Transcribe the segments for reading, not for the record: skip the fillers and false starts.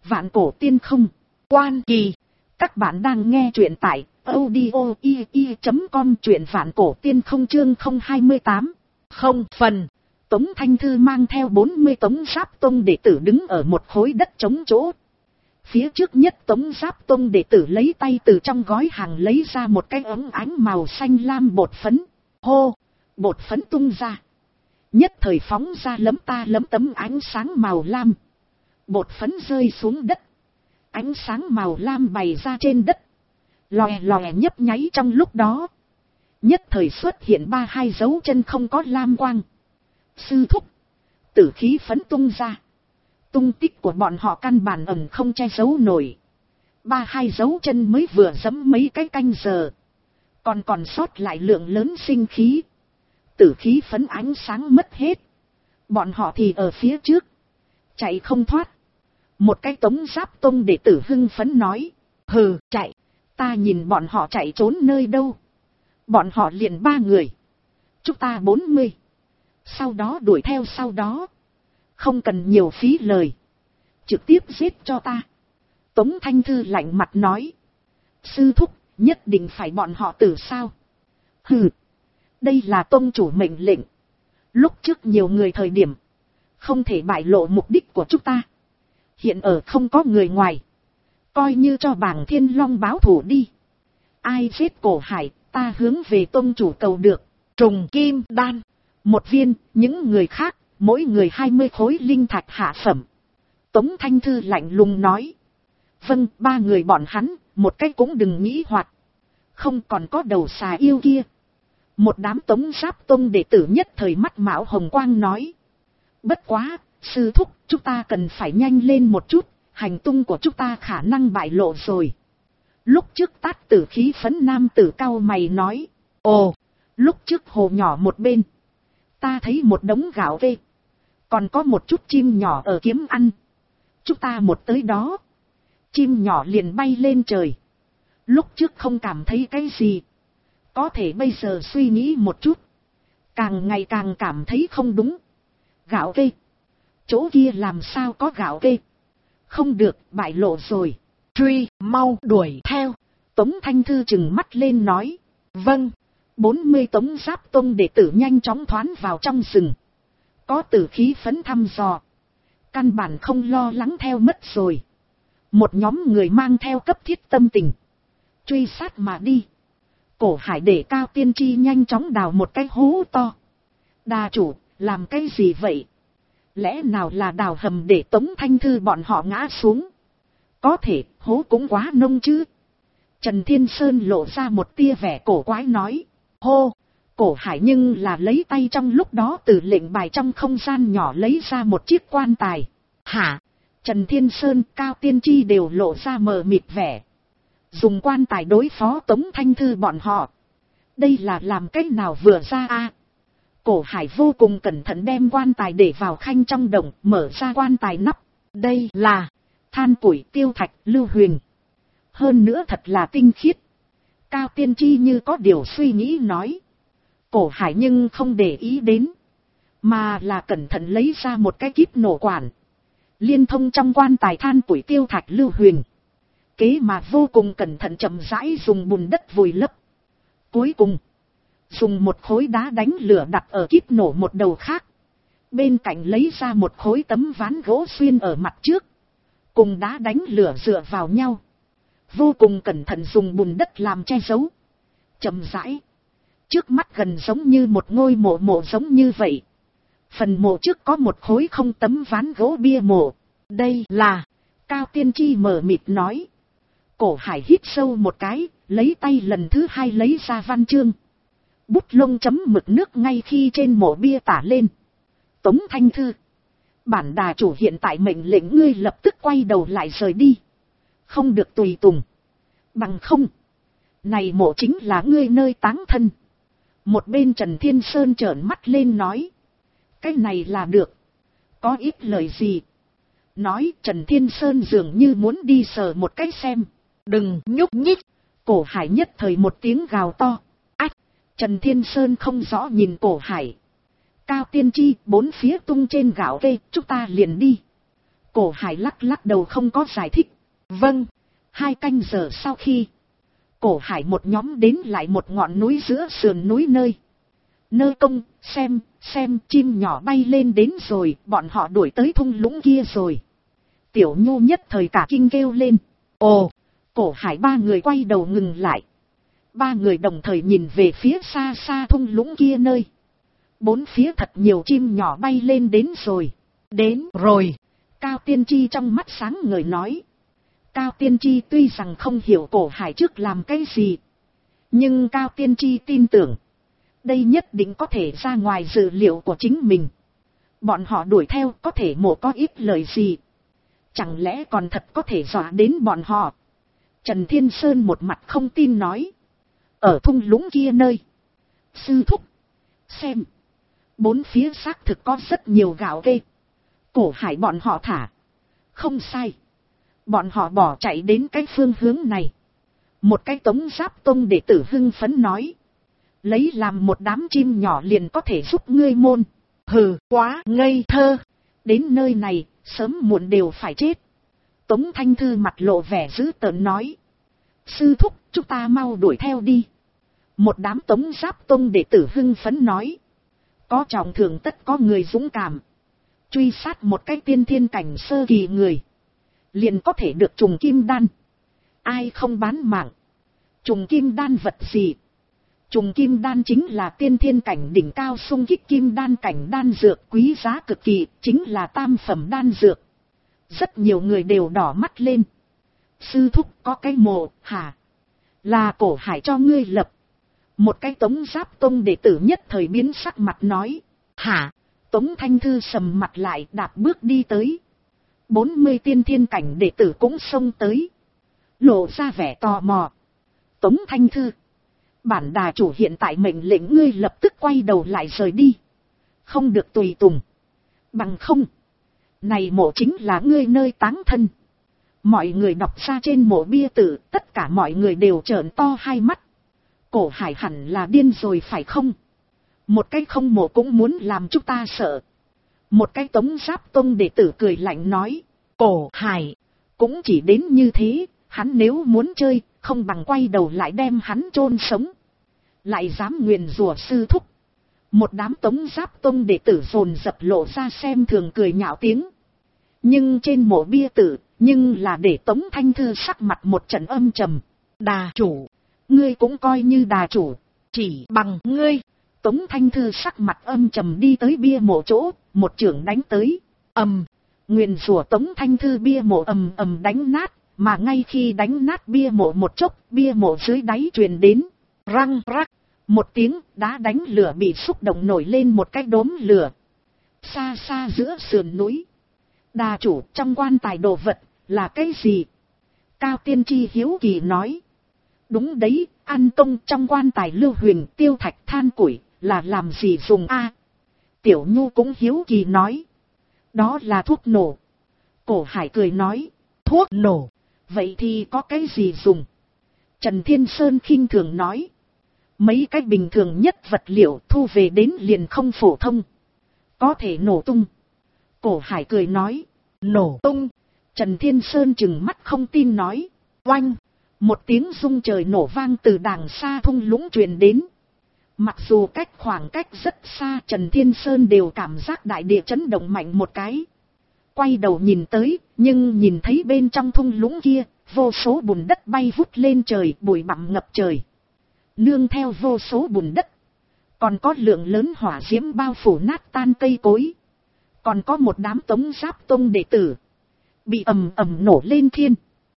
Vạn cổ tiên không. Quan Kỳ. Các bạn đang nghe truyện tại audio.com, truyện vạn cổ tiên không chương 028. Không phần. Tống Thanh Thư mang theo 40 Tống Giáp Tông đệ tử đứng ở một khối đất trống chỗ. Phía trước nhất Tống Giáp Tông đệ tử lấy tay từ trong gói hàng lấy ra một cái ống ánh màu xanh lam bột phấn. Hô! Bột phấn tung ra. Nhất thời phóng ra lấm ta lấm tấm ánh sáng màu lam. Bột phấn rơi xuống đất. Ánh sáng màu lam bày ra trên đất. Lòe lòe nhấp nháy trong lúc đó. Nhất thời xuất hiện 32 dấu chân không có lam quang. Sư thúc. Tử khí phấn tung ra. Tung tích của bọn họ căn bản ẩn không che giấu nổi. 32 dấu chân mới vừa dẫm mấy cái canh giờ. Còn sót lại lượng lớn sinh khí. Tử khí phấn ánh sáng mất hết. Bọn họ thì ở phía trước. Chạy không thoát. Một cái Tống Giáp Tông đệ tử hưng phấn nói. Hừ, chạy. Ta nhìn bọn họ chạy trốn nơi đâu. Bọn họ liền 3 người. Chúng ta 40. Sau đó đuổi theo sau đó. Không cần nhiều phí lời. Trực tiếp giết cho ta. Tống Thanh Thư lạnh mặt nói. Sư thúc, nhất định phải bọn họ tử sao? Hừ. Đây là tông chủ mệnh lệnh. Lúc trước nhiều người thời điểm. Không thể bại lộ mục đích của chúng ta. Hiện ở không có người ngoài. Coi như cho Bàng Thiên Long báo thù đi. Ai giết Cổ Hải, ta hướng về tông chủ cầu được. Trùng kim đan. 1 viên, những người khác, mỗi người 20 khối linh thạch hạ phẩm. Tống Thanh Thư lạnh lùng nói. Vâng, 3 người bọn hắn, một cái cũng đừng nghĩ hoạt. Không còn có đầu xà yêu kia. Một đám Tống Giáp Tông đệ tử nhất thời mắt mạo hồng quang nói. Bất quá, sư thúc, chúng ta cần phải nhanh lên một chút, hành tung của chúng ta khả năng bại lộ rồi. Lúc trước Tát Tử khí phấn nam tử cau mày nói. Ồ, lúc trước hồ nhỏ một bên. Ta thấy một đống gạo vê. Còn có một chút chim nhỏ ở kiếm ăn. Chúng ta một tới đó. Chim nhỏ liền bay lên trời. Lúc trước không cảm thấy cái gì. Có thể bây giờ suy nghĩ một chút. Càng ngày càng cảm thấy không đúng. Gạo vê. Chỗ kia làm sao có gạo vê. Không được, bại lộ rồi. Truy, mau đuổi theo. Tống Thanh Thư trừng mắt lên nói. Vâng. 40 Tống Giáp Tông đệ tử nhanh chóng thoán vào trong rừng. Có tử khí phấn thăm dò. Căn bản không lo lắng theo mất rồi. Một nhóm người mang theo cấp thiết tâm tình. Truy sát mà đi. Cổ Hải để Cao Tiên Tri nhanh chóng đào một cái hố to. Đà chủ, làm cái gì vậy? Lẽ nào là đào hầm để Tống Thanh Thư bọn họ ngã xuống? Có thể, hố cũng quá nông chứ. Trần Thiên Sơn lộ ra một tia vẻ cổ quái nói. Hô, Cổ Hải nhưng là lấy tay trong lúc đó từ lệnh bài trong không gian nhỏ lấy ra một chiếc quan tài. Hả? Trần Thiên Sơn, Cao Tiên Tri đều lộ ra mờ mịt vẻ. Dùng quan tài đối phó Tống Thanh Thư bọn họ. Đây là làm cách nào vừa ra a? Cổ Hải vô cùng cẩn thận đem quan tài để vào khanh trong đồng, mở ra quan tài nắp. Đây là than củi, tiêu thạch, lưu huyền. Hơn nữa thật là tinh khiết. Cao Tiên Tri như có điều suy nghĩ nói. Cổ Hải nhưng không để ý đến. Mà là cẩn thận lấy ra một cái kíp nổ quản. Liên thông trong quan tài than củi, tiêu thạch, lưu huyền. Kế mà vô cùng cẩn thận chậm rãi dùng bùn đất vùi lấp. Cuối cùng, dùng một khối đá đánh lửa đặt ở kíp nổ một đầu khác. Bên cạnh lấy ra một khối tấm ván gỗ xuyên ở mặt trước. Cùng đá đánh lửa dựa vào nhau. Vô cùng cẩn thận dùng bùn đất làm che giấu. Chậm rãi. Trước mắt gần giống như một ngôi mộ giống như vậy. Phần mộ trước có một khối không tấm ván gỗ bia mộ. Đây là, Cao Tiên Tri mờ mịt nói. Cổ Hải hít sâu một cái, lấy tay lần thứ 2 lấy ra văn chương. Bút lông chấm mực nước ngay khi trên mộ bia tả lên. Tống Thanh Thư. Bản đà chủ hiện tại mệnh lệnh ngươi lập tức quay đầu lại rời đi. Không được tùy tùng. Bằng không. Này mộ chính là ngươi nơi táng thân. Một bên Trần Thiên Sơn trợn mắt lên nói. Cái này là được. Có ít lời gì. Nói Trần Thiên Sơn dường như muốn đi sờ một cái xem. Đừng nhúc nhích. Cổ Hải nhất thời một tiếng gào to. Ách. Trần Thiên Sơn không rõ nhìn Cổ Hải. Cao Tiên Tri, 4 phía tung trên gạo vê, chúng ta liền đi. Cổ Hải lắc lắc đầu không có giải thích. Vâng. 2 canh giờ sau khi, Cổ Hải một nhóm đến lại một ngọn núi giữa sườn núi nơi công, xem chim nhỏ bay lên đến rồi, bọn họ đuổi tới thung lũng kia rồi. Tiểu Nhu nhất thời cả kinh kêu lên. Ồ, Cổ Hải 3 người quay đầu ngừng lại. 3 người đồng thời nhìn về phía xa xa thung lũng kia nơi. 4 phía thật nhiều chim nhỏ bay lên đến rồi. Đến rồi. Cao Tiên Tri trong mắt sáng ngời nói. Cao Tiên Tri tuy rằng không hiểu Cổ Hải trước làm cái gì, nhưng Cao Tiên Tri tin tưởng, đây nhất định có thể ra ngoài dự liệu của chính mình. Bọn họ đuổi theo có thể mổ có ít lời gì, chẳng lẽ còn thật có thể dọa đến bọn họ. Trần Thiên Sơn một mặt không tin nói. Ở thung lũng kia nơi. Sư thúc, xem, 4 phía xác thực có rất nhiều gạo kê. Cổ Hải bọn họ thả. Không sai. Bọn họ bỏ chạy đến cái phương hướng này. Một cái Tống Giáp Tông đệ tử hưng phấn nói. Lấy làm một đám chim nhỏ liền có thể giúp ngươi môn. Hừ, quá ngây thơ. Đến nơi này, sớm muộn đều phải chết. Tống Thanh Thư mặt lộ vẻ dữ tợn nói. Sư thúc, chúng ta mau đuổi theo đi. Một đám Tống Giáp Tông đệ tử hưng phấn nói. Có trọng thưởng tất có người dũng cảm. Truy sát một cái tiên thiên cảnh sơ kỳ người, liền có thể được trùng kim đan. Ai không bán mạng. Trùng kim đan vật gì? Trùng kim đan chính là tiên thiên cảnh đỉnh cao xung kích kim đan cảnh đan dược quý giá cực kỳ, chính là tam phẩm đan dược. Rất nhiều người đều đỏ mắt lên. Sư thúc có cái mộ, hả? Là Cổ Hải cho ngươi lập. Một cái Tống Giáp Tông đệ tử nhất thời biến sắc mặt nói. Hả? Tống Thanh Thư sầm mặt lại đạp bước đi tới. 40 tiên thiên cảnh đệ tử cũng xông tới. Lộ ra vẻ tò mò. Tống Thanh Thư, bản đà chủ hiện tại mệnh lệnh ngươi lập tức quay đầu lại rời đi. Không được tùy tùng. Bằng không, này mộ chính là ngươi nơi táng thân. Mọi người đọc ra trên mộ bia tử, tất cả mọi người đều trợn to hai mắt. Cổ Hải hẳn là điên rồi phải không? Một cái không mộ cũng muốn làm chúng ta sợ. Một cái Tống Giáp Tông đệ tử cười lạnh nói. Cổ Hải cũng chỉ đến như thế, hắn nếu muốn chơi, không bằng quay đầu lại đem hắn chôn sống. Lại dám nguyền rủa sư thúc. Một đám Tống Giáp Tông đệ tử dồn dập lộ ra xem thường cười nhạo tiếng. Nhưng trên mộ bia tử, nhưng là để Tống Thanh Thư sắc mặt một trận âm trầm. Đà chủ, ngươi cũng coi như đà chủ, chỉ bằng ngươi. Tống Thanh Thư sắc mặt âm trầm đi tới bia mộ chỗ, một chưởng đánh tới. Nguyền rủa Tống Thanh Thư bia mộ ầm đánh nát, mà ngay khi đánh nát bia mộ một chốc, bia mộ dưới đáy truyền đến răng rắc một tiếng, đá đánh lửa bị xúc động nổi lên một cái đốm lửa. Xa xa giữa sườn núi, đà chủ, trong quan tài đồ vật là cái gì? Cao Tiên Tri hiếu kỳ nói. Đúng đấy, ăn công trong quan tài lưu huỳnh, tiêu thạch, than củi, là làm gì dùng a? Tiểu Nhu cũng hiếu kỳ nói. Đó là thuốc nổ. Cổ Hải cười nói. Thuốc nổ? Vậy thì có cái gì dùng? Trần Thiên Sơn khinh thường nói. Mấy cái bình thường nhất vật liệu thu về đến liền không phổ thông. Có thể nổ tung. Cổ Hải cười nói. Nổ tung? Trần Thiên Sơn trừng mắt không tin nói. Oanh! Một tiếng rung trời nổ vang từ đàng xa thung lũng truyền đến. Mặc dù cách khoảng cách rất xa, Trần Thiên Sơn đều cảm giác đại địa chấn động mạnh một cái. Quay đầu nhìn tới, nhưng nhìn thấy bên trong thung lũng kia, vô số bùn đất bay vút lên trời, bụi bặm ngập trời. Nương theo vô số bùn đất, còn có lượng lớn hỏa diễm bao phủ nát tan cây cối. Còn có một đám Tống Giáp Tông đệ tử bị ầm nổ lên thiên.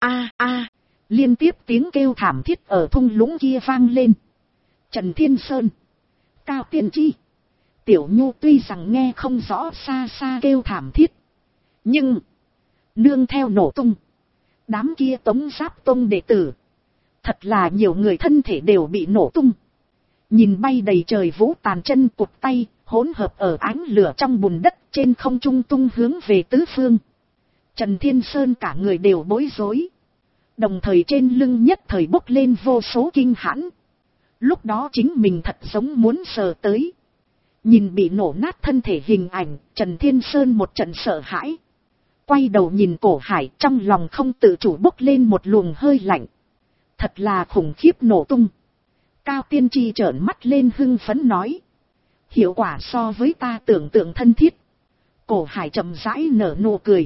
Liên tiếp tiếng kêu thảm thiết ở thung lũng kia vang lên. Trần Thiên Sơn, Cao Tiên Tri, Tiểu Nhu tuy rằng nghe không rõ xa xa kêu thảm thiết, nhưng nương theo nổ tung, đám kia Tống Giáp Tông đệ tử, thật là nhiều người thân thể đều bị nổ tung. Nhìn bay đầy trời vũ tàn chân cụt tay, hỗn hợp ở ánh lửa trong bùn đất trên không trung tung hướng về tứ phương. Trần Thiên Sơn cả người đều bối rối. Đồng thời trên lưng nhất thời bốc lên vô số kinh hãn. Lúc đó chính mình thật giống muốn sờ tới. Nhìn bị nổ nát thân thể hình ảnh, Trần Thiên Sơn một trận sợ hãi. Quay đầu nhìn Cổ Hải, trong lòng không tự chủ bốc lên một luồng hơi lạnh. Thật là khủng khiếp nổ tung. Cao Tiên Tri trợn mắt lên hưng phấn nói. Hiệu quả so với ta tưởng tượng thân thiết. Cổ Hải chậm rãi nở nụ cười.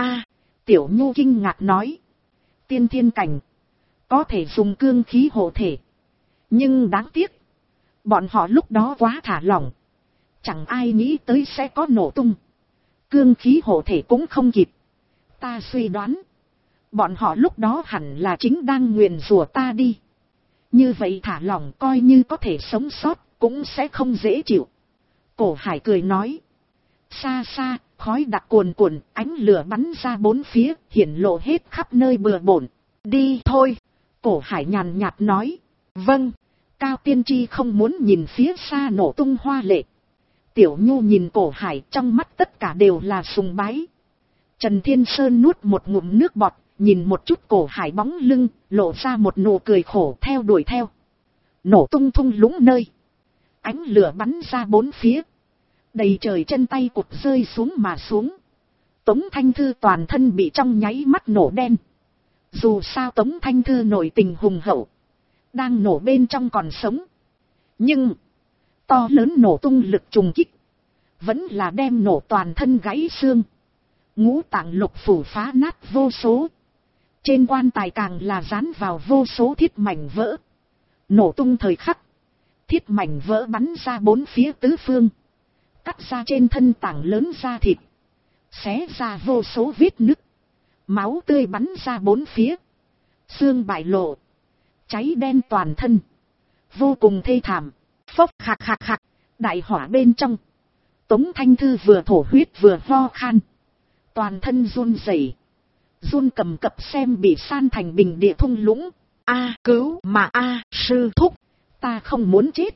Tiểu Nhu kinh ngạc nói. Tiên thiên cảnh. Có thể dùng cương khí hộ thể. Nhưng đáng tiếc. Bọn họ lúc đó quá thả lỏng. Chẳng ai nghĩ tới sẽ có nổ tung. Cương khí hộ thể cũng không kịp. Ta suy đoán. Bọn họ lúc đó hẳn là chính đang nguyền rủa ta đi. Như vậy thả lỏng coi như có thể sống sót cũng sẽ không dễ chịu. Cổ Hải cười nói. Xa xa, khói đặc cuồn cuộn, ánh lửa bắn ra bốn phía, hiển lộ hết khắp nơi bừa bộn. Đi thôi. Cổ Hải nhàn nhạt nói. Vâng. Cao Tiên Tri không muốn nhìn phía xa nổ tung hoa lệ. Tiểu Nhu nhìn Cổ Hải, trong mắt tất cả đều là sùng bái. Trần Thiên Sơn nuốt một ngụm nước bọt, nhìn một chút Cổ Hải bóng lưng, lộ ra một nụ cười khổ theo đuổi theo. Nổ tung thung lũng nơi. Ánh lửa bắn ra bốn phía. Đầy trời chân tay cụt rơi xuống mà xuống. Tống Thanh Thư toàn thân bị trong nháy mắt nổ đen. Dù sao Tống Thanh Thư nội tình hùng hậu. Đang nổ bên trong còn sống. Nhưng to lớn nổ tung lực trùng kích. Vẫn là đem nổ toàn thân gãy xương. Ngũ tạng lục phủ phá nát vô số. Trên quan tài càng là dán vào vô số thiết mảnh vỡ. Nổ tung thời khắc. Thiết mảnh vỡ bắn ra bốn phía tứ phương. Cắt ra trên thân tảng lớn da thịt. Xé ra vô số vết nứt. Máu tươi bắn ra bốn phía. Xương bại lộ. Cháy đen toàn thân. Vô cùng thê thảm. Phốc khạc khạc khạc. Đại hỏa bên trong. Tống Thanh Thư vừa thổ huyết vừa ho khan. Toàn thân run rẩy, run cầm cập xem bị san thành bình địa thung lũng. Cứu mà sư thúc. Ta không muốn chết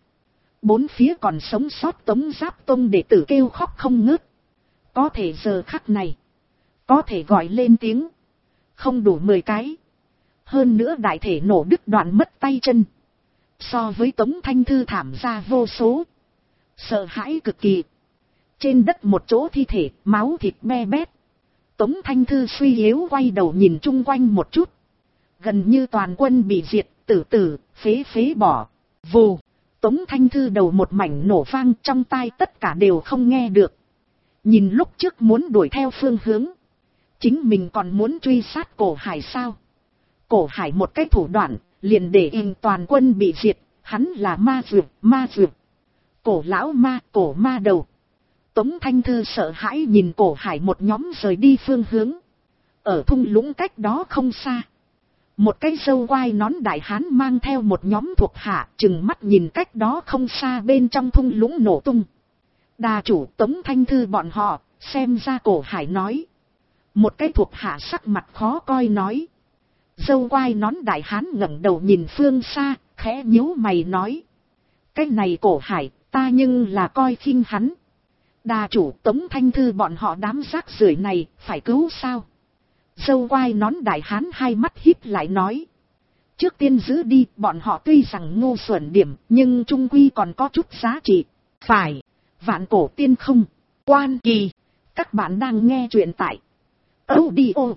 Bốn phía còn sống sót Tống Giáp Tông đệ tử kêu khóc không ngớt. Có thể giờ khắc này. Có thể gọi lên tiếng. Không đủ 10 cái. Hơn nữa đại thể nổ đứt đoạn mất tay chân. So với Tống Thanh Thư thảm ra vô số. Sợ hãi cực kỳ. Trên đất một chỗ thi thể, máu thịt me bét. Tống Thanh Thư suy yếu quay đầu nhìn chung quanh một chút. Gần như toàn quân bị diệt, tử, phế phế bỏ. Vù, Tống Thanh Thư đầu một mảnh nổ vang, trong tai tất cả đều không nghe được. Nhìn lúc trước muốn đuổi theo phương hướng. Chính mình còn muốn truy sát Cổ Hải sao? Cổ Hải một cái thủ đoạn, liền để in toàn quân bị diệt, hắn là ma dược. Cổ lão ma, cổ ma đầu. Tống Thanh Thư sợ hãi nhìn Cổ Hải một nhóm rời đi phương hướng. Ở thung lũng cách đó không xa. Một cái râu quai nón đại hán mang theo một nhóm thuộc hạ, chừng mắt nhìn cách đó không xa bên trong thung lũng nổ tung. Đà chủ Tống Thanh Thư bọn họ, xem ra Cổ Hải nói. Một cái thuộc hạ sắc mặt khó coi nói. Râu quai nón đại hán ngẩng đầu nhìn phương xa, khẽ nhíu mày nói. Cái này Cổ Hải, ta nhưng là coi khinh hắn. Đà chủ Tống Thanh Thư bọn họ đám rác rưởi này, phải cứu sao? Râu quai nón đại hán hai mắt híp lại nói. Trước tiên giữ đi, bọn họ tuy rằng ngu xuẩn điểm, nhưng trung quy còn có chút giá trị. Phải, vạn cổ tiên không, quan kỳ. Các bạn đang nghe chuyện tại audio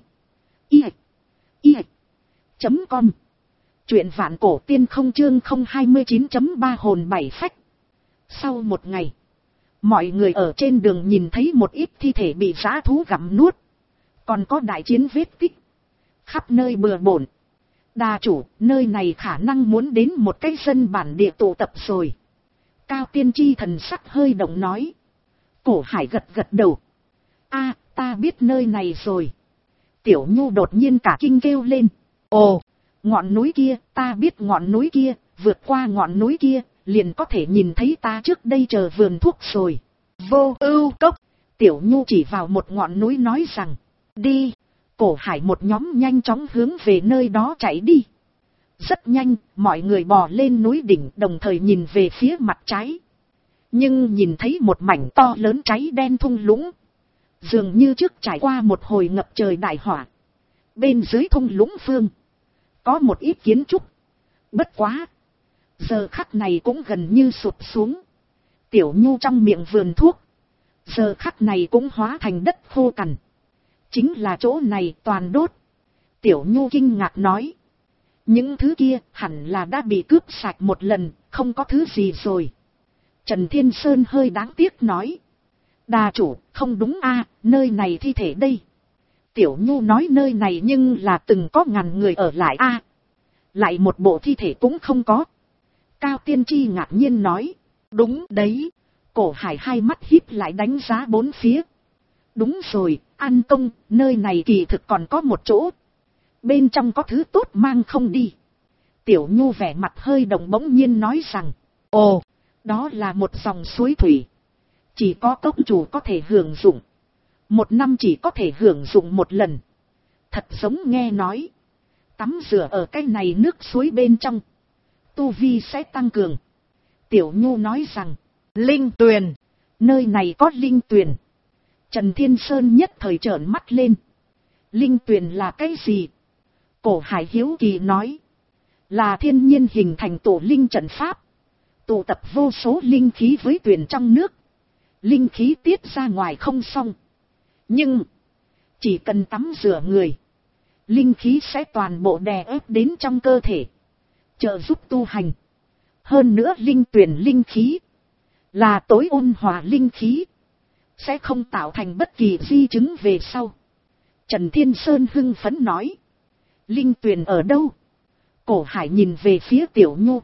com. Chuyện vạn cổ tiên không chương 029.3 hồn bảy phách. Sau một ngày. Mọi người ở trên đường nhìn thấy một ít thi thể bị dã thú gặm nuốt. Còn có đại chiến vết tích. Khắp nơi bừa bộn. Đà chủ, nơi này khả năng muốn đến một cái dân bản địa tụ tập rồi. Cao Tiên Tri thần sắc hơi động nói. Cổ Hải gật gật đầu. Ta biết nơi này rồi. Tiểu Nhu đột nhiên cả kinh kêu lên. Ồ, ngọn núi kia, ta biết ngọn núi kia, vượt qua ngọn núi kia. Liền có thể nhìn thấy ta trước đây chờ vườn thuốc rồi. Vô Ưu Cốc. Tiểu Nhu chỉ vào một ngọn núi nói rằng. Đi. Cổ Hải một nhóm nhanh chóng hướng về nơi đó chạy đi. Rất nhanh, mọi người bò lên núi đỉnh đồng thời nhìn về phía mặt trái. Nhưng nhìn thấy một mảnh to lớn cháy đen thung lũng. Dường như trước trải qua một hồi ngập trời đại hỏa. Bên dưới thung lũng phương. Có một ít kiến trúc. Bất quá. Giờ khắc này cũng gần như sụp xuống. Tiểu Nhu trong miệng vườn thuốc. Giờ khắc này cũng hóa thành đất khô cằn. Chính là chỗ này toàn đốt. Tiểu Nhu kinh ngạc nói. Những thứ kia hẳn là đã bị cướp sạch một lần, không có thứ gì rồi. Trần Thiên Sơn hơi đáng tiếc nói. Đà chủ, không đúng a, nơi này thi thể đây. Tiểu Nhu nói nơi này nhưng là từng có ngàn người ở lại a. Lại một bộ thi thể cũng không có. Cao Tiên Tri ngạc nhiên nói. Đúng đấy. Cổ Hải hai mắt híp lại đánh giá bốn phía. Đúng rồi, An Công, nơi này kỳ thực còn có một chỗ. Bên trong có thứ tốt mang không đi. Tiểu Nhu vẻ mặt hơi động bỗng nhiên nói rằng. Ồ, đó là một dòng suối thủy. Chỉ có cốc chủ có thể hưởng dụng. Một năm chỉ có thể hưởng dụng một lần. Thật giống nghe nói. Tắm rửa ở cái này nước suối bên trong. Tu vi sẽ tăng cường. Tiểu Nhu nói rằng. Linh tuyền. Nơi này có linh tuyền. Trần Thiên Sơn nhất thời trợn mắt lên. Linh tuyền là cái gì? Cổ Hải hiếu kỳ nói. Là thiên nhiên hình thành tổ linh trận pháp. Tụ tập vô số linh khí với tuyền trong nước. Linh khí tiết ra ngoài không xong. Nhưng. Chỉ cần tắm rửa người. Linh khí sẽ toàn bộ đè ép đến trong cơ thể. Trợ giúp tu hành. Hơn nữa linh tuyền linh khí. Là tối ôn hòa linh khí. Sẽ không tạo thành bất kỳ di chứng về sau. Trần Thiên Sơn hưng phấn nói. Linh tuyền ở đâu? Cổ Hải nhìn về phía Tiểu Nhu.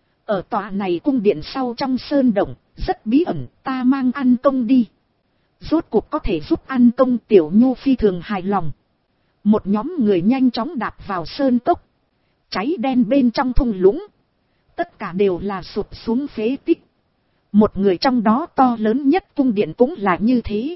Ở tòa này cung điện sau trong sơn động. Rất bí ẩn, ta mang An Công đi. Rốt cuộc có thể giúp An Công. Tiểu Nhu phi thường hài lòng. Một nhóm người nhanh chóng đạp vào sơn cốc. Cháy đen bên trong thung lũng. Tất cả đều là sụp xuống phế tích. Một người trong đó to lớn nhất cung điện cũng là như thế.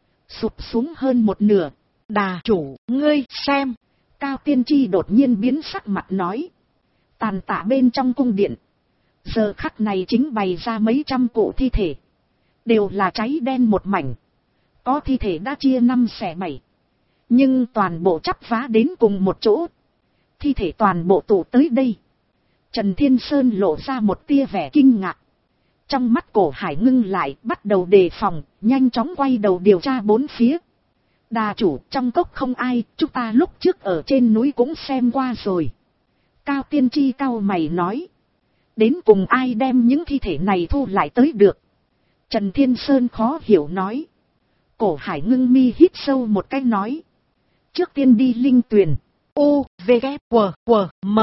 Sụp xuống hơn một nửa. Đà chủ, ngươi xem. Cao Tiên Tri đột nhiên biến sắc mặt nói. Tàn tạ bên trong cung điện. Giờ khắc này chính bày ra mấy trăm cụ thi thể. Đều là cháy đen một mảnh. Có thi thể đã chia 5 xẻ 7. Nhưng toàn bộ chắp vá đến cùng một chỗ. Thi thể toàn bộ tụ tới đây. Trần Thiên Sơn lộ ra một tia vẻ kinh ngạc. Trong mắt Cổ Hải ngưng lại, bắt đầu đề phòng, nhanh chóng quay đầu điều tra bốn phía. Đà chủ, trong cốc không ai, chúng ta lúc trước ở trên núi cũng xem qua rồi. Cao Tiên Tri cau mày nói. Đến cùng ai đem những thi thể này thu lại tới được? Trần Thiên Sơn khó hiểu nói. Cổ Hải ngưng mi hít sâu một cái nói. Trước tiên đi linh tuyền. U, V, K, W, W, M.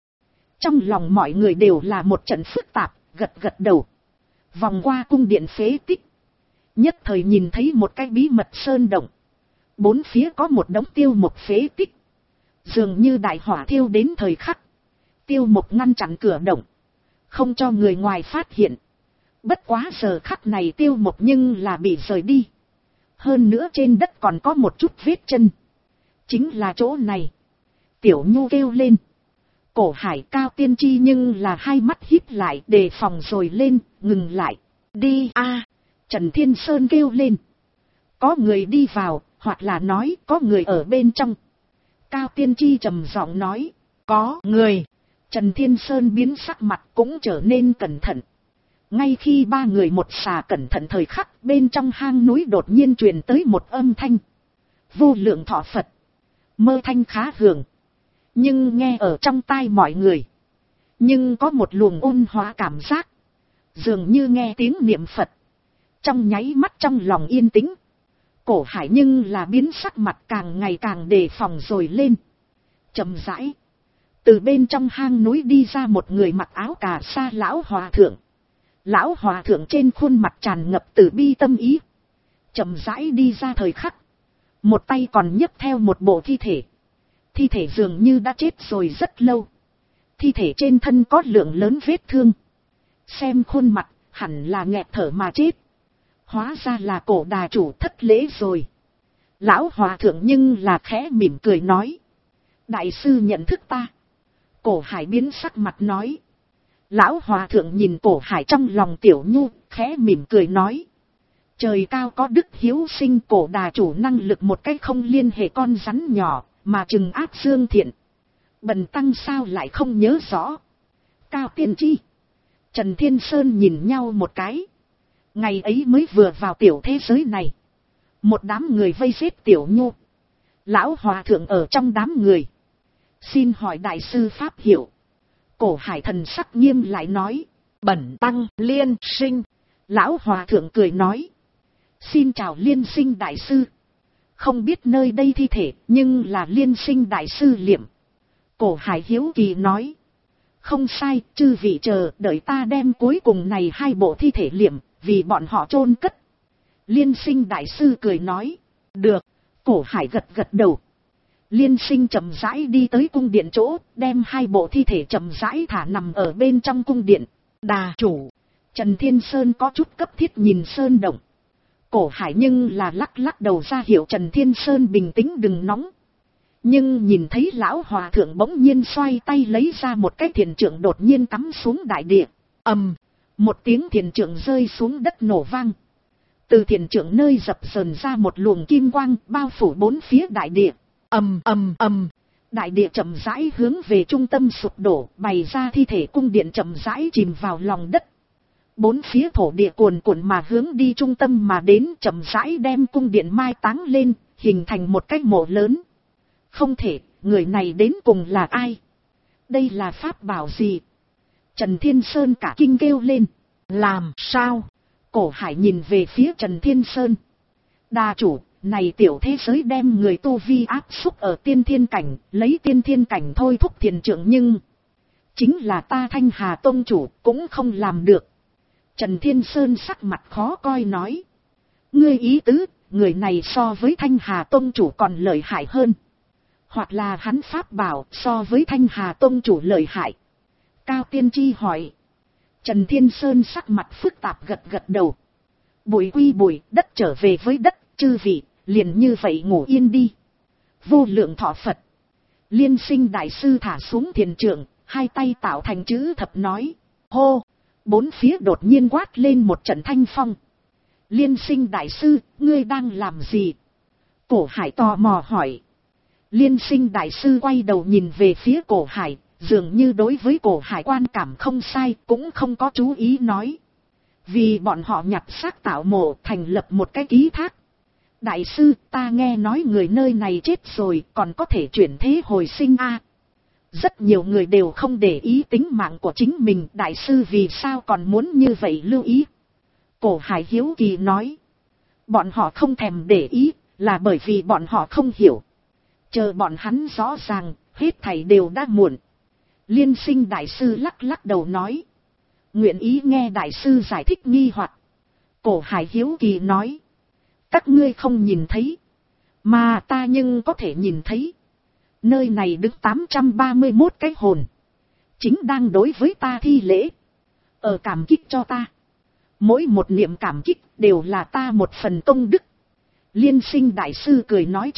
Trong lòng mọi người đều là một trận phức tạp, gật gật đầu. Vòng qua cung điện phế tích. Nhất thời nhìn thấy một cái bí mật sơn động. Bốn phía có một đống tiêu mục phế tích. Dường như đại hỏa thiêu đến thời khắc. Tiêu mục ngăn chặn cửa động. Không cho người ngoài phát hiện. Bất quá giờ khắc này tiêu mục nhưng là bị rời đi. Hơn nữa trên đất còn có một chút vết chân. Chính là chỗ này. Tiểu Nhu kêu lên. Cổ Hải Cao Tiên Tri nhưng là hai mắt híp lại đề phòng rồi lên, ngừng lại. Đi a. Trần Thiên Sơn kêu lên. Có người đi vào, hoặc là nói có người ở bên trong. Cao Tiên Tri trầm giọng nói. Có người. Trần Thiên Sơn biến sắc mặt cũng trở nên cẩn thận. Ngay khi ba người một xà cẩn thận thời khắc, bên trong hang núi đột nhiên truyền tới một âm thanh. Vô lượng thọ Phật. Mơ thanh khá hưởng. Nhưng nghe ở trong tai mọi người. Nhưng có một luồng ôn hóa cảm giác. Dường như nghe tiếng niệm Phật. Trong nháy mắt trong lòng yên tĩnh. Cổ Hải nhưng là biến sắc mặt càng ngày càng đề phòng rồi lên. Chậm rãi. Từ bên trong hang núi đi ra một người mặc áo cà sa lão hòa thượng. Lão hòa thượng trên khuôn mặt tràn ngập từ bi tâm ý. Chậm rãi đi ra thời khắc. Một tay còn nhấc theo một bộ thi thể. Thi thể dường như đã chết rồi rất lâu. Thi thể trên thân có lượng lớn vết thương. Xem khuôn mặt, hẳn là nghẹt thở mà chết. Hóa ra là Cổ đà chủ thất lễ rồi. Lão hòa thượng nhưng là khẽ mỉm cười nói. Đại sư nhận thức ta. Cổ Hải biến sắc mặt nói. Lão hòa thượng nhìn Cổ Hải trong lòng Tiểu Nhu, khẽ mỉm cười nói. Trời cao có đức hiếu sinh, Cổ đà chủ năng lực một cách không liên hệ con rắn nhỏ, mà trừng áp dương thiện. Bần tăng sao lại không nhớ rõ. Cao Tiên Tri. Trần Thiên Sơn nhìn nhau một cái. Ngày ấy mới vừa vào tiểu thế giới này. Một đám người vây giết Tiểu Nhu. Lão hòa thượng ở trong đám người. Xin hỏi đại sư pháp hiệu. Cổ Hải thần sắc nghiêm lại nói. Bẩn tăng Liên Sinh. Lão hòa thượng cười nói. Xin chào Liên Sinh đại sư. Không biết nơi đây thi thể, nhưng là Liên Sinh đại sư liệm. Cổ Hải hiếu kỳ nói. Không sai, chư vị chờ, đợi ta đem cuối cùng này 2 bộ thi thể liệm, vì bọn họ chôn cất. Liên Sinh đại sư cười nói. Được. Cổ Hải gật gật đầu. Liên Sinh chậm rãi đi tới cung điện chỗ, đem 2 bộ thi thể chậm rãi thả nằm ở bên trong cung điện. Đà chủ. Trần Thiên Sơn có chút cấp thiết nhìn Sơn Động. Cổ Hải nhưng là lắc lắc đầu ra hiệu Trần Thiên Sơn bình tĩnh đừng nóng. Nhưng nhìn thấy lão hòa thượng bỗng nhiên xoay tay lấy ra một cái thiền trượng đột nhiên cắm xuống đại địa. Ầm, một tiếng thiền trượng rơi xuống đất nổ vang. Từ thiền trượng nơi dập dờn ra một luồng kim quang bao phủ 4 phía đại địa. Ầm ầm ầm, đại địa chậm rãi hướng về trung tâm sụp đổ, bày ra thi thể cung điện chậm rãi chìm vào lòng đất. 4 phía thổ địa cuồn cuộn mà hướng đi trung tâm mà đến, chậm rãi đem cung điện mai táng lên, hình thành một cái mộ lớn. Không thể, người này đến cùng là ai? Đây là pháp bảo gì? Trần Thiên Sơn cả kinh kêu lên. Làm sao? Cổ Hải nhìn về phía Trần Thiên Sơn. Đà chủ, này tiểu thế giới đem người tu vi áp xúc ở tiên thiên cảnh, lấy tiên thiên cảnh thôi thúc thiền trượng nhưng... Chính là ta Thanh Hà Tông chủ cũng không làm được. Trần Thiên Sơn sắc mặt khó coi nói. Ngươi ý tứ, người này so với Thanh Hà Tông chủ còn lợi hại hơn. Hoặc là hắn pháp bảo so với Thanh Hà Tông chủ lợi hại. Cao Tiên Tri hỏi. Trần Thiên Sơn sắc mặt phức tạp gật gật đầu. Bụi quy bụi, đất trở về với đất, chư vị, liền như vậy ngủ yên đi. Vô lượng thọ Phật. Liên Sinh đại sư thả xuống thiền trượng, 2 tay tạo thành chữ thập nói. Hô! 4 phía đột nhiên quát lên một trận thanh phong. Liên Sinh đại sư, ngươi đang làm gì? Cổ Hải tò mò hỏi. Liên Sinh đại sư quay đầu nhìn về phía Cổ Hải, dường như đối với Cổ Hải quan cảm không sai, cũng không có chú ý nói. Vì bọn họ nhặt xác tạo mộ thành lập một cái ký thác. Đại sư, ta nghe nói người nơi này chết rồi, còn có thể chuyển thế hồi sinh a. Rất nhiều người đều không để ý tính mạng của chính mình, đại sư vì sao còn muốn như vậy lưu ý? Cổ Hải hiếu kỳ nói. Bọn họ không thèm để ý, là bởi vì bọn họ không hiểu. Chờ bọn hắn rõ ràng, hết thảy đều đã muộn. Liên Sinh đại sư lắc lắc đầu nói. Nguyện ý nghe đại sư giải thích nghi hoặc. Cổ Hải hiếu kỳ nói. Các ngươi không nhìn thấy, mà ta nhưng có thể nhìn thấy. Nơi này đứng 831 cái hồn, chính đang đối với ta thi lễ, ở cảm kích cho ta. Mỗi một niệm cảm kích đều là ta một phần công đức. Liên Sinh đại sư cười nói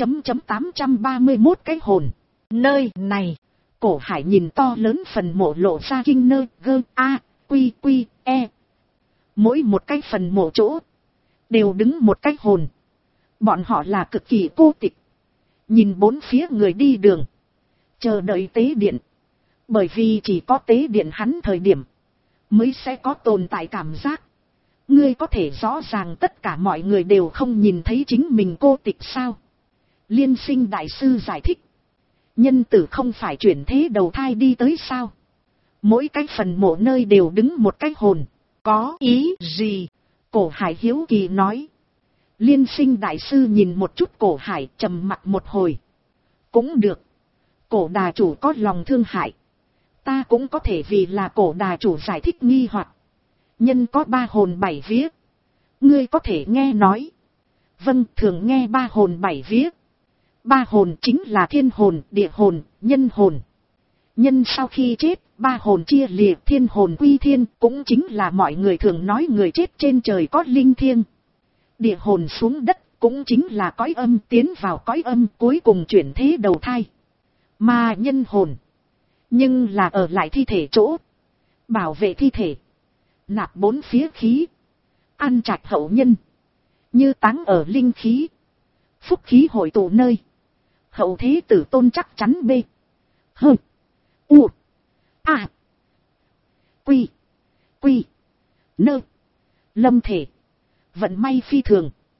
831 cái hồn. Nơi này, Cổ Hải nhìn to lớn phần mộ lộ ra kinh nơi gơ a quy quy e. Mỗi một cái phần mộ chỗ đều đứng một cái hồn. Bọn họ là cực kỳ cô tịch. Nhìn 4 phía người đi đường, chờ đợi tế điện. Bởi vì chỉ có tế điện hắn thời điểm mới sẽ có tồn tại cảm giác. Ngươi có thể rõ ràng tất cả mọi người đều không nhìn thấy chính mình cô tịch sao? Liên Sinh đại sư giải thích. Nhân tử không phải chuyển thế đầu thai đi tới sao? Mỗi cái phần mộ nơi đều đứng một cái hồn. Có ý gì? Cổ Hải hiếu kỳ nói. Liên Sinh đại sư nhìn một chút Cổ Hải, trầm mặc một hồi. Cũng được. Cổ đà chủ có lòng thương hại, ta cũng có thể vì là Cổ đà chủ giải thích nghi hoặc. Nhân có 3 hồn 7 vía. Ngươi có thể nghe nói. Vâng, thường nghe 3 hồn 7 vía. 3 hồn chính là thiên hồn, địa hồn, nhân hồn. Nhân sau khi chết, 3 hồn chia liệt, thiên hồn quy thiên, cũng chính là mọi người thường nói người chết trên trời có linh thiêng. Địa hồn xuống đất, cũng chính là cõi âm tiến vào cõi âm cuối cùng chuyển thế đầu thai. Mà nhân hồn, nhưng là ở lại thi thể chỗ, bảo vệ thi thể, nạp 4 phía khí, ăn trạch hậu nhân, như táng ở linh khí, phúc khí hội tụ nơi, hậu thế tử tôn chắc chắn b, h, u, a, quy, quy, nơ, lâm thể, vận may phi thường.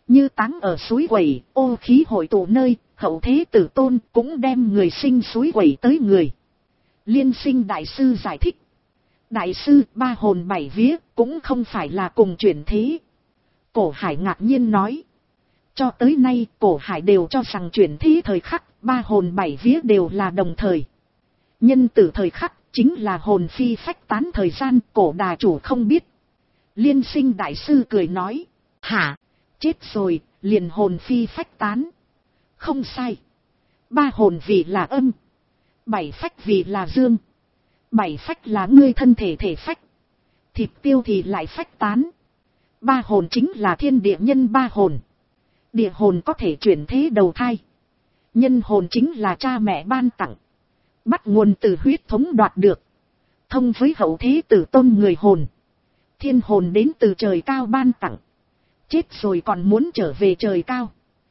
Như táng ở suối quẩy, ô khí hội tụ nơi, hậu thế tử tôn cũng đem người sinh suối quẩy tới người. Liên Sinh đại sư giải thích. Đại sư, ba hồn bảy vía cũng không phải là cùng chuyển thế. Cổ Hải ngạc nhiên nói. Cho tới nay, Cổ Hải đều cho rằng chuyển thế thời khắc, ba hồn bảy vía đều là đồng thời. Nhân tử thời khắc, chính là hồn phi phách tán thời gian, Cổ đà chủ không biết. Liên Sinh đại sư cười nói. Hả? Chết rồi, liền hồn phi phách tán. Không sai. Ba hồn vì là âm. Bảy phách vì là dương. Bảy phách là ngươi thân thể thể phách. Thịt tiêu thì lại phách tán. Ba hồn chính là thiên địa nhân ba hồn. Địa hồn có thể chuyển thế đầu thai. Nhân hồn chính là cha mẹ ban tặng. Bắt nguồn từ huyết thống đoạt được. Thông với hậu thế tử tôn người hồn. Thiên hồn đến từ trời cao ban tặng. Chết rồi còn muốn trở về trời cao.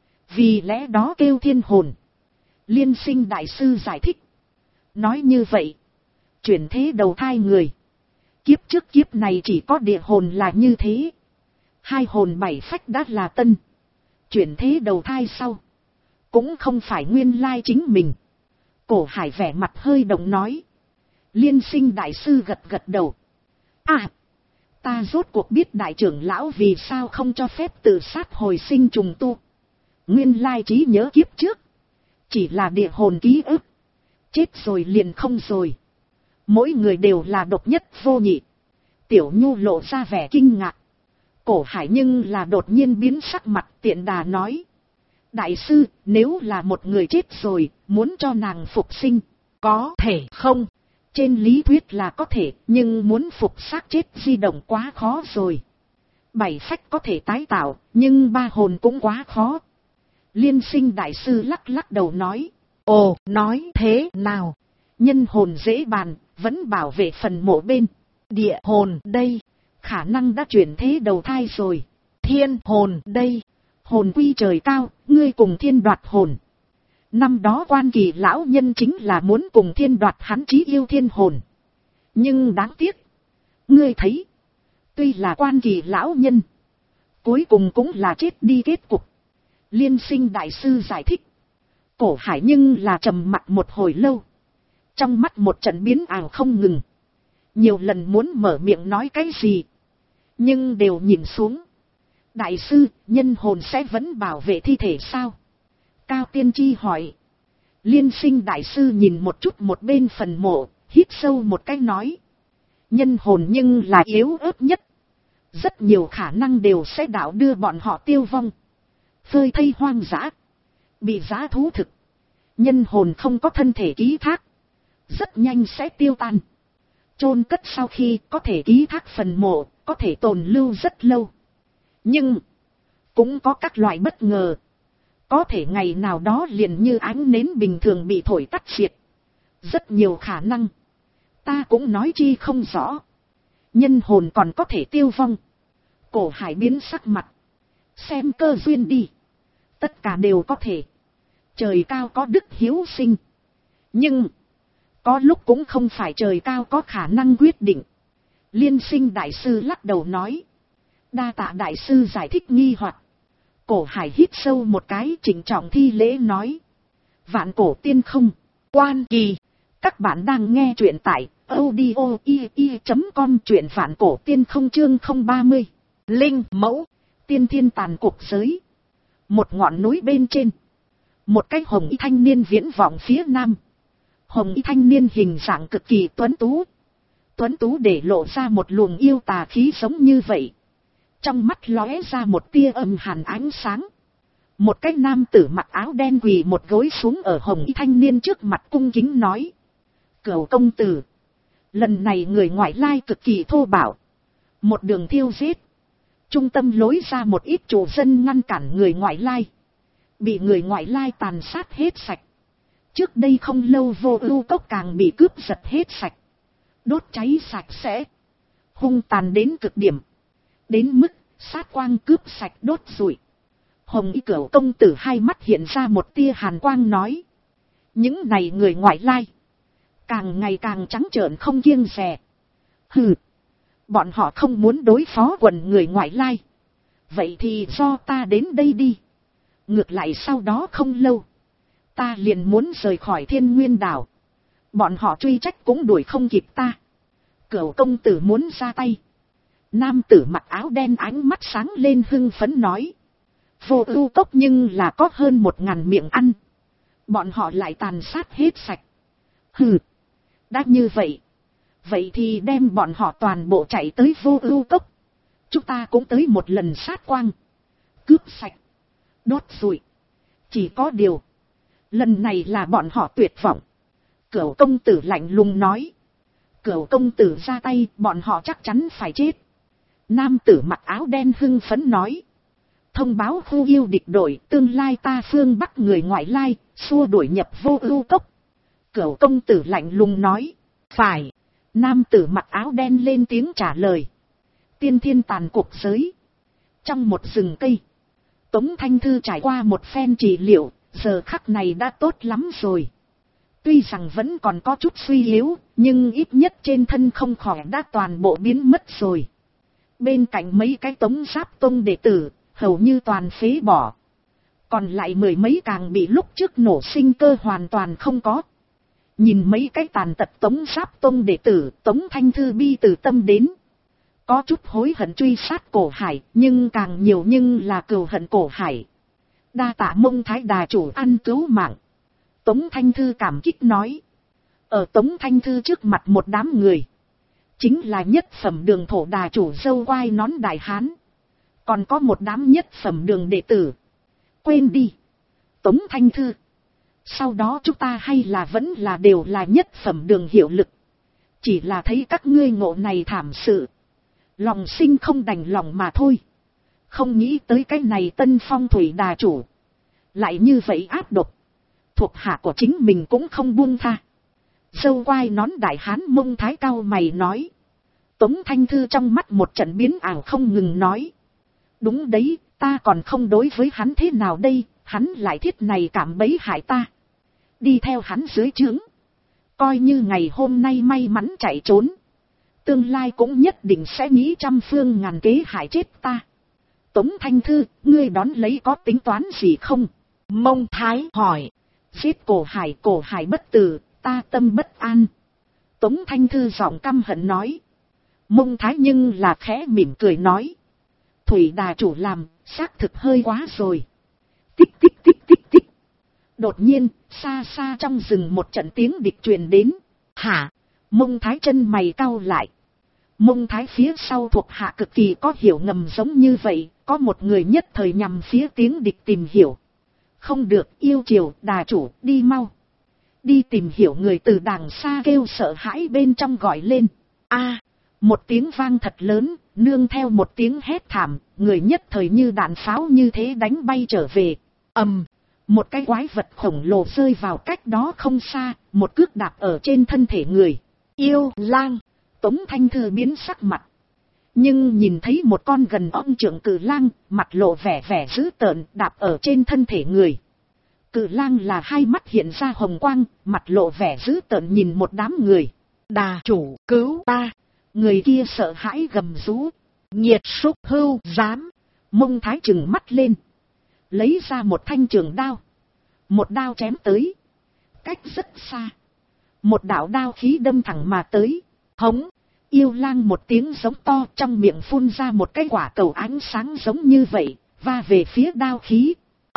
Vì lẽ đó kêu thiên hồn. Liên Sinh đại sư giải thích. Nói như vậy. Chuyển thế đầu thai người. Kiếp trước kiếp này chỉ có địa hồn là như thế. Hai hồn bảy phách đã là tân. Chuyển thế đầu thai sau. Cũng không phải nguyên lai chính mình. Cổ Hải vẻ mặt hơi động nói. Liên Sinh đại sư gật gật đầu. À. Ta rốt cuộc biết đại trưởng lão vì sao không cho phép tự sát hồi sinh trùng tu. Nguyên lai trí nhớ kiếp trước. Chỉ là địa hồn ký ức. Chết rồi liền không rồi. Mỗi người đều là độc nhất vô nhị. Tiểu Nhu lộ ra vẻ kinh ngạc. Cổ Hải nhưng là đột nhiên biến sắc mặt tiện đà nói. Đại sư, nếu là một người chết rồi, muốn cho nàng phục sinh, có thể không? Trên lý thuyết là có thể, nhưng muốn phục xác chết di động quá khó rồi. Bảy phách có thể tái tạo, nhưng ba hồn cũng quá khó. Liên Sinh đại sư lắc lắc đầu nói. Ồ, nói thế nào? Nhân hồn dễ bàn, vẫn bảo vệ phần mộ bên. Địa hồn đây, khả năng đã chuyển thế đầu thai rồi. Thiên hồn đây, hồn quy trời cao, ngươi cùng thiên đoạt hồn. Năm đó Quan Kỳ lão nhân chính là muốn cùng thiên đoạt hắn chí yêu thiên hồn. Nhưng đáng tiếc. Ngươi thấy. Tuy là Quan Kỳ lão nhân. Cuối cùng cũng là chết đi kết cục. Liên Sinh đại sư giải thích. Cổ Hải nhưng là trầm mặc một hồi lâu. Trong mắt một trận biến ảo không ngừng. Nhiều lần muốn mở miệng nói cái gì. Nhưng đều nhìn xuống. Đại sư, nhân hồn sẽ vẫn bảo vệ thi thể sao? Cao Tiên Tri hỏi. Liên Sinh đại sư nhìn một chút một bên phần mộ, hít sâu một cái nói. Nhân hồn nhưng là yếu ớt nhất. Rất nhiều khả năng đều sẽ đảo đưa bọn họ tiêu vong. Phơi thây hoang dã. Bị dã thú thực. Nhân hồn không có thân thể ký thác. Rất nhanh sẽ tiêu tan. Chôn cất sau khi có thể ký thác phần mộ, có thể tồn lưu rất lâu. Nhưng, cũng có các loại bất ngờ. Có thể ngày nào đó liền như ánh nến bình thường bị thổi tắt diệt. Rất nhiều khả năng. Ta cũng nói chi không rõ. Nhân hồn còn có thể tiêu vong. Cổ Hải biến sắc mặt. Xem cơ duyên đi. Tất cả đều có thể. Trời cao có đức hiếu sinh. Nhưng, có lúc cũng không phải trời cao có khả năng quyết định. Liên Sinh đại sư lắc đầu nói. Đa tạ đại sư giải thích nghi hoặc. Cổ Hải hít sâu một cái trịnh trọng thi lễ nói. Vạn cổ tiên không, Quan Kỳ. Các bạn đang nghe truyện tại audio.com truyện vạn cổ tiên không chương 030. Linh mẫu, tiên thiên tàn cuộc giới. Một ngọn núi bên trên. Một cái hồng y thanh niên viễn vọng phía nam. Hồng y thanh niên hình dạng cực kỳ tuấn tú. Tuấn tú để lộ ra một luồng yêu tà khí giống như vậy. Trong mắt lóe ra một tia âm hàn ánh sáng. Một cái nam tử mặc áo đen quỳ một gối xuống ở hồng y thanh niên trước mặt cung kính nói. Cửu công tử. Lần này người ngoại lai cực kỳ thô bạo. Một đường thiêu giết. Trung tâm lối ra một ít chủ dân ngăn cản người ngoại lai. Bị người ngoại lai tàn sát hết sạch. Trước đây không lâu Vô Ưu Cốc càng bị cướp giật hết sạch. Đốt cháy sạch sẽ. Hung tàn đến cực điểm. Đến mức sát quang cướp sạch đốt rụi. Hồng y Cửu công tử hai mắt hiện ra một tia hàn quang nói. Những này người ngoại lai. Càng ngày càng trắng trợn không kiêng dè. Hừ. Bọn họ không muốn đối phó quần người ngoại lai. Vậy thì do ta đến đây đi. Ngược lại sau đó không lâu, ta liền muốn rời khỏi Thiên Nguyên đảo. Bọn họ truy trách cũng đuổi không kịp ta. Cửu công tử muốn ra tay. Nam tử mặc áo đen ánh mắt sáng lên hưng phấn nói. Vô ưu cốc nhưng là có hơn 1000 miệng ăn. Bọn họ lại tàn sát hết sạch. Hừ, đã như vậy. Vậy thì đem bọn họ toàn bộ chạy tới vô ưu cốc. Chúng ta cũng tới một lần sát quang. Cướp sạch. Đốt rụi. Chỉ có điều. Lần này là bọn họ tuyệt vọng. Cửu công tử lạnh lùng nói. Cửu công tử ra tay, bọn họ chắc chắn phải chết. Nam tử mặc áo đen hưng phấn nói. Thông báo khu yêu địch đội, tương lai ta phương Bắc người ngoại lai, xua đuổi nhập vô ưu cốc. Cửu công tử lạnh lùng nói. Phải. Nam tử mặc áo đen lên tiếng trả lời. Tiên thiên tàn cuộc giới. Trong một rừng cây, Tống Thanh Thư trải qua một phen trị liệu, giờ khắc này đã tốt lắm rồi. Tuy rằng vẫn còn có chút suy yếu, nhưng ít nhất trên thân không khỏe đã toàn bộ biến mất rồi. Bên cạnh mấy cái Tống Giáp Tông đệ tử, hầu như toàn phế bỏ. Còn lại 10 mấy càng bị lúc trước nổ sinh cơ hoàn toàn không có. Nhìn mấy cái tàn tật Tống Giáp Tông đệ tử, Tống Thanh Thư bi từ tâm đến. Có chút hối hận truy sát Cổ Hải, nhưng càng nhiều nhưng là cừu hận Cổ Hải. Đa tạ Mông Thái đà chủ ăn cứu mạng. Tống Thanh Thư cảm kích nói. Ở Tống Thanh Thư trước mặt một đám người. Chính là nhất phẩm đường thổ đà chủ dâu quai nón đại hán. Còn có một đám nhất phẩm đường đệ tử. Quên đi. Tống Thanh Thư. Sau đó chúng ta hay là vẫn là đều là nhất phẩm đường hiệu lực. Chỉ là thấy các ngươi ngộ này thảm sự. Lòng sinh không đành lòng mà thôi. Không nghĩ tới cái này Tân Phong thủy đà chủ. Lại như vậy áp độc. Thuộc hạ của chính mình cũng không buông tha. Dâu quai nón đại hán Mông Thái cao mày nói. Tống Thanh Thư trong mắt một trận biến ảo không ngừng nói. Đúng đấy, ta còn không đối với hắn thế nào đây, hắn lại thiết này cảm bẫy hại ta. Đi theo hắn dưới trướng. Coi như ngày hôm nay may mắn chạy trốn. Tương lai cũng nhất định sẽ nghĩ trăm phương ngàn kế hại chết ta. Tống Thanh Thư, ngươi đón lấy có tính toán gì không? Mông Thái hỏi. Giết Cổ Hải bất tử, ta tâm bất an. Tống Thanh Thư giọng căm hận nói. Mông Thái nhưng là khẽ mỉm cười nói. Thủy đà chủ làm, xác thực hơi quá rồi. Tích tích tích tích tích. Đột nhiên, xa xa trong rừng một trận tiếng địch truyền đến. Hả? Mông Thái chân mày cau lại. Mông Thái phía sau thuộc hạ cực kỳ có hiểu ngầm giống như vậy, có một người nhất thời nhằm phía tiếng địch tìm hiểu. Không được, yêu triều, đà chủ, đi mau. Đi tìm hiểu người từ đàng xa kêu sợ hãi bên trong gọi lên. A, một tiếng vang thật lớn, nương theo một tiếng hét thảm, người nhất thời như đạn pháo như thế đánh bay trở về. Một cái quái vật khổng lồ rơi vào cách đó không xa, một cước đạp ở trên thân thể người. Yêu lang. Tống Thanh Thư biến sắc mặt. Nhưng nhìn thấy một con gần ong trượng cự lang, mặt lộ vẻ dữ tợn đạp ở trên thân thể người. Cự lang là hai mắt hiện ra hồng quang, mặt lộ vẻ dữ tợn nhìn một đám người. Đà chủ cứu ta. Người kia sợ hãi gầm rú. Nhiệt súc hưu dám. Mông Thái trừng mắt lên. Lấy ra một thanh trường đao. Một đao chém tới. Cách rất xa. Một đạo đao khí đâm thẳng mà tới. Hống. Yêu lang một tiếng giống to trong miệng phun ra một cái quả cầu ánh sáng giống như vậy. Va về phía đao khí.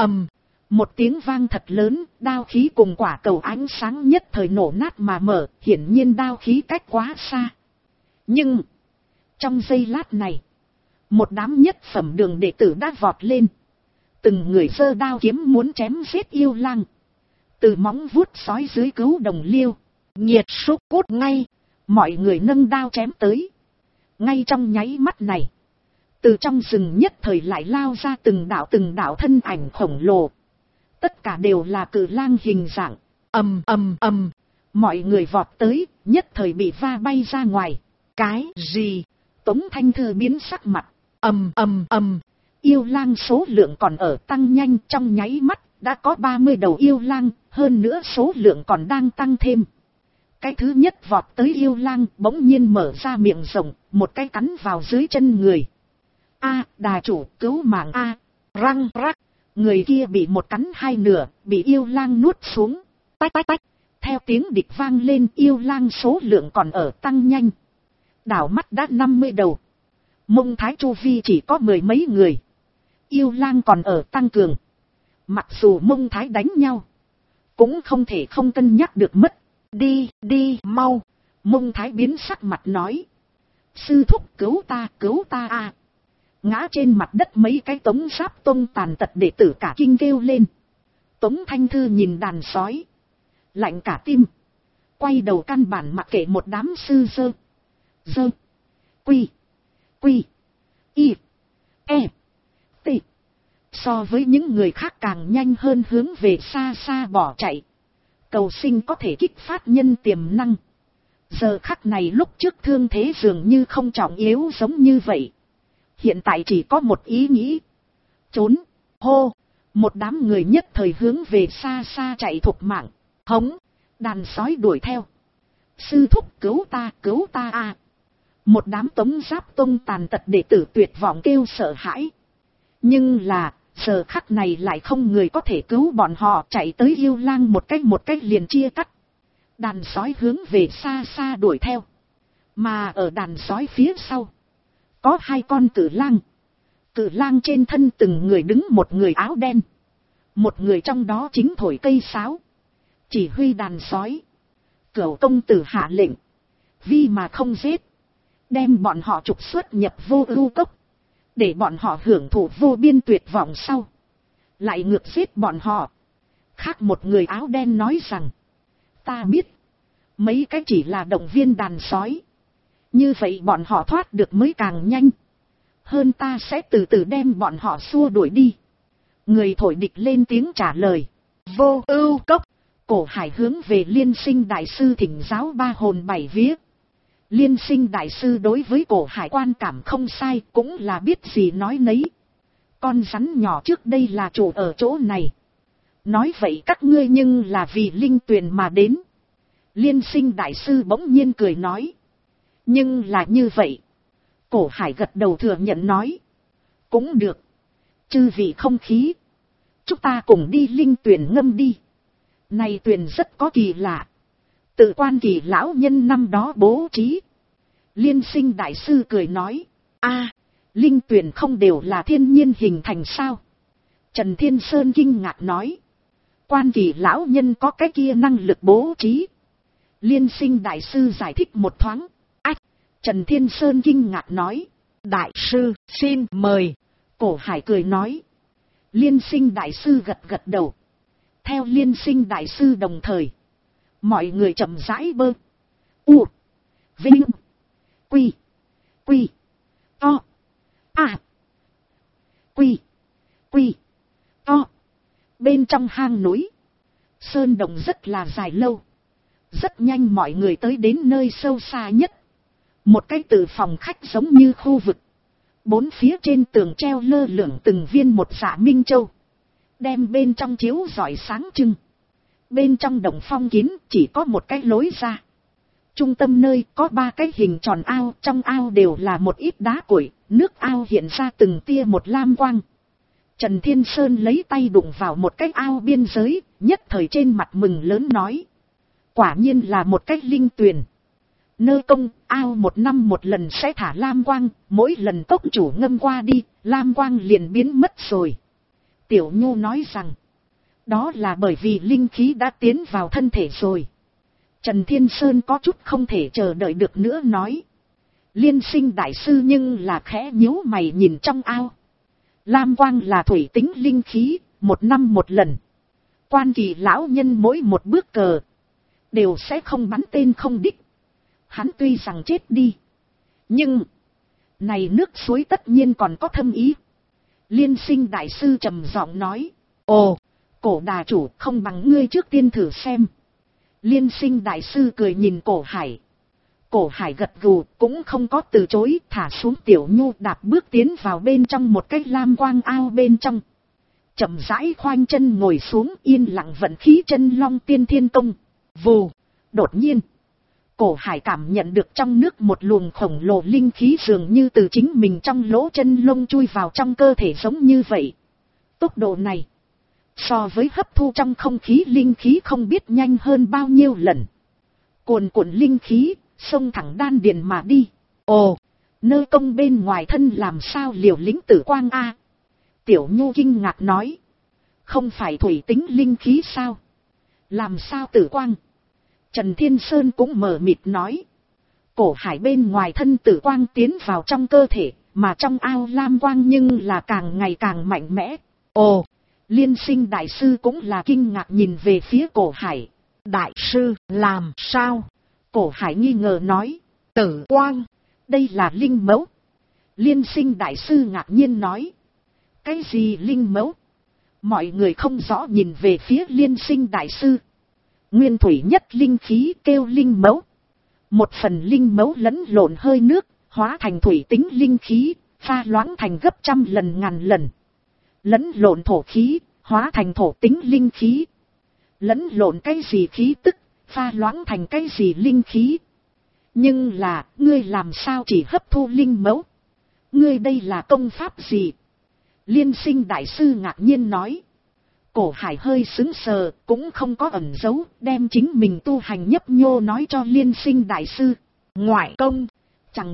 Một tiếng vang thật lớn, đao khí cùng quả cầu ánh sáng nhất thời nổ nát mà mở, hiển nhiên đao khí cách quá xa. Nhưng, trong giây lát này, một đám nhất phẩm đường đệ tử đã vọt lên. Từng người giơ đao kiếm muốn chém giết yêu lang. Từ móng vuốt sói dưới cứu đồng liêu, nhiệt súc cút ngay, mọi người nâng đao chém tới. Ngay trong nháy mắt này, từ trong rừng nhất thời lại lao ra từng đạo thân ảnh khổng lồ. Tất cả đều là cự lang hình dạng. Mọi người vọt tới, nhất thời bị va bay ra ngoài. Cái gì? Tống Thanh Thư biến sắc mặt. Yêu lang số lượng còn ở tăng nhanh, trong nháy mắt, đã có 30 đầu yêu lang, hơn nữa số lượng còn đang tăng thêm. Cái thứ nhất vọt tới yêu lang bỗng nhiên mở ra miệng rộng, một cái cắn vào dưới chân người. A, đà chủ cứu mạng A. Răng rắc, người kia bị một cắn hai nửa, bị yêu lang nuốt xuống. Tách tách tách, theo tiếng địch vang lên, yêu lang số lượng còn ở tăng nhanh. Đảo mắt đã 50 đầu. Mông Thái chu vi chỉ có 10 mấy người. Yêu lang còn ở tăng cường. Mặc dù Mông Thái đánh nhau, cũng không thể không cân nhắc được mất. Đi, đi, mau. Mông Thái biến sắc mặt nói. Sư thúc cứu ta à. Ngã trên mặt đất mấy cái Tống Giáp Tông tàn tật đệ tử cả kinh kêu lên. Tống Thanh Thư nhìn đàn sói, lạnh cả tim. Quay đầu căn bản mặc kệ một đám sư dơ, quy, y, e, t. So với những người khác càng nhanh hơn hướng về xa xa bỏ chạy. Cầu sinh có thể kích phát nhân tiềm năng. Giờ khắc này lúc trước thương thế dường như không trọng yếu giống như vậy. Hiện tại chỉ có một ý nghĩ. Trốn, hô. Một đám người nhất thời hướng về xa xa chạy thục mạng. Hống, đàn sói đuổi theo. Sư thúc cứu ta à. Một đám Tống Giáp Tông tàn tật đệ tử tuyệt vọng kêu sợ hãi. Nhưng là, giờ khắc này lại không người có thể cứu bọn họ, chạy tới yêu lang một cách liền chia cắt. Đàn sói hướng về xa xa đuổi theo. Mà ở đàn sói phía sau, có hai con cử lang. Cử lang trên thân từng người đứng một người áo đen. Một người trong đó chính thổi cây sáo, chỉ huy đàn sói. Cửu công tử hạ lệnh, vì mà không giết, đem bọn họ trục xuất nhập vô ưu cốc, để bọn họ hưởng thụ vô biên tuyệt vọng sau, lại ngược giết bọn họ. Khác một người áo đen nói rằng, ta biết, mấy cái chỉ là động viên đàn sói, như vậy bọn họ thoát được mới càng nhanh, hơn ta sẽ từ từ đem bọn họ xua đuổi đi. Người thổi địch lên tiếng trả lời. Vô ưu cốc. Cổ Hải hướng về Liên Sinh đại sư thỉnh giáo ba hồn bảy vía. Liên Sinh đại sư đối với Cổ Hải quan cảm không sai, cũng là biết gì nói nấy. Con rắn nhỏ trước đây là chủ ở chỗ này. Nói vậy các ngươi nhưng là vì linh tuyền mà đến. Liên Sinh đại sư bỗng nhiên cười nói. Nhưng là như vậy. Cổ Hải gật đầu thừa nhận nói. Cũng được. Chư vị không khí. Chúng ta cùng đi linh tuyền ngâm đi. Này tuyền rất có kỳ lạ. Tự Quan Kỳ lão nhân năm đó bố trí. Liên Sinh đại sư cười nói. A, linh tuyền không đều là thiên nhiên hình thành sao? Trần Thiên Sơn kinh ngạc nói. Quan Kỳ lão nhân có cái kia năng lực bố trí. Liên Sinh đại sư giải thích một thoáng. Ách, Trần Thiên Sơn kinh ngạc nói. Đại sư, xin mời. Cổ Hải cười nói. Liên Sinh đại sư gật gật đầu. Theo Liên Sinh đại sư đồng thời, mọi người chậm rãi bơ. U, Vinh, Quy, To, A, Quy, To. Bên trong hang núi, sơn đồng rất là dài lâu. Rất nhanh mọi người tới đến nơi sâu xa nhất. Một cái từ phòng khách giống như khu vực. Bốn phía trên tường treo lơ lửng từng viên một dạ minh châu. Đem bên trong chiếu rọi sáng trưng. Bên trong đồng phong kín chỉ có một cái lối ra. Trung tâm nơi có ba cái hình tròn ao. Trong ao đều là một ít đá cuội. Nước ao hiện ra từng tia một lam quang. Trần Thiên Sơn lấy tay đụng vào một cái ao biên giới. Nhất thời trên mặt mừng lớn nói. Quả nhiên là một cái linh tuyền. Nơ công ao một năm một lần sẽ thả lam quang. Mỗi lần cốc chủ ngâm qua đi, lam quang liền biến mất rồi. Tiểu Nhu nói rằng, đó là bởi vì linh khí đã tiến vào thân thể rồi. Trần Thiên Sơn có chút không thể chờ đợi được nữa nói. Liên Sinh đại sư nhưng là khẽ nhíu mày nhìn trong ao. Lam quang là thủy tính linh khí, một năm một lần. Quan Kỳ lão nhân mỗi một bước cờ, đều sẽ không bắn tên không đích. Hắn tuy rằng chết đi, nhưng này nước suối tất nhiên còn có thâm ý. Liên Sinh đại sư trầm giọng nói. Ồ, Cổ đà chủ không bằng ngươi trước tiên thử xem. Liên Sinh đại sư cười nhìn Cổ Hải. Cổ Hải gật gù cũng không có từ chối, thả xuống Tiểu Nhu đạp bước tiến vào bên trong một cái lam quang ao bên trong. Chậm rãi khoanh chân ngồi xuống yên lặng vận khí chân long tiên thiên công. Vù, đột nhiên, Cổ Hải cảm nhận được trong nước một luồng khổng lồ linh khí dường như từ chính mình trong lỗ chân lông chui vào trong cơ thể giống như vậy. Tốc độ này, so với hấp thu trong không khí linh khí không biết nhanh hơn bao nhiêu lần. Cuồn cuộn linh khí, xông thẳng đan điền mà đi. Ồ, nơi công bên ngoài thân làm sao liều lĩnh tử quang a? Tiểu Nhu kinh ngạc nói. Không phải thủy tính linh khí sao? Làm sao tử quang? Trần Thiên Sơn cũng mờ mịt nói. Cổ Hải bên ngoài thân tử quang tiến vào trong cơ thể, mà trong ao lam quang nhưng là càng ngày càng mạnh mẽ. Ồ, Liên Sinh đại sư cũng là kinh ngạc nhìn về phía Cổ Hải. Đại sư, làm sao? Cổ Hải nghi ngờ nói. Tử quang, đây là linh mẫu. Liên Sinh đại sư ngạc nhiên nói. Cái gì linh mẫu? Mọi người không rõ nhìn về phía Liên Sinh đại sư. Nguyên thủy nhất linh khí kêu linh mẫu. Một phần linh mẫu lẫn lộn hơi nước, hóa thành thủy tính linh khí, pha loãng thành gấp trăm lần ngàn lần. Lẫn lộn thổ khí, hóa thành thổ tính linh khí. Lẫn lộn cái gì khí tức, pha loãng thành cái gì linh khí. Nhưng là, ngươi làm sao chỉ hấp thu linh mẫu? Ngươi đây là công pháp gì? Liên Sinh đại sư ngạc nhiên nói. Cổ Hải hơi sững sờ, cũng không có ẩn giấu, đem chính mình tu hành nhấp nhô nói cho Liên Sinh đại sư. Ngoại công, chẳng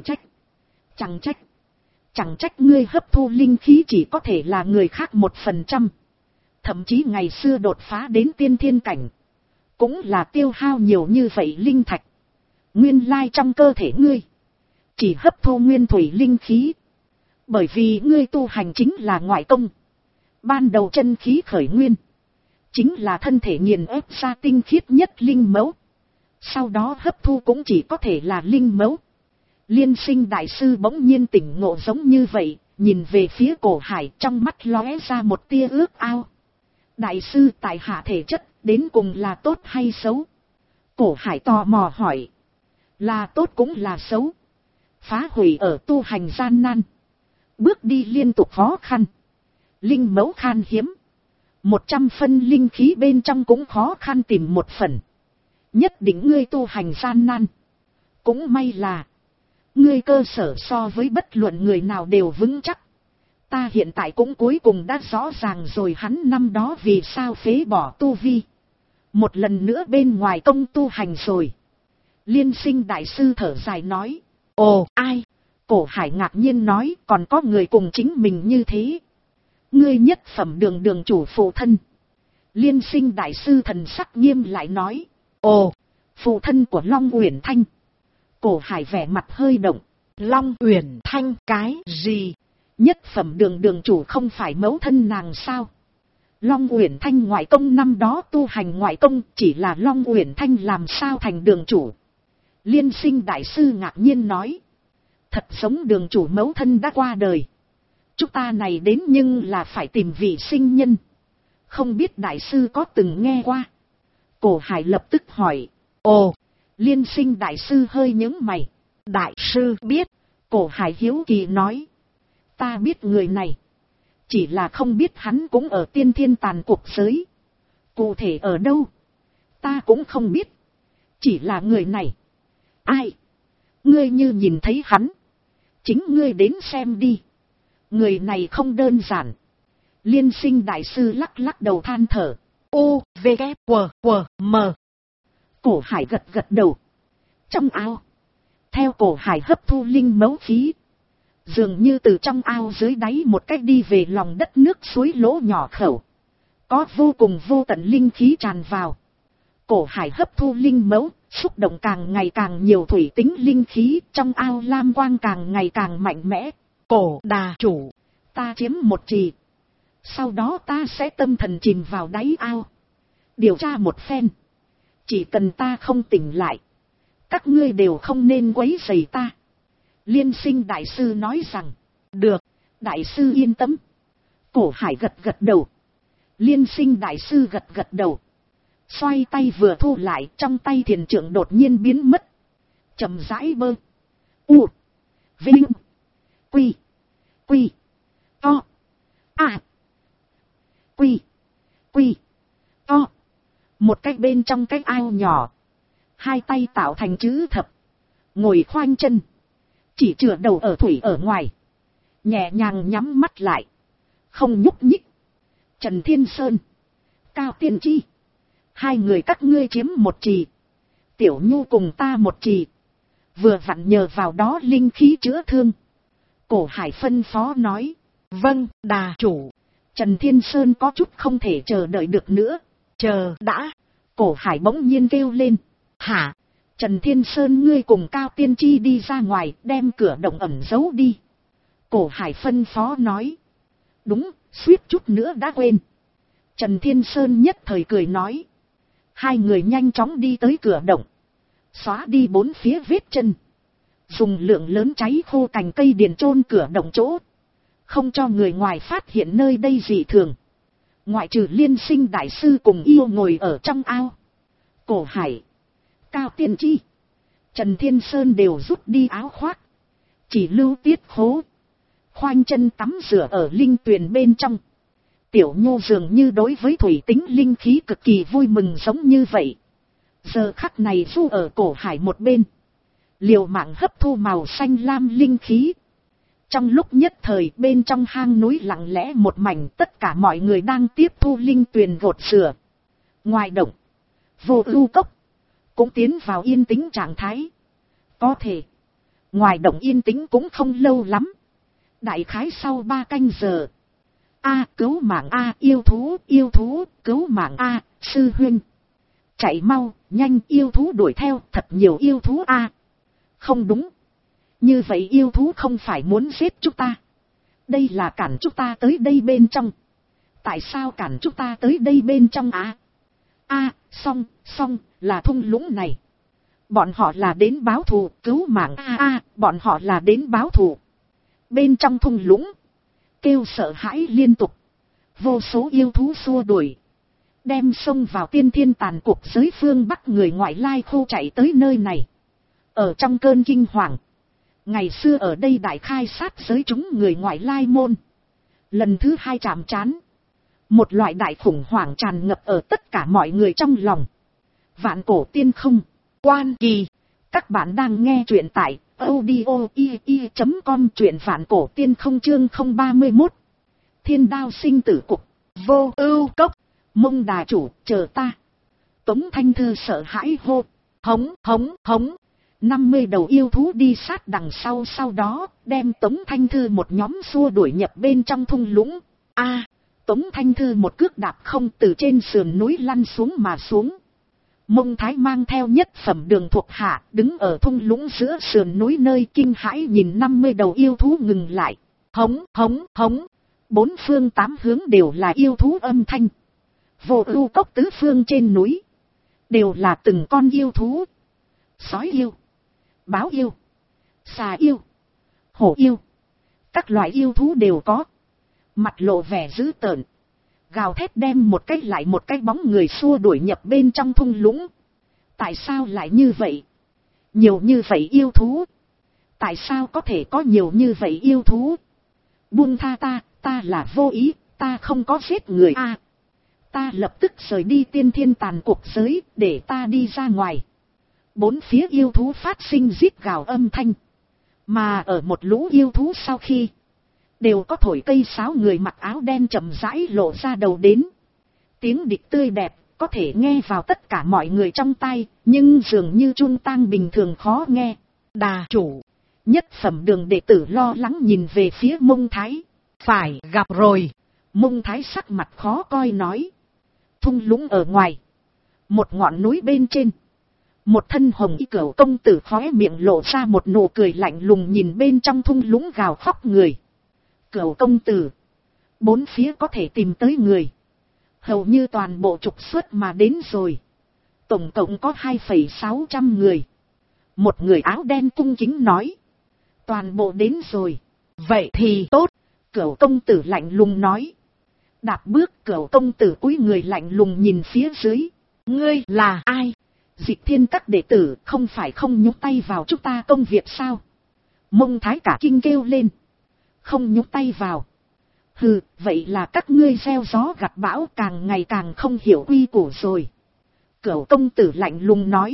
trách ngươi hấp thu linh khí chỉ có thể là người khác 1%. Thậm chí ngày xưa đột phá đến tiên thiên cảnh, cũng là tiêu hao nhiều như vậy linh thạch. Nguyên lai trong cơ thể ngươi, chỉ hấp thu nguyên thủy linh khí. Bởi vì ngươi tu hành chính là ngoại công. Ban đầu chân khí khởi nguyên, chính là thân thể nghiền ép ra tinh khiết nhất linh mẫu. Sau đó hấp thu cũng chỉ có thể là linh mẫu. Liên Sinh đại sư bỗng nhiên tỉnh ngộ giống như vậy, nhìn về phía Cổ Hải trong mắt lóe ra một tia ước ao. Đại sư tại hạ thể chất, đến cùng là tốt hay xấu? Cổ Hải tò mò hỏi. Là tốt cũng là xấu. Phá hủy ở tu hành gian nan. Bước đi liên tục khó khăn. Linh mẫu khan hiếm. 100 phân linh khí bên trong cũng khó khăn tìm một phần. Nhất định ngươi tu hành gian nan. Cũng may là ngươi cơ sở so với bất luận người nào đều vững chắc. Ta hiện tại cũng cuối cùng đã rõ ràng rồi hắn năm đó vì sao phế bỏ tu vi. Một lần nữa bên ngoài công tu hành rồi. Liên Sinh đại sư thở dài nói. Ồ, ai? Cổ Hải ngạc nhiên nói, còn có người cùng chính mình như thế. Ngươi nhất phẩm đường chủ phụ thân. Liên Sinh đại sư thần sắc nghiêm lại nói. Ồ, phụ thân của Long Uyển Thanh. Cổ Hải vẻ mặt hơi động. Long Uyển Thanh cái gì? Nhất phẩm đường chủ không phải mẫu thân nàng sao? Long Uyển Thanh ngoại công năm đó tu hành ngoại công, chỉ là Long Uyển Thanh làm sao thành đường chủ? Liên Sinh đại sư ngạc nhiên nói. Thật giống đường chủ mẫu thân đã qua đời. Chúng ta này đến nhưng là phải tìm vị sinh nhân. Không biết đại sư có từng nghe qua? Cổ Hải lập tức hỏi. Ồ, Liên Sinh đại sư hơi nhướng mày. Đại sư biết. Cổ Hải hiếu kỳ nói. Ta biết người này. Chỉ là không biết hắn cũng ở tiên thiên tàn cuộc giới. Cụ thể ở đâu? Ta cũng không biết. Chỉ là người này. Ai? Ngươi như nhìn thấy hắn. Chính ngươi đến xem đi. Người này không đơn giản. Liên Sinh đại sư lắc lắc đầu than thở. U, V, K, W, M. Cổ Hải gật đầu. Trong ao. Theo Cổ Hải hấp thu linh mẫu khí. Dường như từ trong ao dưới đáy một cách đi về lòng đất nước suối lỗ nhỏ khẩu. Có vô cùng vô tận linh khí tràn vào. Cổ Hải hấp thu linh mẫu, xúc động càng ngày càng nhiều thủy tính linh khí, trong ao lam quang càng ngày càng mạnh mẽ. Cổ đà chủ, ta chiếm một trì. Sau đó ta sẽ tâm thần chìm vào đáy ao. Điều tra một phen. Chỉ cần ta không tỉnh lại, các ngươi đều không nên quấy rầy ta. Liên Sinh đại sư nói rằng. Được, đại sư yên tâm. Cổ Hải gật đầu. Liên Sinh đại sư gật đầu. Xoay tay vừa thu lại, trong tay thiền trượng đột nhiên biến mất. Chậm rãi bơ. U. Vinh. Quy. To. À. Quy. To. Một cái bên trong cái ao nhỏ. hai tay tạo thành chữ thập, ngồi khoanh chân, chỉ chừa đầu ở thủy ở ngoài, nhẹ nhàng nhắm mắt lại, không nhúc nhích. Trần Thiên Sơn, Cao Tiên Chi, hai người các ngươi chiếm một trì, Tiểu Nhu cùng ta một trì, vừa vặn nhờ vào đó linh khí chữa thương. Cổ Hải phân phó nói, vâng, đà chủ. Trần Thiên Sơn có chút không thể chờ đợi được nữa. Chờ đã. Cổ Hải bỗng nhiên kêu lên. Hả? Trần Thiên Sơn, ngươi cùng Cao Tiên Chi đi ra ngoài, đem cửa động ẩn giấu đi. Cổ Hải phân phó nói. Đúng, suýt chút nữa đã quên. Trần Thiên Sơn nhất thời cười nói. Hai người nhanh chóng đi tới cửa động, xóa đi bốn phía vết chân, dùng lượng lớn cháy khô cành cây điền chôn cửa động chỗ, không cho người ngoài phát hiện nơi đây dị thường. Ngoại trừ Liên Sinh đại sư cùng yêu ngồi ở trong ao, Cổ Hải, Cao Tiên Chi, Trần Thiên Sơn đều rút đi áo khoác, chỉ lưu Tiết Khố khoanh chân tắm rửa ở linh tuyền bên trong. Tiểu Nhu dường như đối với thủy tính linh khí cực kỳ vui mừng giống như vậy. Giờ khắc này du ở Cổ Hải một bên, liều mạng hấp thu màu xanh lam linh khí. Trong lúc nhất thời bên trong hang núi lặng lẽ một mảnh, tất cả mọi người đang tiếp thu linh tuyền gột rửa. Ngoài động, Vô Ưu Cốc cũng tiến vào yên tĩnh trạng thái. Có thể, ngoài động yên tĩnh cũng không lâu lắm. Đại khái sau 3 canh giờ. A, cứu mạng A, yêu thú, cứu mạng A, sư huynh. Chạy mau, nhanh, yêu thú đuổi theo, thật nhiều yêu thú A. Không đúng. Như vậy yêu thú không phải muốn giết chúng ta. Đây là cản chúng ta tới đây bên trong. Tại sao cản chúng ta tới đây bên trong A? A, xong, là thung lũng này. Bọn họ là đến báo thù, cứu mạng A, bọn họ là đến báo thù. Bên trong thung lũng, kêu sợ hãi liên tục. Vô số yêu thú xua đuổi, đem xông vào tiên thiên tàn cuộc giới phương Bắc người ngoại lai khô chạy tới nơi này. Ở trong cơn kinh hoàng, ngày xưa ở đây đại khai sát giới chúng người ngoại lai môn. Lần thứ 2 chạm trán, một loại đại khủng hoảng tràn ngập ở tất cả mọi người trong lòng. Vạn Cổ Tiên Không, Quan Kỳ. Các bạn đang nghe truyện tại audio.com, truyện Vạn Cổ Tiên Không chương 031. Thiên Đao Sinh Tử Cục, Vô Ưu Cốc. Mông đà chủ, chờ ta. Tống Thanh Thư sợ hãi hô. Hống. 50 đầu yêu thú đi sát đằng sau, sau đó đem Tống Thanh Thư một nhóm xua đuổi nhập bên trong thung lũng. Tống Thanh Thư một cước đạp không từ trên sườn núi lăn xuống mà xuống. Mông Thái mang theo nhất phẩm đường thuộc hạ, đứng ở thung lũng giữa sườn núi nơi kinh hãi nhìn 50 đầu yêu thú ngừng lại. Hống. 4 phương 8 hướng đều là yêu thú âm thanh. Vô Ưu Cốc tứ phương trên núi đều là từng con yêu thú. Sói yêu, báo yêu, xà yêu, hổ yêu, các loại yêu thú đều có. Mặt lộ vẻ dữ tợn, gào thét đem một cái lại một cái bóng người xua đuổi nhập bên trong thung lũng. Tại sao lại như vậy? Nhiều như vậy yêu thú. Tại sao có thể có nhiều như vậy yêu thú? Buông tha ta là vô ý, ta không có giết người a. Ta lập tức rời đi tiên thiên tàn cuộc giới, để ta đi ra ngoài. 4 phía yêu thú phát sinh rít gào âm thanh. Mà ở một lũ yêu thú sau khi, đều có thổi cây sáo người mặc áo đen chậm rãi lộ ra đầu đến. Tiếng địch tươi đẹp, có thể nghe vào tất cả mọi người trong tai, nhưng dường như chuông tang bình thường khó nghe. Đà chủ, nhất phẩm đường đệ tử lo lắng nhìn về phía Mông Thái. Phải gặp rồi. Mông Thái sắc mặt khó coi nói. Thung lũng ở ngoài, một ngọn núi bên trên, một thân hồng y Cửu công tử khóe miệng lộ ra một nụ cười lạnh lùng nhìn bên trong thung lũng gào khóc người. Cửu công tử, 4 phía có thể tìm tới người, hầu như toàn bộ trục xuất mà đến rồi. Tổng cộng có 2,600 người. Một người áo đen cung kính nói. Toàn bộ đến rồi. Vậy thì tốt. Cửu công tử lạnh lùng nói. Đạp bước Cửu công tử cúi người lạnh lùng nhìn phía dưới. Ngươi là ai? Dịch Thiên các đệ tử không phải không nhúc tay vào chúng ta công việc sao? Mông Thái cả kinh kêu lên. Không nhúc tay vào. Hừ, vậy là các ngươi gieo gió gặt bão càng ngày càng không hiểu quy củ rồi. Cửu công tử lạnh lùng nói.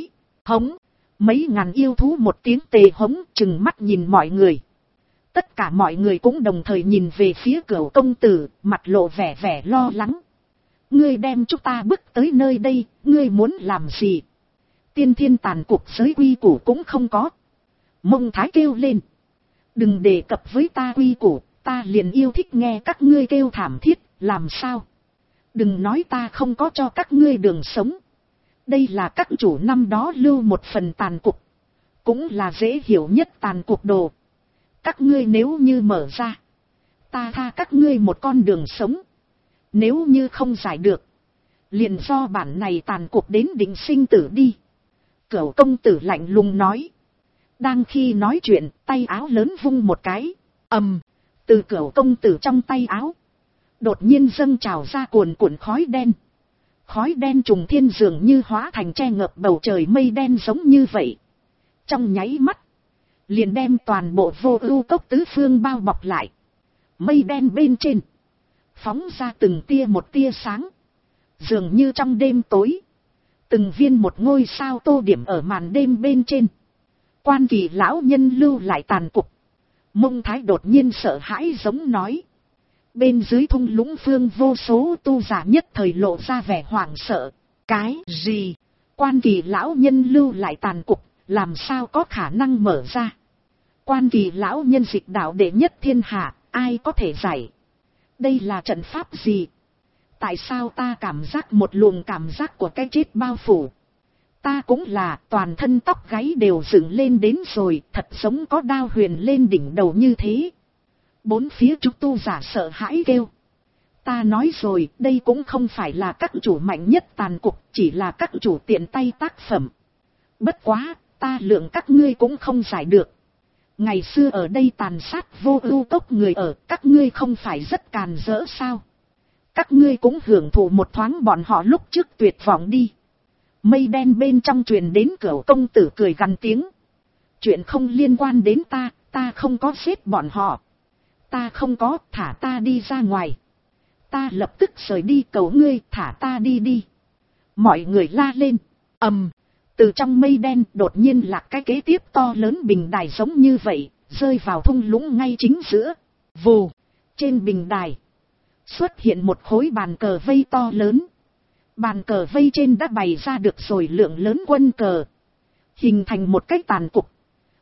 Hống, mấy ngàn yêu thú một tiếng tề hống chừng mắt nhìn mọi người. Tất cả mọi người cũng đồng thời nhìn về phía Cửu công tử, mặt lộ vẻ lo lắng. Ngươi đem chúng ta bước tới nơi đây, ngươi muốn làm gì? Tiên thiên tàn cuộc giới quy củ cũng không có. Mông Thái kêu lên. Đừng đề cập với ta quy củ, ta liền yêu thích nghe các ngươi kêu thảm thiết, làm sao? Đừng nói ta không có cho các ngươi đường sống. Đây là các chủ năm đó lưu một phần tàn cục. Cũng là dễ hiểu nhất tàn cục đồ. Các ngươi nếu như mở ra, ta tha các ngươi một con đường sống. Nếu như không giải được, liền do bản này tàn cục đến định sinh tử đi. Cửu công tử lạnh lùng nói. Đang khi nói chuyện, tay áo lớn vung một cái. Từ Cửu công tử trong tay áo đột nhiên dâng trào ra cuồn cuộn khói đen. Khói đen trùng thiên dường như hóa thành che ngập bầu trời mây đen giống như vậy. Trong nháy mắt, liền đem toàn bộ Vô Ưu Cốc tứ phương bao bọc lại. Mây đen bên trên phóng ra từng tia một tia sáng, dường như trong đêm tối, từng viên một ngôi sao tô điểm ở màn đêm bên trên. Quan Kỳ lão nhân lưu lại tàn cục. Mông Thái đột nhiên sợ hãi giống nói. Bên dưới thung lũng phương vô số tu giả nhất thời lộ ra vẻ hoảng sợ. Cái gì? Quan Kỳ lão nhân lưu lại tàn cục, làm sao có khả năng mở ra? Quan Kỳ lão nhân dịch đạo đệ nhất thiên hạ, ai có thể giải? Đây là trận pháp gì? Tại sao ta cảm giác một luồng cảm giác của cái chết bao phủ? Ta cũng là, toàn thân tóc gáy đều dựng lên đến rồi, thật giống có đao huyền lên đỉnh đầu như thế. Bốn phía chúng tu giả sợ hãi kêu. Ta nói rồi, đây cũng không phải là các chủ mạnh nhất tàn cục, chỉ là các chủ tiện tay tác phẩm. Bất quá, ta lượng các ngươi cũng không giải được. Ngày xưa ở đây tàn sát Vô Ưu Cốc người ở, các ngươi không phải rất càn rỡ sao? Các ngươi cũng hưởng thụ một thoáng bọn họ lúc trước tuyệt vọng đi. Mây đen bên trong truyền đến Cửu công tử cười gằn tiếng. Chuyện không liên quan đến ta không có giết bọn họ. Ta không có, thả ta đi ra ngoài. Ta lập tức rời đi, cầu ngươi thả ta đi. Mọi người la lên. Từ trong mây đen đột nhiên là cái kế tiếp to lớn bình đài giống như vậy, rơi vào thung lũng ngay chính giữa. Vù, trên bình đài xuất hiện một khối bàn cờ vây to lớn. Bàn cờ vây trên đã bày ra được rồi lượng lớn quân cờ, hình thành một cái tàn cục.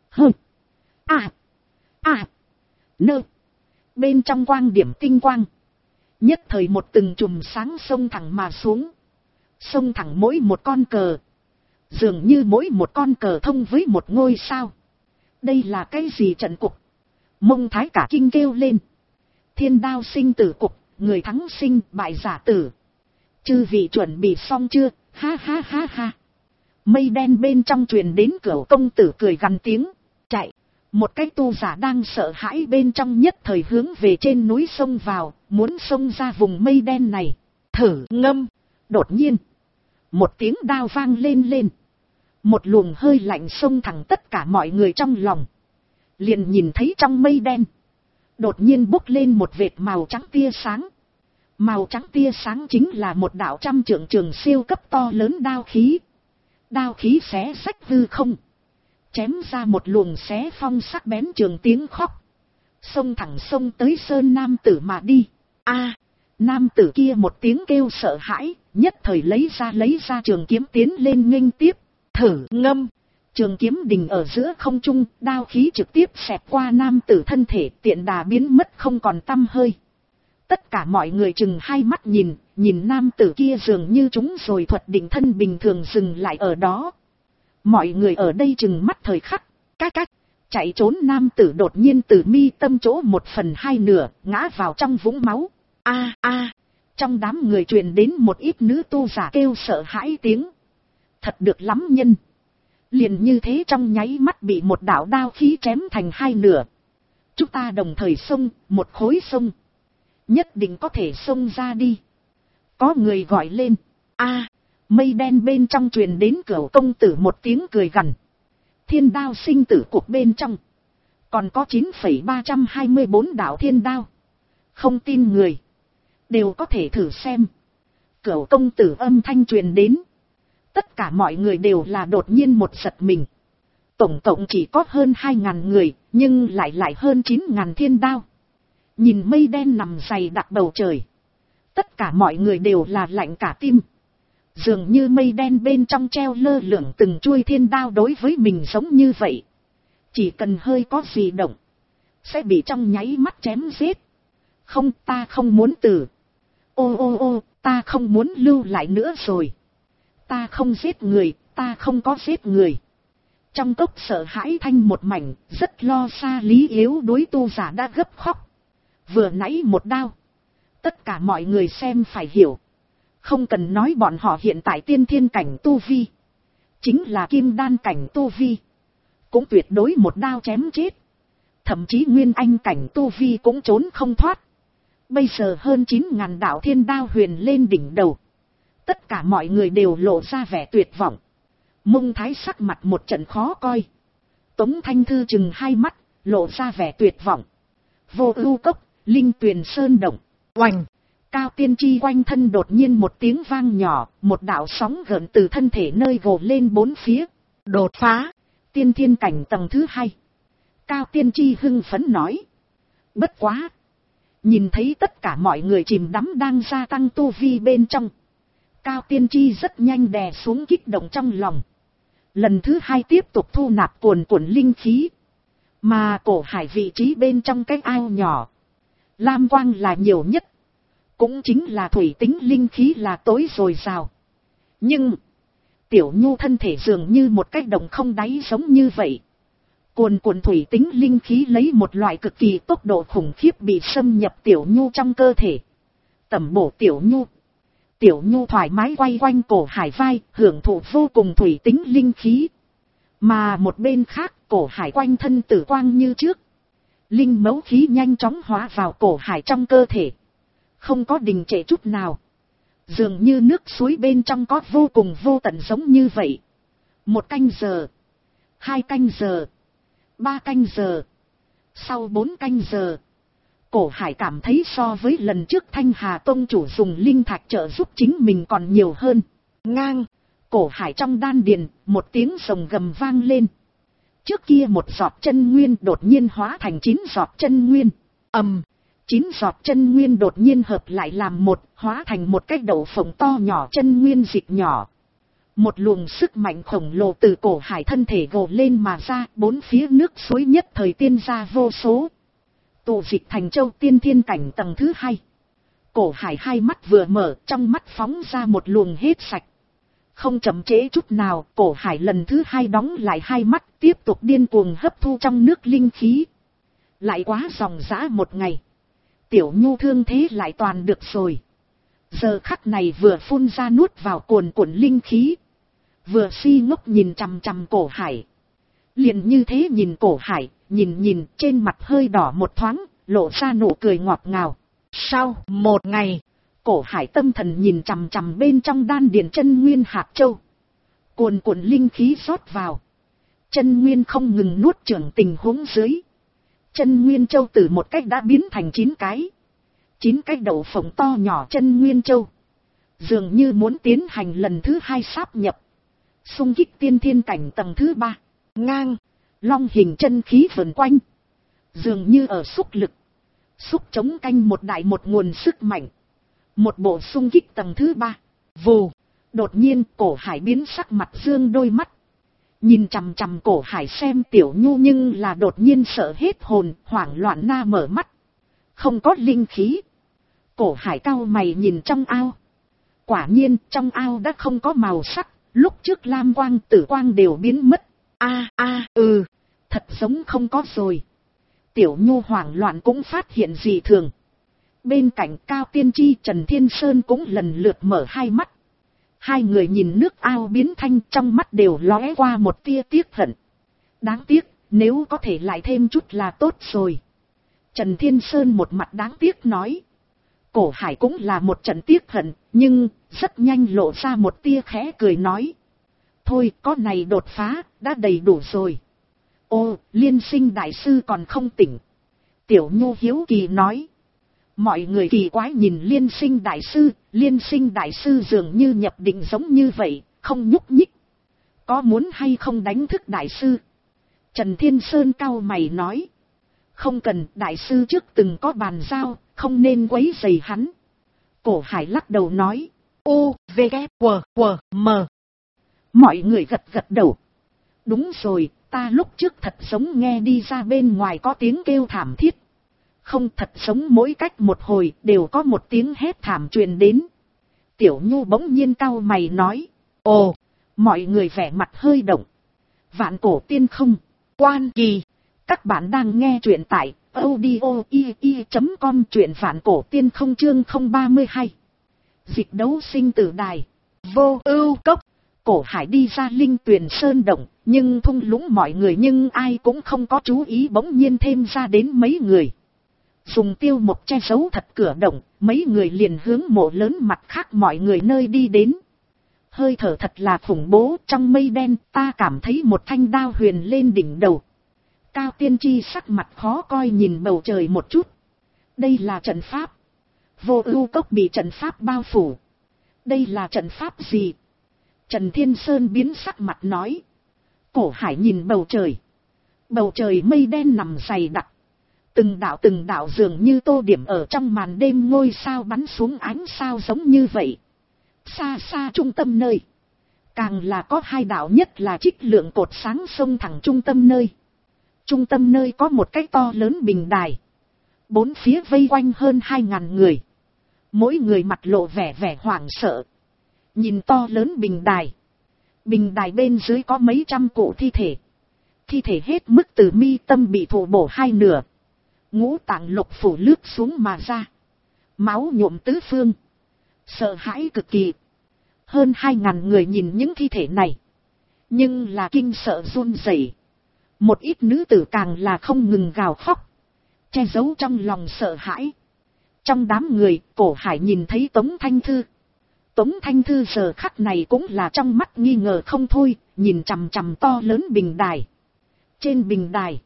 Bên trong quang điểm tinh quang, nhất thời một từng chùm sáng xông thẳng mà xuống, xông thẳng mỗi một con cờ, dường như mỗi một con cờ thông với một ngôi sao. Đây là cái gì trận cục? Mông Thái cả kinh kêu lên. Thiên đao sinh tử cục, người thắng sinh, bại giả tử. Chư vị chuẩn bị xong chưa? Ha ha ha ha. Mây đen bên trong truyền đến Cửu công tử cười gằn tiếng. Chạy. Một cái tu giả đang sợ hãi bên trong nhất thời hướng về trên núi sông vào, muốn xông ra vùng mây đen này. Thử ngâm. Đột nhiên, một tiếng đao vang lên. Một luồng hơi lạnh xông thẳng tất cả mọi người trong lòng. Liền nhìn thấy trong mây đen, đột nhiên bốc lên một vệt màu trắng tia sáng. Màu trắng tia sáng chính là một đạo trăm trượng trường siêu cấp to lớn đao khí. Đao khí xé rách hư không, chém ra một luồng xé phong sắc bén trường tiếng khóc. Xông thẳng xông tới sơn nam tử mà đi. Nam tử kia một tiếng kêu sợ hãi, nhất thời lấy ra trường kiếm tiến lên nghênh tiếp. Thử ngâm. Trường kiếm đình ở giữa không trung, đao khí trực tiếp xẹt qua nam tử thân thể, tiện đà biến mất không còn tăm hơi. Tất cả mọi người chừng hai mắt nhìn nam tử kia dường như chúng rồi thuật định thân bình thường dừng lại ở đó. Mọi người ở đây chừng mắt thời khắc, cách, chạy trốn nam tử đột nhiên từ mi tâm chỗ 1/2 ngã vào trong vũng máu. Trong đám người truyền đến một ít nữ tu giả kêu sợ hãi tiếng. Thật được lắm nhân. Liền như thế trong nháy mắt bị một đạo đao khí chém thành 2 nửa. Chúng ta đồng thời xông, một khối sông. Nhất định có thể xông ra đi. Có người gọi lên. Mây đen bên trong truyền đến Cửu công tử một tiếng cười gằn. Thiên đao sinh tử cục bên trong còn có 9,324 đạo thiên đao. Không tin người đều có thể thử xem. Cửu công tử âm thanh truyền đến. Tất cả mọi người đều là đột nhiên một giật mình. Tổng cộng chỉ có hơn 2.000 người, nhưng lại hơn 9.000 thiên đao. Nhìn mây đen nằm dày đặc bầu trời. Tất cả mọi người đều là lạnh cả tim. Dường như mây đen bên trong treo lơ lửng từng chuôi thiên đao đối với mình giống như vậy. Chỉ cần hơi có gì động, sẽ bị trong nháy mắt chém giết. Không, ta không muốn từ. Ô, ta không muốn lưu lại nữa rồi. Ta không giết người, ta không có giết người. Trong cốc sợ hãi thanh một mảnh, rất lo xa lý yếu đối tu giả đã gấp khóc. Vừa nãy một đao. Tất cả mọi người xem phải hiểu. Không cần nói bọn họ hiện tại tiên thiên cảnh tu vi. Chính là kim đan cảnh tu vi. Cũng tuyệt đối một đao chém chết. Thậm chí nguyên anh cảnh tu vi cũng trốn không thoát. Bây giờ hơn 9.000 đạo thiên đao huyền lên đỉnh đầu. Tất cả mọi người đều lộ ra vẻ tuyệt vọng. Mông Thái sắc mặt một trận khó coi. Tống Thanh Thư chừng hai mắt, lộ ra vẻ tuyệt vọng. Vô Ưu Cốc, Linh Tuyền Sơn động, oành. Cao Tiên Tri quanh thân đột nhiên một tiếng vang nhỏ, một đạo sóng gợn từ thân thể nơi gồ lên bốn phía. Đột phá, tiên thiên cảnh tầng thứ 2. Cao Tiên Tri hưng phấn nói. Bất quá. Nhìn thấy tất cả mọi người chìm đắm đang gia tăng tu vi bên trong. Cao Tiên Tri rất nhanh đè xuống kích động trong lòng. Lần thứ 2 tiếp tục thu nạp cuồn cuộn linh khí. Mà cổ hải vị trí bên trong cái ao nhỏ. Lam quang là nhiều nhất. Cũng chính là thủy tính linh khí là tối dồi dào. Nhưng, Tiểu Nhu thân thể dường như một cái động không đáy giống như vậy. Cuồn cuộn thủy tính linh khí lấy một loại cực kỳ tốc độ khủng khiếp bị xâm nhập Tiểu Nhu trong cơ thể. Tẩm bổ Tiểu Nhu. Tiểu Nhu thoải mái quay quanh cổ hải vai, hưởng thụ vô cùng thủy tính linh khí. Mà một bên khác, cổ hải quanh thân tử quang như trước. Linh mẫu khí nhanh chóng hóa vào cổ hải trong cơ thể. Không có đình trệ chút nào. Dường như nước suối bên trong có vô cùng vô tận giống như vậy. 1 canh giờ. 2 canh giờ. 3 canh giờ. Sau 4 canh giờ. Cổ hải cảm thấy so với lần trước Thanh Hà Tông chủ dùng linh thạch trợ giúp chính mình còn nhiều hơn. Ngang. Cổ hải trong đan điền, một tiếng rồng gầm vang lên. Trước kia một giọt chân nguyên đột nhiên hóa thành 9 giọt chân nguyên. 9 giọt chân nguyên đột nhiên hợp lại làm một, hóa thành một cái đậu phộng to nhỏ chân nguyên dịch nhỏ. Một luồng sức mạnh khổng lồ từ cổ hải thân thể gồ lên mà ra, bốn phía nước suối nhất thời tiên ra vô số. Tụ dịch thành châu tiên thiên cảnh tầng thứ 2. Cổ hải hai mắt vừa mở, trong mắt phóng ra một luồng hết sạch. Không chậm trễ chút nào, cổ hải lần thứ 2 đóng lại hai mắt, tiếp tục điên cuồng hấp thu trong nước linh khí. Lại quá dòng dã một ngày. Tiểu Nhu thương thế lại toàn được rồi. Giờ khắc này vừa phun ra nuốt vào cuồn cuộn linh khí. Vừa si ngốc nhìn chằm chằm cổ hải. Liền như thế nhìn cổ hải, nhìn trên mặt hơi đỏ một thoáng, lộ ra nụ cười ngọt ngào. Sau một ngày, cổ hải tâm thần nhìn chằm chằm bên trong đan điền chân nguyên hạt châu. Cuồn cuộn linh khí rót vào. Chân nguyên không ngừng nuốt chửng tình huống dưới. Chân nguyên châu từ một cách đã biến thành 9 cái. 9 cái đậu phộng to nhỏ chân nguyên châu. Dường như muốn tiến hành lần thứ 2 sáp nhập. Xung kích tiên thiên cảnh tầng thứ 3. Ngang. Long hình chân khí vần quanh. Dường như ở xúc lực. Xúc chống canh một đại một nguồn sức mạnh. Một bộ xung kích tầng thứ 3. Vù. Đột nhiên cổ hải biến sắc mặt dương đôi mắt. Nhìn chằm chằm cổ hải xem Tiểu Nhu nhưng là đột nhiên sợ hết hồn, hoảng loạn na mở mắt. Không có linh khí. Cổ hải cau mày nhìn trong ao. Quả nhiên trong ao đã không có màu sắc, lúc trước lam quang tử quang đều biến mất. Thật giống không có rồi. Tiểu Nhu hoảng loạn cũng phát hiện dị thường. Bên cạnh Cao Tiên Tri Trần Thiên Sơn cũng lần lượt mở hai mắt. Hai người nhìn nước ao biến thanh trong mắt đều lóe qua một tia tiếc hận. Đáng tiếc, nếu có thể lại thêm chút là tốt rồi. Trần Thiên Sơn một mặt đáng tiếc nói. Cổ hải cũng là một trận tiếc hận, nhưng rất nhanh lộ ra một tia khẽ cười nói. Thôi, có này đột phá, đã đầy đủ rồi. Ô, Liên Sinh đại sư còn không tỉnh. Tiểu Nhu hiếu kỳ nói. Mọi người kỳ quái nhìn Liên Sinh đại sư dường như nhập định giống như vậy, không nhúc nhích. Có muốn hay không đánh thức đại sư? Trần Thiên Sơn cau mày nói. Không cần, đại sư trước từng có bàn giao, không nên quấy rầy hắn. Cổ Hải lắc đầu nói. U, V, K, W, W, M. Mọi người gật gật đầu. Đúng rồi, ta lúc trước thật giống nghe đi ra bên ngoài có tiếng kêu thảm thiết. Không, thật giống mỗi cách một hồi đều có một tiếng hét thảm truyền đến. Tiểu Nhu bỗng nhiên cau mày nói. Ồ, mọi người vẻ mặt hơi động. Vạn Cổ Tiên Không, Quan Kỳ. Các bạn đang nghe truyện tại audio.com, truyện Vạn Cổ Tiên Không chương 032. Dịch đấu sinh tử đài. Vô Ưu Cốc. Cổ Hải đi ra Linh Tuyền Sơn động, nhưng thung lũng mọi người nhưng ai cũng không có chú ý, bỗng nhiên thêm ra đến mấy người. Dùng tiêu một che giấu thật cửa động, mấy người liền hướng mộ lớn mặt khác mọi người nơi đi đến. Hơi thở thật là khủng bố, trong mây đen ta cảm thấy một thanh đao huyền lên đỉnh đầu. Cao Tiên Tri sắc mặt khó coi nhìn bầu trời một chút. Đây là trận pháp. Vô Ưu Cốc bị trận pháp bao phủ. Đây là trận pháp gì? Trần Thiên Sơn biến sắc mặt nói. Cổ Hải nhìn bầu trời. Bầu trời mây đen nằm dày đặc. Từng đạo dường như tô điểm ở trong màn đêm ngôi sao bắn xuống ánh sao giống như vậy. Xa xa trung tâm nơi. Càng là có hai đạo, nhất là trích lượng cột sáng xông thẳng trung tâm nơi. Trung tâm nơi có một cái to lớn bình đài. Bốn phía vây quanh hơn 2.000 người. Mỗi người mặt lộ vẻ hoảng sợ. Nhìn to lớn bình đài. Bình đài bên dưới có mấy trăm cụ thi thể. Thi thể hết mức từ mi tâm bị thụ bổ hai nửa. Ngũ tạng lục phủ lướt xuống mà ra. Máu nhuộm tứ phương. Sợ hãi cực kỳ. Hơn 2.000 người nhìn những thi thể này. Nhưng là kinh sợ run rẩy. Một ít nữ tử càng là không ngừng gào khóc. Che giấu trong lòng sợ hãi. Trong đám người, Cổ Hải nhìn thấy Tống Thanh Thư. Tống Thanh Thư giờ khắc này cũng là trong mắt nghi ngờ không thôi, nhìn chằm chằm to lớn bình đài. Trên bình đài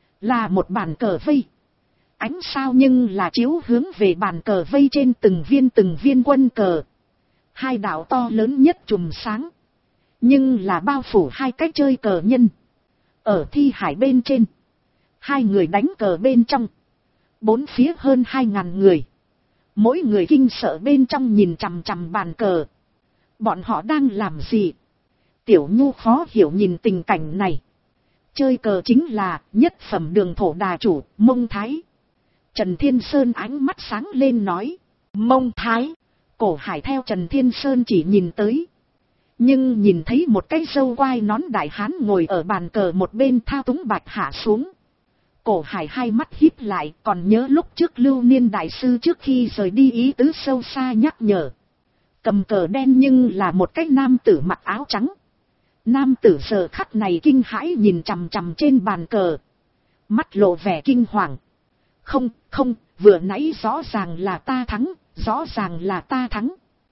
là một bàn cờ vây. Ánh sao nhưng là chiếu hướng về bàn cờ vây trên từng viên quân cờ. Hai đạo to lớn nhất chùm sáng. Nhưng là bao phủ hai cách chơi cờ nhân. Ở thi hải bên trên. Hai người đánh cờ bên trong. Bốn phía hơn 2.000 người. Mỗi người kinh sợ bên trong nhìn chằm chằm bàn cờ. Bọn họ đang làm gì? Tiểu Nhu khó hiểu nhìn tình cảnh này. Chơi cờ chính là nhất phẩm đường thổ đà chủ, Mông Thái. Trần Thiên Sơn ánh mắt sáng lên nói. Mông Thái. Cổ Hải theo Trần Thiên Sơn chỉ nhìn tới. Nhưng nhìn thấy một cái râu quai nón đại hán ngồi ở bàn cờ một bên thao túng bạch hạ xuống. Cổ Hải hai mắt híp lại, còn nhớ lúc trước Lưu Niên đại sư trước khi rời đi ý tứ sâu xa nhắc nhở. Cầm cờ đen nhưng là một cái nam tử mặc áo trắng. Nam tử giờ khắc này kinh hãi nhìn chằm chằm trên bàn cờ. Mắt lộ vẻ kinh hoàng. Không, vừa nãy rõ ràng là ta thắng, rõ ràng là ta thắng.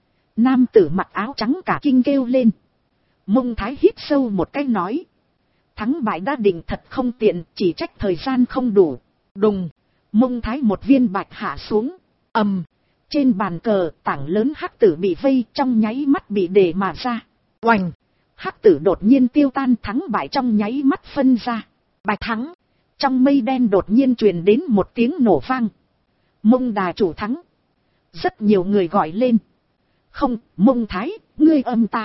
Nam tử mặc áo trắng cả kinh kêu lên. Mông Thái hít sâu một cái nói. Thắng bại đã định, thật không tiện, chỉ trách thời gian không đủ. Đùng, Mông Thái một viên bạch hạ xuống. Ầm, trên bàn cờ tảng lớn hắc tử bị vây trong nháy mắt bị để mà ra. Oành, hắc tử đột nhiên tiêu tan, thắng bại trong nháy mắt phân ra. Bạch thắng. Trong mây đen đột nhiên truyền đến một tiếng nổ vang. Mông đà chủ thắng. Rất nhiều người gọi lên. Không, Mông Thái, ngươi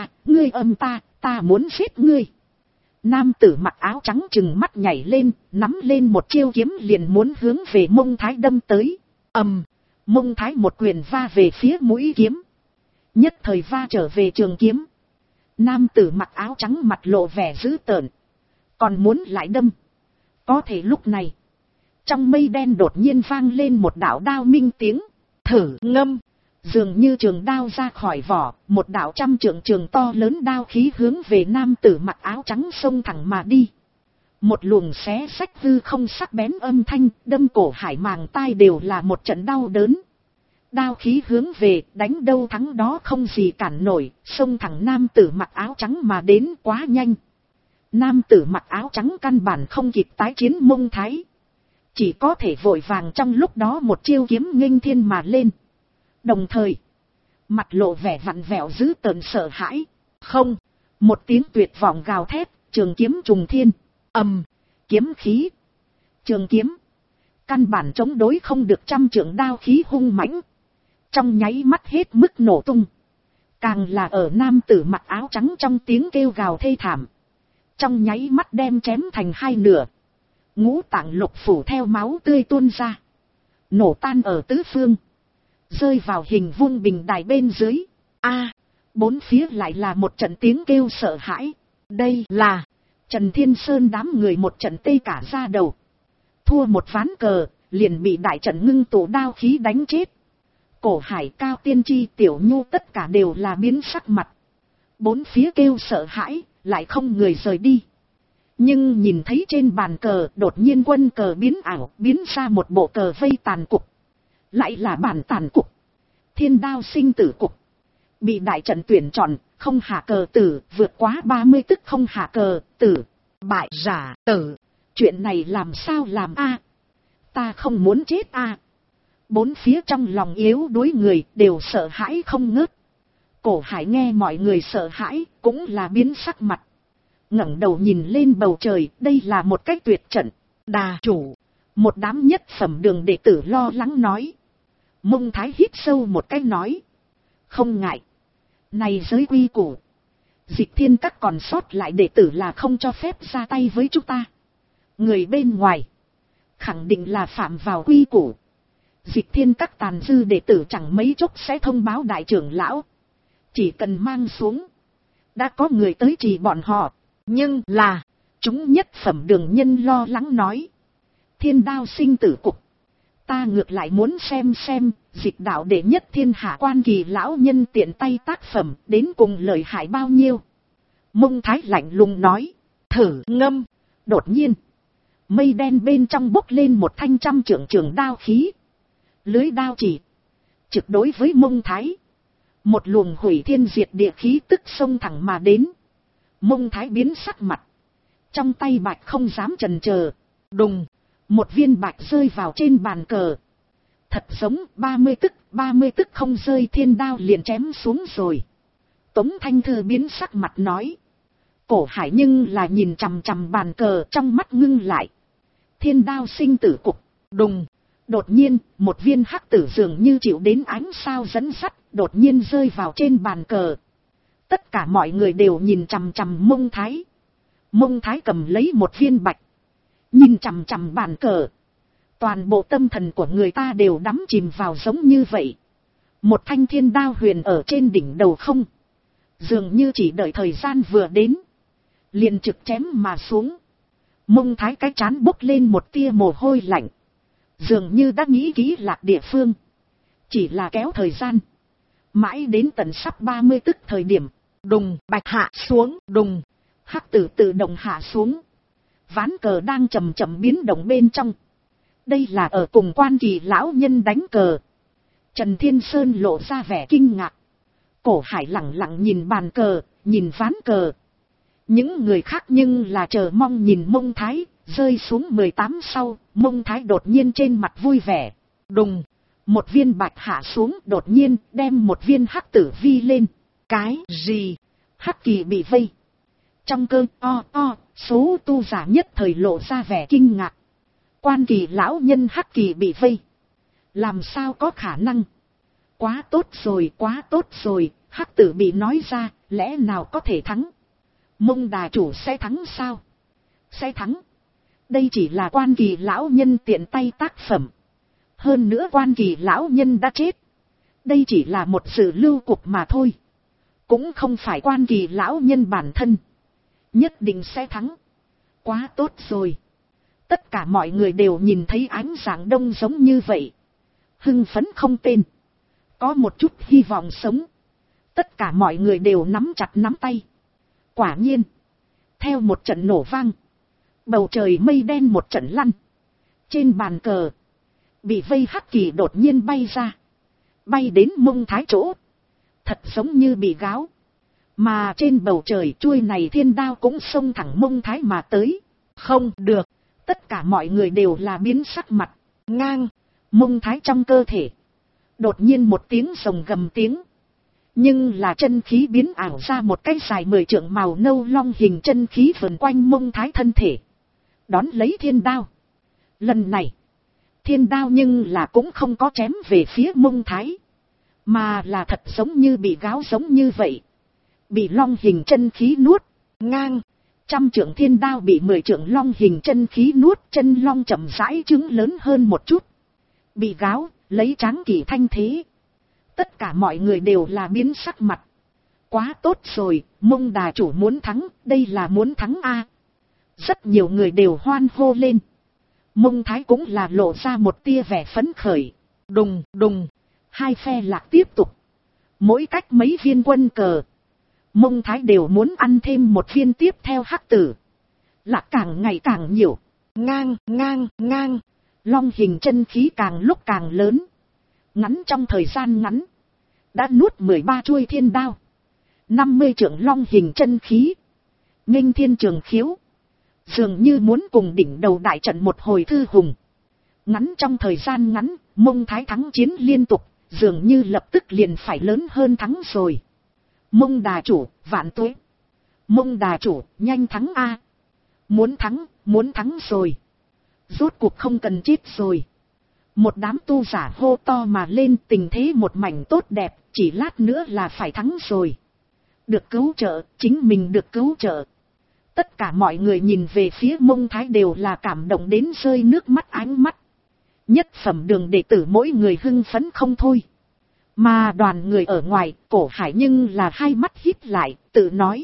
âm ta, ta muốn giết ngươi. Nam tử mặc áo trắng trừng mắt nhảy lên, nắm lên một chiêu kiếm liền muốn hướng về Mông Thái đâm tới. Ầm, Mông Thái một quyền va về phía mũi kiếm. Nhất thời va trở về trường kiếm. Nam tử mặc áo trắng mặt lộ vẻ dữ tợn. Còn muốn lại đâm. Có thể lúc này, trong mây đen đột nhiên vang lên một đạo đao minh tiếng. Thử ngâm. Dường như trường đao ra khỏi vỏ, một đạo trăm trượng trường to lớn đao khí hướng về nam tử mặc áo trắng xông thẳng mà đi. Một luồng xé xách hư không sắc bén âm thanh, đâm cổ Hải màng tai đều là một trận đau đớn. Đao khí hướng về, đánh đâu thắng đó không gì cản nổi, xông thẳng nam tử mặc áo trắng mà đến quá nhanh. Nam tử mặc áo trắng căn bản không kịp tái chiến Mông Thái. Chỉ có thể vội vàng trong lúc đó một chiêu kiếm nghênh thiên mà lên. Đồng thời, mặt lộ vẻ vặn vẹo dữ tợn sợ hãi. Không, Một tiếng tuyệt vọng gào thét, trường kiếm trùng thiên, kiếm khí, trường kiếm, căn bản chống đối không được trăm trượng đao khí hung mãnh, trong nháy mắt hết mức nổ tung. Càng là ở nam tử mặc áo trắng trong tiếng kêu gào thê thảm, trong nháy mắt đem chém thành hai nửa, ngũ tạng lục phủ theo máu tươi tuôn ra, nổ tan ở tứ phương, rơi vào hình vuông bình đài bên dưới. Bốn phía lại là một trận tiếng kêu sợ hãi. Đây là Trần Thiên Sơn đám người một trận tê cả da đầu. Thua một ván cờ, liền bị đại trận ngưng tụ đao khí đánh chết. Cổ Hải, Cao Tiên Tri, Tiểu Nhu tất cả đều là biến sắc mặt. Bốn phía kêu sợ hãi, lại không người rời đi. Nhưng nhìn thấy trên bàn cờ đột nhiên quân cờ biến ảo, biến ra một bộ cờ vây tàn cục. Lại là bản tàn cục, Thiên Đao sinh tử cục. Bị đại trận tuyển chọn, không hạ cờ tử, vượt quá 30 tức không hạ cờ tử, bại giả tử. Chuyện này làm sao làm ta không muốn chết Bốn phía trong lòng yếu đuối người đều sợ hãi không ngớt. Cổ Hải nghe mọi người sợ hãi, cũng là biến sắc mặt. Ngẩng đầu nhìn lên bầu trời, đây là một cách tuyệt trận. Đà chủ, một đám nhất phẩm đường đệ tử lo lắng nói. Mông Thái hít sâu một cái nói. Không ngại. Này giới quy củ, Dịch Thiên Các còn sót lại đệ tử là không cho phép ra tay với chúng ta. Người bên ngoài khẳng định là phạm vào quy củ. Dịch Thiên Các tàn dư đệ tử chẳng mấy chốc sẽ thông báo đại trưởng lão. Chỉ cần mang xuống, đã có người tới trì bọn họ. Nhưng là, chúng nhất phẩm đường nhân lo lắng nói. Thiên Đao sinh tử cục, ta ngược lại muốn xem Dịch đạo đệ nhất thiên hạ Quan Kỳ lão nhân tiện tay tác phẩm đến cùng lợi hại bao nhiêu. Mông Thái lạnh lùng nói. Thử ngâm. Đột nhiên, mây đen bên trong bốc lên một thanh trăm trượng trường đao khí. Lưới đao chỉ trực đối với Mông Thái. Một luồng hủy thiên diệt địa khí tức xông thẳng mà đến. Mông Thái biến sắc mặt, trong tay bạch không dám chần chờ. Đùng, một viên bạch rơi vào trên bàn cờ. Thật giống 30 tức không rơi, thiên đao liền chém xuống rồi. Tống Thanh Thư biến sắc mặt nói. Cổ Hải nhưng là nhìn chằm chằm bàn cờ, trong mắt ngưng lại. Thiên đao sinh tử cục. Đùng, đột nhiên một viên hắc tử dường như chịu đến ánh sao dẫn sắt, đột nhiên rơi vào trên bàn cờ. Tất cả mọi người đều nhìn chằm chằm Mông Thái. Mông Thái cầm lấy một viên bạch, nhìn chằm chằm bàn cờ. Toàn bộ tâm thần của người ta đều đắm chìm vào giống như vậy. Một thanh thiên đao huyền ở trên đỉnh đầu không, dường như chỉ đợi thời gian vừa đến, liền trực chém mà xuống. Mông Thái cái trán bốc lên một tia mồ hôi lạnh, dường như đã nghĩ kỹ lạc địa phương, chỉ là kéo thời gian. Mãi đến tận sắp 30 tức thời điểm, đùng, bạch hạ xuống, đùng, hắc tử tự động hạ xuống. Ván cờ đang chậm chậm biến động bên trong. Đây là ở cùng Quan Kỳ lão nhân đánh cờ. Trần Thiên Sơn lộ ra vẻ kinh ngạc. Cổ Hải lẳng lặng nhìn bàn cờ, nhìn ván cờ. Những người khác nhưng là chờ mong nhìn Mông Thái. Rơi xuống 18 sau, Mông Thái đột nhiên trên mặt vui vẻ. Đùng, một viên bạch hạ xuống, đột nhiên đem một viên hắc tử vi lên. Cái gì? Hắc kỳ bị vây. Trong cơn số tu giả nhất thời lộ ra vẻ kinh ngạc. Quan Kỳ lão nhân hắc kỳ bị vây. Làm sao có khả năng? Quá tốt rồi, hắc tử bị nói ra, lẽ nào có thể thắng? Mông đà chủ sẽ thắng sao? Sẽ thắng. Đây chỉ là Quan Kỳ lão nhân tiện tay tác phẩm. Hơn nữa Quan Kỳ lão nhân đã chết. Đây chỉ là một sự lưu cục mà thôi. Cũng không phải Quan Kỳ lão nhân bản thân. Nhất định sẽ thắng. Quá tốt rồi. Tất cả mọi người đều nhìn thấy ánh sáng đông giống như vậy. Hưng phấn không tên. Có một chút hy vọng sống. Tất cả mọi người đều nắm chặt nắm tay. Quả nhiên. Theo một trận nổ vang. Bầu trời mây đen một trận lăn. Trên bàn cờ. Bị vây hắc kỳ đột nhiên bay ra. Bay đến Mông Thái chỗ. Thật giống như bị gáo. Mà trên bầu trời chuôi này thiên đao cũng xông thẳng Mông Thái mà tới. Không được. Tất cả mọi người đều là biến sắc mặt. Ngang. Mông Thái trong cơ thể. Đột nhiên một tiếng rồng gầm tiếng. Nhưng là chân khí biến ảo ra một cái dài 10 trượng màu nâu long hình chân khí vần quanh Mông Thái thân thể. Đón lấy thiên đao. Lần này, thiên đao nhưng là cũng không có chém về phía Mông Thái. Mà là thật giống như bị gáo giống như vậy. Bị long hình chân khí nuốt, ngang. 100 trượng thiên đao bị 10 trượng long hình chân khí nuốt, chân long chậm rãi trứng lớn hơn một chút. Bị gáo, lấy tráng kỳ thanh thế. Tất cả mọi người đều là biến sắc mặt. Quá tốt rồi, Mông đà chủ muốn thắng, đây là muốn thắng a. Rất nhiều người đều hoan hô lên. Mông Thái cũng là lộ ra một tia vẻ phấn khởi. Đùng đùng, hai phe lạc tiếp tục. Mỗi cách mấy viên quân cờ. Mông Thái đều muốn ăn thêm một viên tiếp theo hắc tử. Lạc càng ngày càng nhiều. Ngang, ngang, ngang. Long hình chân khí càng lúc càng lớn. Ngắn trong thời gian ngắn. Đã nuốt 13 chuôi thiên đao. 50 trượng long hình chân khí. Nghênh thiên trường khiếu. Dường như muốn cùng đỉnh đầu đại trận một hồi thư hùng. Ngắn trong thời gian ngắn, Mông Thái thắng chiến liên tục. Dường như lập tức liền phải lớn hơn thắng rồi. Mông đà chủ, vạn tuế. Mông đà chủ, nhanh thắng a. Muốn thắng rồi. Rốt cuộc không cần chết rồi. Một đám tu giả hô to mà lên, tình thế một mảnh tốt đẹp, chỉ lát nữa là phải thắng rồi. Được cứu trợ, chính mình được cứu trợ. Tất cả mọi người nhìn về phía Mông Thái đều là cảm động đến rơi nước mắt ánh mắt. Nhất phẩm đường đệ tử mỗi người hưng phấn không thôi. Mà đoàn người ở ngoài, Cổ Hải nhưng là hai mắt híp lại, tự nói.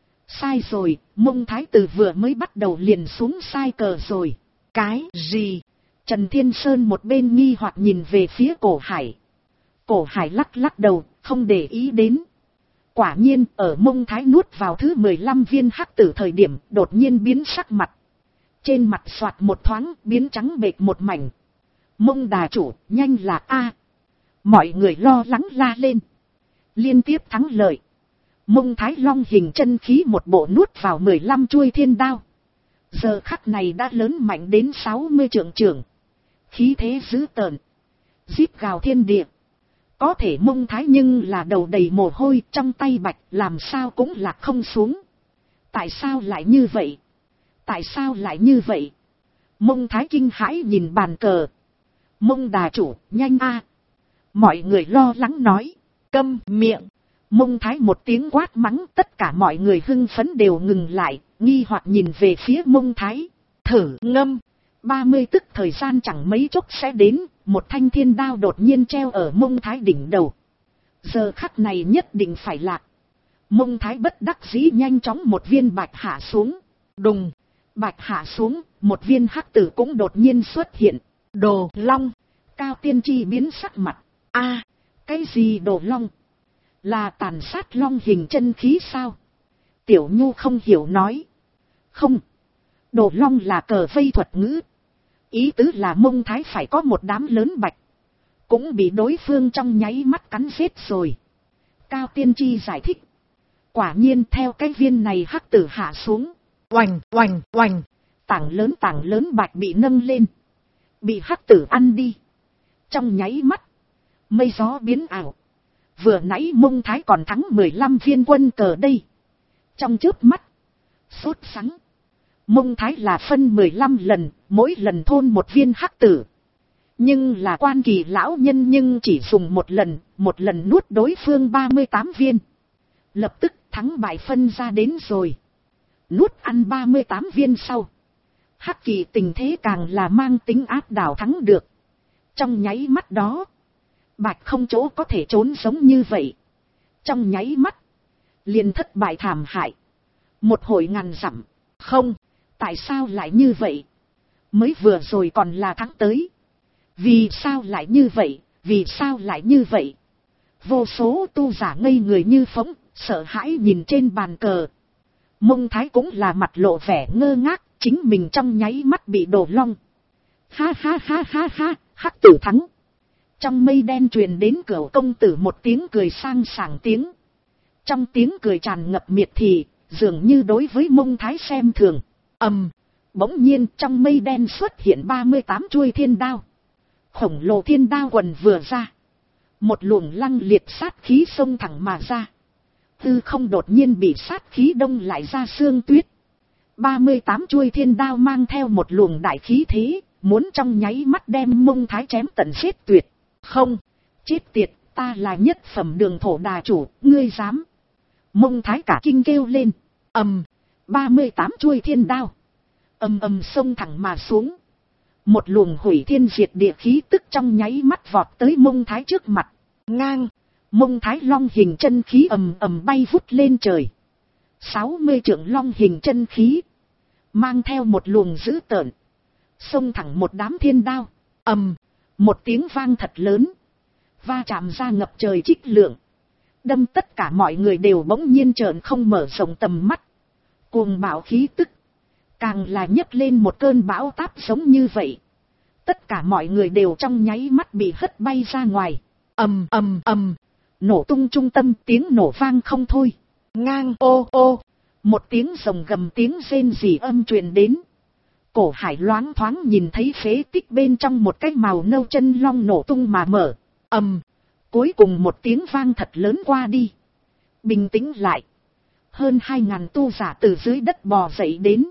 Sai rồi, Mông Thái từ vừa mới bắt đầu liền xuống sai cờ rồi. Cái gì? Trần Thiên Sơn một bên nghi hoặc nhìn về phía Cổ Hải. Cổ Hải lắc lắc đầu, không để ý đến. Quả nhiên, ở Mông Thái nuốt vào thứ 15 viên hắc tử thời điểm, đột nhiên biến sắc mặt. Trên mặt xoạt một thoáng, biến trắng bệch một mảnh. Mông đà chủ, nhanh lạc a. Mọi người lo lắng la lên. Liên tiếp thắng lợi. Mông Thái long hình chân khí một bộ nuốt vào 15 chuôi thiên đao. Giờ khắc này đã lớn mạnh đến 60 trượng trưởng. Khí thế dữ tợn. Giết gào thiên địa. Có thể Mông Thái nhưng là đầu đầy mồ hôi, trong tay bạch làm sao cũng lạc không xuống. Tại sao lại như vậy? Tại sao lại như vậy? Mông Thái kinh hãi nhìn bàn cờ. Mông đà chủ, nhanh a. Mọi người lo lắng nói. Câm miệng. Mông Thái một tiếng quát mắng, tất cả mọi người hưng phấn đều ngừng lại, nghi hoặc nhìn về phía Mông Thái. Thử ngâm. 30 tức thời gian chẳng mấy chốc sẽ đến, một thanh thiên đao đột nhiên treo ở Mông Thái đỉnh đầu. Giờ khắc này nhất định phải lạc. Mông Thái bất đắc dĩ nhanh chóng một viên bạch hạ xuống. Đùng. Bạch hạ xuống, một viên hắc tử cũng đột nhiên xuất hiện. Đồ long. Cao Tiên Tri biến sắc mặt. A, cái gì đồ long? Là tàn sát long hình chân khí sao? Tiểu Nhu không hiểu nói. Không. Đồ long là cờ vây thuật ngữ. Ý tứ là Mông Thái phải có một đám lớn bạch. Cũng bị đối phương trong nháy mắt cắn giết rồi. Cao Tiên Tri giải thích. Quả nhiên theo cái viên này hắc tử hạ xuống. Oành, oành, oành. Tảng lớn bạch bị nâng lên. Bị hắc tử ăn đi. Trong nháy mắt. Mây gió biến ảo. Vừa nãy Mông Thái còn thắng 15 viên quân cờ đây. Trong chớp mắt. Sốt sắng. Mông Thái là phân 15 lần, mỗi lần thôn một viên hắc tử. Nhưng là Quan Kỳ lão nhân nhưng chỉ dùng một lần nuốt đối phương 38 viên. Lập tức thắng bại phân ra đến rồi. Nuốt ăn 38 viên sau. Hắc Kỳ tình thế càng là mang tính áp đảo thắng được. Trong nháy mắt đó. Bạch không chỗ có thể trốn giống như vậy. Trong nháy mắt. Liền thất bại thảm hại. Một hồi ngàn dặm. Không. Tại sao lại như vậy? Mới vừa rồi còn là thắng tới. Vì sao lại như vậy? Vì sao lại như vậy? Vô số tu giả ngây người như phóng. Sợ hãi nhìn trên bàn cờ. Mông Thái cũng là mặt lộ vẻ ngơ ngác. Chính mình trong nháy mắt bị đổ long. Ha ha ha ha ha. Hắc tử thắng. Trong mây đen truyền đến Cửu công tử một tiếng cười sang sảng tiếng. Trong tiếng cười tràn ngập miệt thị, dường như đối với Mông Thái xem thường. Bỗng nhiên trong mây đen xuất hiện 38 chuôi thiên đao. Khổng lồ thiên đao quần vừa ra. Một luồng lăng liệt sát khí xông thẳng mà ra. Tư không đột nhiên bị sát khí đông lại ra sương tuyết. 38 chuôi thiên đao mang theo một luồng đại khí thế, muốn trong nháy mắt đem Mông Thái chém tận giết tuyệt. Không, chết tiệt, ta là nhất phẩm đường thổ đà chủ, ngươi dám. Mông Thái cả kinh kêu lên. 38 chuôi thiên đao. Xông thẳng mà xuống. Một luồng hủy thiên diệt địa khí tức trong nháy mắt vọt tới Mông Thái trước mặt. Ngang, Mông Thái long hình chân khí bay vút lên trời. 60 trượng long hình chân khí. Mang theo một luồng dữ tợn. Xông thẳng một đám thiên đao. Một tiếng vang thật lớn. Va chạm ra ngập trời trích lượng. Đâm tất cả mọi người đều bỗng nhiên trợn không mở rộng tầm mắt. Cuồng bạo khí tức. Càng là nhấc lên một cơn bão táp giống như vậy. Tất cả mọi người đều trong nháy mắt bị hất bay ra ngoài. Nổ tung trung tâm, tiếng nổ vang không thôi. Ngang ô. Một tiếng rồng gầm, tiếng rên rỉ âm truyền đến. Cổ Hải loáng thoáng nhìn thấy phế tích bên trong một cái màu nâu chân long nổ tung mà mở. Cuối cùng một tiếng vang thật lớn qua đi. Bình tĩnh lại. Hơn 2000 tu giả từ dưới đất bò dậy đến.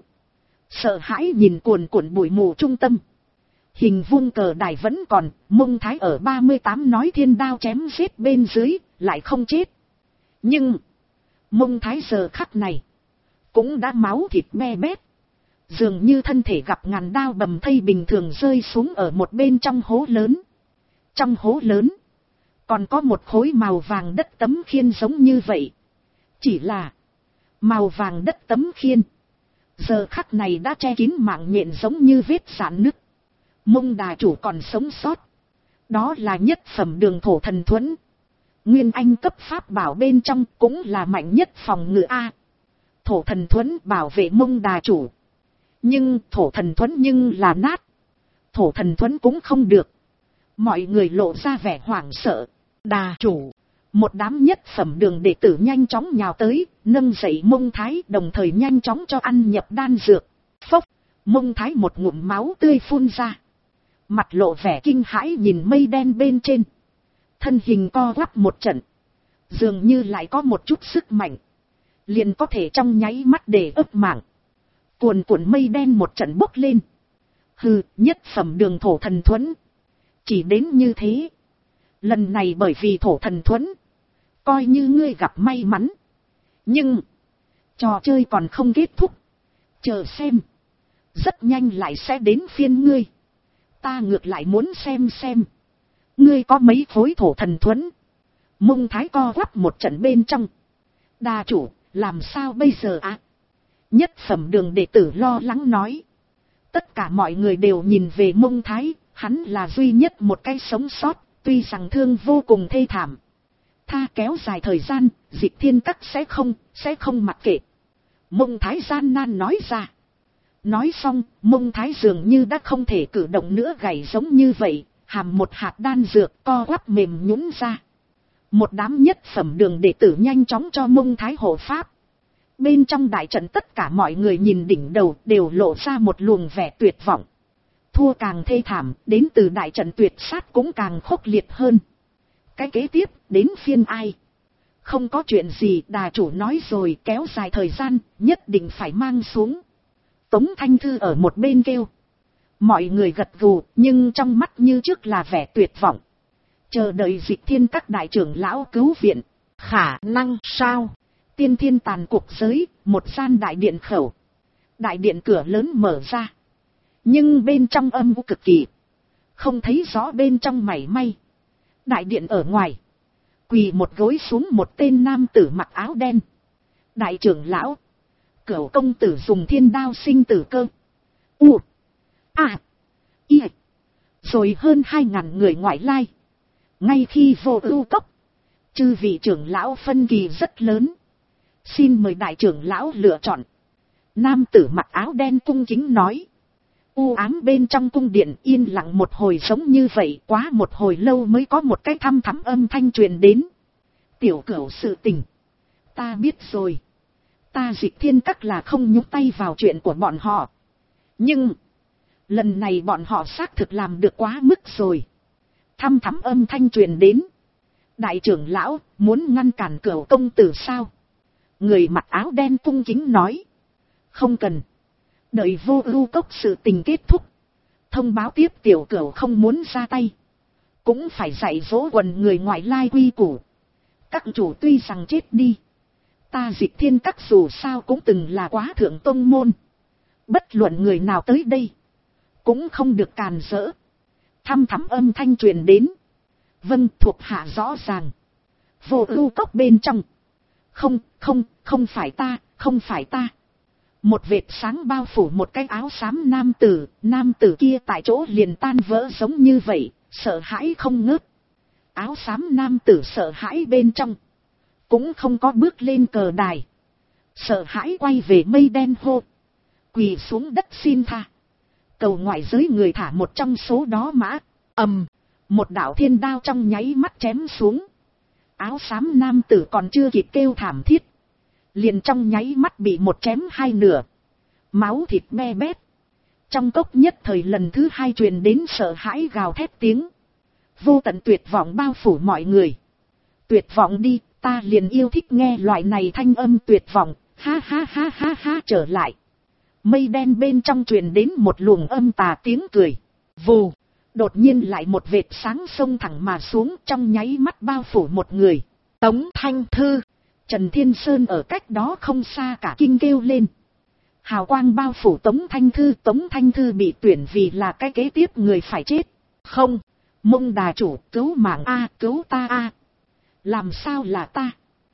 Sợ hãi nhìn cuồn cuộn bụi mù trung tâm. Hình vuông cờ đài vẫn còn, Mông Thái ở 38 nói thiên đao chém giết bên dưới, lại không chết. Nhưng, Mông Thái giờ khắc này, cũng đã máu thịt me bét. Dường như thân thể gặp ngàn đao bầm thây bình thường rơi xuống ở một bên trong hố lớn. Trong hố lớn, còn có một khối màu vàng đất tấm khiên giống như vậy. Chỉ là, màu vàng đất tấm khiên, giờ khắc này đã che kín mạng nhện giống như vết rạn nứt. Mông đà chủ còn sống sót. Đó là nhất phẩm đường thổ thần thuẫn. Nguyên anh cấp pháp bảo bên trong cũng là mạnh nhất phòng ngự A. Thổ thần thuẫn bảo vệ Mông đà chủ. Nhưng thổ thần thuẫn nhưng là nát. Thổ thần thuẫn cũng không được. Mọi người lộ ra vẻ hoảng sợ. Đà chủ. Một đám nhất phẩm đường đệ tử nhanh chóng nhào tới, nâng dậy Mông Thái, đồng thời nhanh chóng cho ăn nhập đan dược. Phốc, Mông Thái một ngụm máu tươi phun ra. Mặt lộ vẻ kinh hãi nhìn mây đen bên trên. Thân hình co quắp một trận. Dường như lại có một chút sức mạnh. Liền có thể trong nháy mắt để ấp mạng. Cuồn cuộn mây đen một trận bốc lên. Hừ, nhất phẩm đường thổ thần thuẫn. Chỉ đến như thế. Lần này bởi vì thổ thần thuẫn. Coi như ngươi gặp may mắn. Nhưng, trò chơi còn không kết thúc. Chờ xem. Rất nhanh lại sẽ đến phiên ngươi. Ta ngược lại muốn xem. Ngươi có mấy khối thổ thần thuẫn. Mông Thái co quắp một trận bên trong. Đà chủ, làm sao bây giờ ạ? Nhất phẩm đường đệ tử lo lắng nói. Tất cả mọi người đều nhìn về Mông Thái. Hắn là duy nhất một cái sống sót. Tuy rằng thương vô cùng thê thảm. Tha kéo dài thời gian, Dịch Thiên Các sẽ không mặc kệ. Mông Thái gian nan nói ra. Nói xong, Mông Thái dường như đã không thể cử động nữa, gầy giống như vậy, hàm một hạt đan dược co quắp mềm nhũn ra. Một đám nhất phẩm đường đệ tử nhanh chóng cho Mông Thái hộ pháp. Bên trong đại trận tất cả mọi người nhìn đỉnh đầu đều lộ ra một luồng vẻ tuyệt vọng. Thua càng thê thảm, đến từ đại trận tuyệt sát cũng càng khốc liệt hơn. Cái kế tiếp, đến phiên ai? Không có chuyện gì, đà chủ nói rồi, kéo dài thời gian, nhất định phải mang xuống. Tống Thanh Thư ở một bên kêu. Mọi người gật gù, nhưng trong mắt như trước là vẻ tuyệt vọng. Chờ đợi Dịch Thiên Các đại trưởng lão cứu viện. Khả năng sao? Tiên thiên tàn cuộc giới, một gian đại điện khẩu. Đại điện cửa lớn mở ra. Nhưng bên trong âm u cực kỳ. Không thấy rõ bên trong mảy may. Đại điện ở ngoài. Quỳ một gối xuống một tên nam tử mặc áo đen. Đại trưởng lão. Cửu công tử dùng thiên đao sinh tử cơ. U. A. I. Rồi hơn 2000 người ngoại lai. Ngay khi vô ưu cốc. Chư vị trưởng lão phân kỳ rất lớn. Xin mời đại trưởng lão lựa chọn. Nam tử mặc áo đen cung kính nói. U ám bên trong cung điện yên lặng một hồi giống như vậy, quá một hồi lâu mới có một cái thăm thắm âm thanh truyền đến. Tiểu cửu sự tình. Ta biết rồi. Ta Dịch Thiên Các là không nhúc tay vào chuyện của bọn họ. Nhưng, lần này bọn họ xác thực làm được quá mức rồi. Thăm thắm âm thanh truyền đến. Đại trưởng lão, muốn ngăn cản Cửu công tử sao? Người mặc áo đen cung kính nói. Không cần. Đợi Vô Ưu Cốc sự tình kết thúc. Thông báo tiếp tiểu Cửu không muốn ra tay. Cũng phải dạy dỗ quần người ngoại lai quy củ. Các chủ tuy rằng chết đi. Ta Dịch Thiên Các dù sao cũng từng là quá thượng tông môn. Bất luận người nào tới đây. Cũng không được càn rỡ. Thăm thắm âm thanh truyền đến. Vâng, thuộc hạ rõ ràng. Vô Ưu Cốc bên trong. Không phải ta, không phải ta. Một vệt sáng bao phủ một cái áo xám nam tử kia tại chỗ liền tan vỡ giống như vậy, sợ hãi không ngớt. Áo xám nam tử sợ hãi bên trong. Cũng không có bước lên cờ đài. Sợ hãi quay về mây đen hô. Quỳ xuống đất xin tha. Cầu ngoại giới người thả một trong số đó mã. Một đạo thiên đao trong nháy mắt chém xuống. Áo xám nam tử còn chưa kịp kêu thảm thiết. Liền trong nháy mắt bị một chém hai nửa. Máu thịt me bét. Trong cốc nhất thời lần thứ hai truyền đến sợ hãi gào thét tiếng. Vô tận tuyệt vọng bao phủ mọi người. Tuyệt vọng đi, ta liền yêu thích nghe loại này thanh âm tuyệt vọng. Ha ha ha ha ha trở lại. Mây đen bên trong truyền đến một luồng âm tà tiếng cười. Vù. Đột nhiên lại một vệt sáng xông thẳng mà xuống trong nháy mắt bao phủ một người. Tống Thanh Thư. Trần Thiên Sơn ở cách đó không xa cả kinh kêu lên. Hào quang bao phủ Tống Thanh Thư bị tuyển vì là cái kế tiếp người phải chết. Không, Mông đà chủ cứu mạng a, cứu ta a. Làm sao là ta?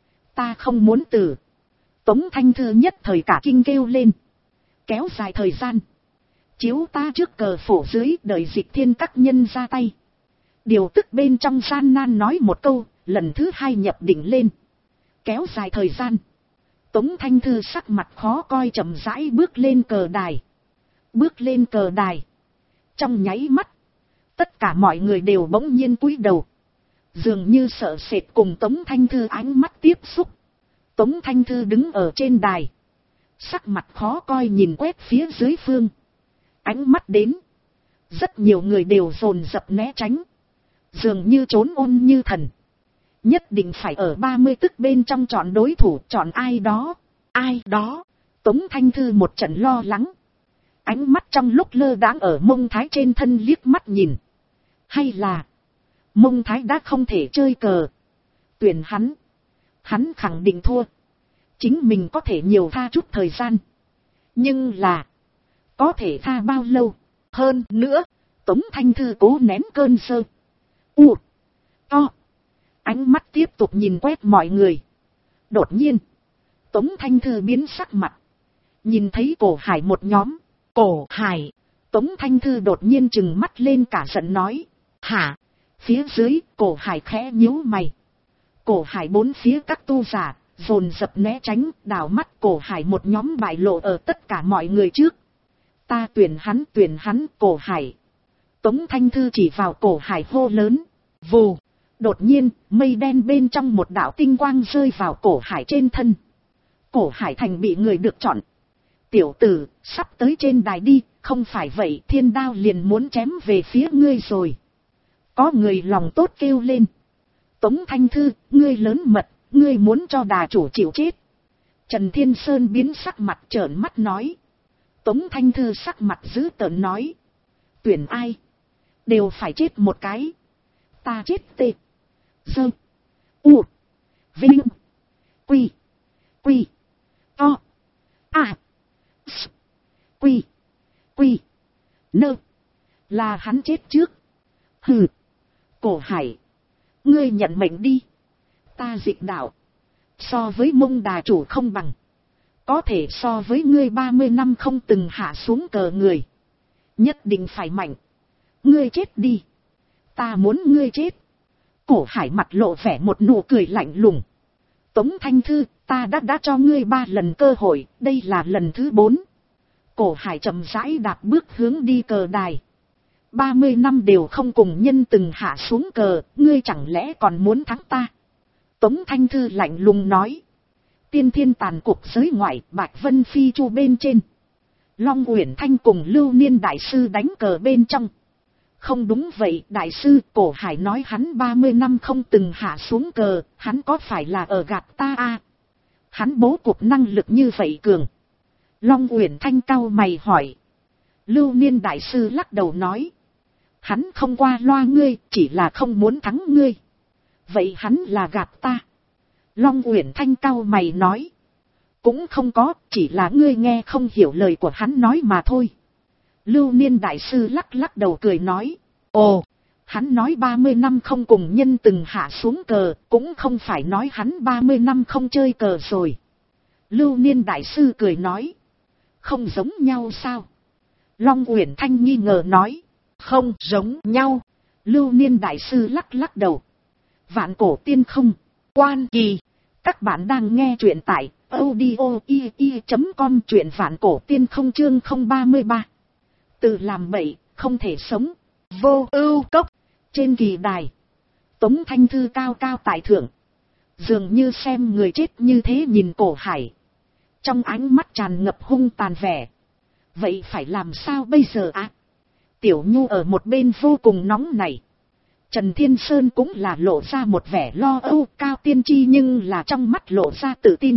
Ta không muốn tử. Tống Thanh Thư nhất thời cả kinh kêu lên. Kéo dài thời gian. Chiếu ta trước cờ phổ dưới đợi Dịch Thiên các nhân ra tay. Điều tức bên trong gian nan nói một câu, lần thứ hai nhập định lên. Kéo dài thời gian. Tống Thanh Thư sắc mặt khó coi chậm rãi bước lên cờ đài. Bước lên cờ đài. Trong nháy mắt. Tất cả mọi người đều bỗng nhiên cúi đầu. Dường như sợ sệt cùng Tống Thanh Thư ánh mắt tiếp xúc. Tống Thanh Thư đứng ở trên đài. Sắc mặt khó coi nhìn quét phía dưới phương. Ánh mắt đến. Rất nhiều người đều dồn dập né tránh. Dường như trốn ôn như thần. Nhất định phải ở 30 tức bên trong chọn đối thủ, chọn ai đó. Ai đó. Tống Thanh Thư một trận lo lắng. Ánh mắt trong lúc lơ đãng ở Mông Thái trên thân liếc mắt nhìn. Hay là Mông Thái đã không thể chơi cờ. Tuyển hắn. Hắn khẳng định thua. Chính mình có thể nhiều tha chút thời gian. Nhưng là có thể tha bao lâu. Hơn nữa Tống Thanh Thư cố nén cơn sơ. To. Ánh mắt tiếp tục nhìn quét mọi người. Đột nhiên Tống Thanh Thư biến sắc mặt. Nhìn thấy Cổ Hải một nhóm. Cổ Hải. Tống Thanh Thư đột nhiên trừng mắt lên cả giận nói. Hả? Phía dưới Cổ Hải khẽ nhíu mày. Cổ Hải bốn phía các tu giả dồn dập né tránh, đảo mắt Cổ Hải một nhóm bại lộ ở tất cả mọi người trước. Ta tuyển hắn Cổ Hải. Tống Thanh Thư chỉ vào Cổ Hải hô lớn. Vù. Đột nhiên mây đen bên trong một đạo tinh quang rơi vào Cổ Hải trên thân. Cổ Hải thành bị người được chọn. Tiểu tử, sắp tới trên đài đi, không phải vậy thiên đao liền muốn chém về phía ngươi rồi. Có người lòng tốt kêu lên. Tống Thanh Thư, ngươi lớn mật, ngươi muốn cho đà chủ chịu chết. Trần Thiên Sơn biến sắc mặt trợn mắt nói. Tống Thanh Thư sắc mặt dữ tợn nói. Tuyển ai? Đều phải chết một cái. Ta chết tê. Dơ. U. Vinh. Quy. Quy. To. À. S. Quy. Quy. Nơ. Là hắn chết trước. Hừ. Cổ Hải. Ngươi nhận mệnh đi. Ta Dịch đạo. So với Mông đà chủ không bằng. Có thể so với ngươi 30 năm không từng hạ xuống cờ người. Nhất định phải mạnh. Ngươi chết đi. Ta muốn ngươi chết. Cổ Hải mặt lộ vẻ một nụ cười lạnh lùng. Tống Thanh Thư, ta đã cho ngươi 3 lần cơ hội, đây là lần thứ 4. Cổ Hải chậm rãi đạp bước hướng đi cờ đài. 30 năm đều không cùng nhân từng hạ xuống cờ, ngươi chẳng lẽ còn muốn thắng ta? Tống Thanh Thư lạnh lùng nói. Tiên thiên tàn cục giới ngoại, Bạch Vân Phi Chu bên trên. Long Uyển Thanh cùng Lưu Niên Đại Sư đánh cờ bên trong. Không đúng vậy đại sư, Cổ Hải nói hắn 30 năm không từng hạ xuống cờ, hắn có phải là ở gạt ta à? Hắn bố cục năng lực như vậy cường. Long Uyển Thanh cau mày hỏi. Lưu Niên đại sư lắc đầu nói. Hắn không qua loa ngươi, chỉ là không muốn thắng ngươi. Vậy hắn là gạt ta. Long Uyển Thanh cau mày nói. Cũng không có, chỉ là ngươi nghe không hiểu lời của hắn nói mà thôi. Lưu Niên đại sư lắc lắc đầu cười nói. Ồ, hắn nói 30 năm không cùng nhân từng hạ xuống cờ, cũng không phải nói hắn 30 năm không chơi cờ rồi. Lưu Niên đại sư cười nói. Không giống nhau sao? Long Uyển Thanh nghi ngờ nói. Không giống nhau. Lưu Niên đại sư lắc lắc đầu. Vạn cổ tiên không, quan kỳ. Các bạn đang nghe truyện tại audio.com, truyện vạn cổ tiên không chương 033. Tự làm bậy, không thể sống. Vô Ưu Cốc. Trên kỳ đài, Tống Thanh Thư cao cao tại thượng, dường như xem người chết như thế nhìn Cổ Hải. Trong ánh mắt tràn ngập hung tàn vẻ. Vậy phải làm sao bây giờ ạ? Tiểu Nhu ở một bên vô cùng nóng nảy. Trần Thiên Sơn cũng là lộ ra một vẻ lo âu. Cao Tiên Tri nhưng là trong mắt lộ ra tự tin.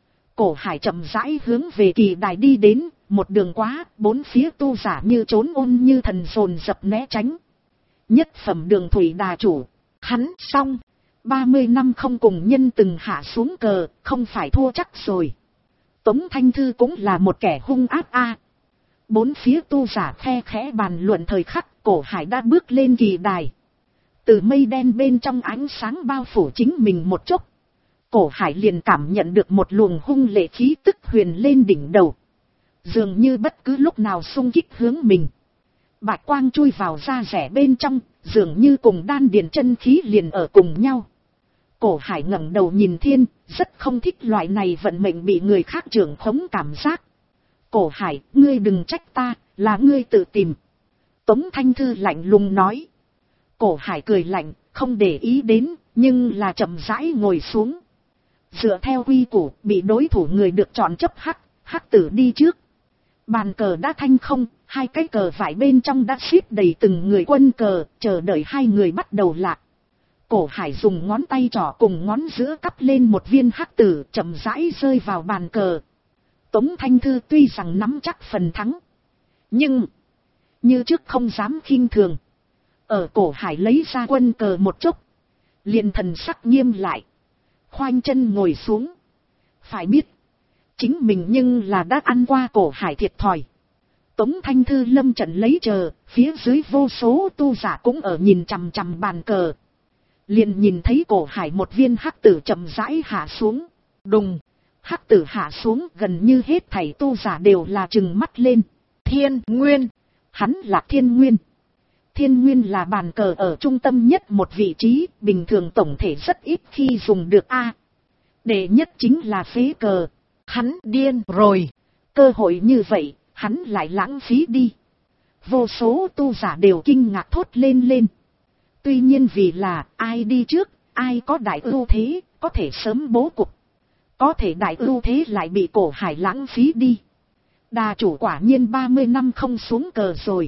Cổ Hải chậm rãi hướng về kỳ đài đi đến. Một đường quá, bốn phía tu giả như trốn ôn như thần dồn dập né tránh. Nhất phẩm Đường Thủy đà chủ. Hắn xong. 30 năm không cùng nhân từng hạ xuống cờ, không phải thua chắc rồi. Tống Thanh Thư cũng là một kẻ hung ác a. Bốn phía tu giả khe khẽ bàn luận thời khắc, Cổ Hải đã bước lên kỳ đài. Từ mây đen bên trong ánh sáng bao phủ chính mình một chốc. Cổ Hải liền cảm nhận được một luồng hung lệ khí tức huyền lên đỉnh đầu. Dường như bất cứ lúc nào xung kích hướng mình. Bạch quang chui vào da rẻ bên trong, dường như cùng đan điền chân khí liền ở cùng nhau. Cổ Hải ngẩng đầu nhìn thiên, rất không thích loại này vận mệnh bị người khác trưởng khống cảm giác. Cổ Hải, ngươi đừng trách ta, là ngươi tự tìm. Tống Thanh Thư lạnh lùng nói. Cổ Hải cười lạnh, không để ý đến, nhưng là chậm rãi ngồi xuống. Dựa theo quy củ, bị đối thủ người được chọn chấp hắc tử đi trước. Bàn cờ đã thanh không, hai cái cờ vải bên trong đã xếp đầy từng người quân cờ, chờ đợi hai người bắt đầu lạc. Cổ Hải dùng ngón tay trỏ cùng ngón giữa cắp lên một viên hắc tử, chậm rãi rơi vào bàn cờ. Tống Thanh Thư tuy rằng nắm chắc phần thắng, nhưng như trước không dám khinh thường. Ở Cổ Hải lấy ra quân cờ một chốc, liền thần sắc nghiêm lại, khoanh chân ngồi xuống. Phải biết, chính mình nhưng là đã ăn qua Cổ Hải thiệt thòi. Tống Thanh Thư lâm trận lấy chờ, phía dưới vô số tu giả cũng ở nhìn chằm chằm bàn cờ. Liền nhìn thấy Cổ Hải một viên hắc tử chậm rãi hạ xuống. Đùng, hắc tử hạ xuống, gần như hết thảy tu giả đều là trừng mắt lên. Thiên Nguyên, hắn là Thiên Nguyên. Thiên Nguyên là bàn cờ ở trung tâm nhất một vị trí, bình thường tổng thể rất ít khi dùng được a. Đệ nhất chính là phế cờ. Hắn điên rồi. Cơ hội như vậy, hắn lại lãng phí đi. Vô số tu giả đều kinh ngạc thốt lên. Tuy nhiên vì là ai đi trước, ai có đại ưu thế, có thể sớm bố cục. Có thể đại ưu thế lại bị Cổ Hải lãng phí đi. Đà chủ quả nhiên 30 năm không xuống cờ rồi.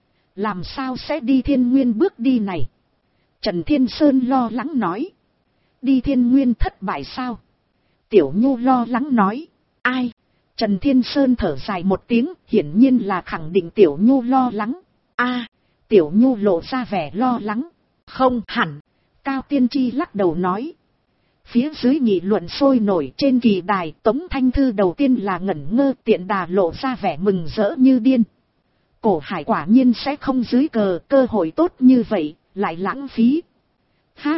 Làm sao sẽ đi Thiên Nguyên bước đi này? Trần Thiên Sơn lo lắng nói. Đi Thiên Nguyên thất bại sao? Tiểu Nhu lo lắng nói. Ai? Trần Thiên Sơn thở dài một tiếng, hiển nhiên là khẳng định Tiểu Nhu lo lắng. Tiểu Nhu lộ ra vẻ lo lắng. Không hẳn. Cao Tiên Tri lắc đầu nói. Phía dưới nghị luận sôi nổi. Trên kỳ đài, Tống Thanh Thư đầu tiên là ngẩn ngơ, Tiện Đà lộ ra vẻ mừng rỡ như điên. Cổ Hải quả nhiên sẽ không dưới cờ, cơ hội tốt như vậy, lại lãng phí. Ha,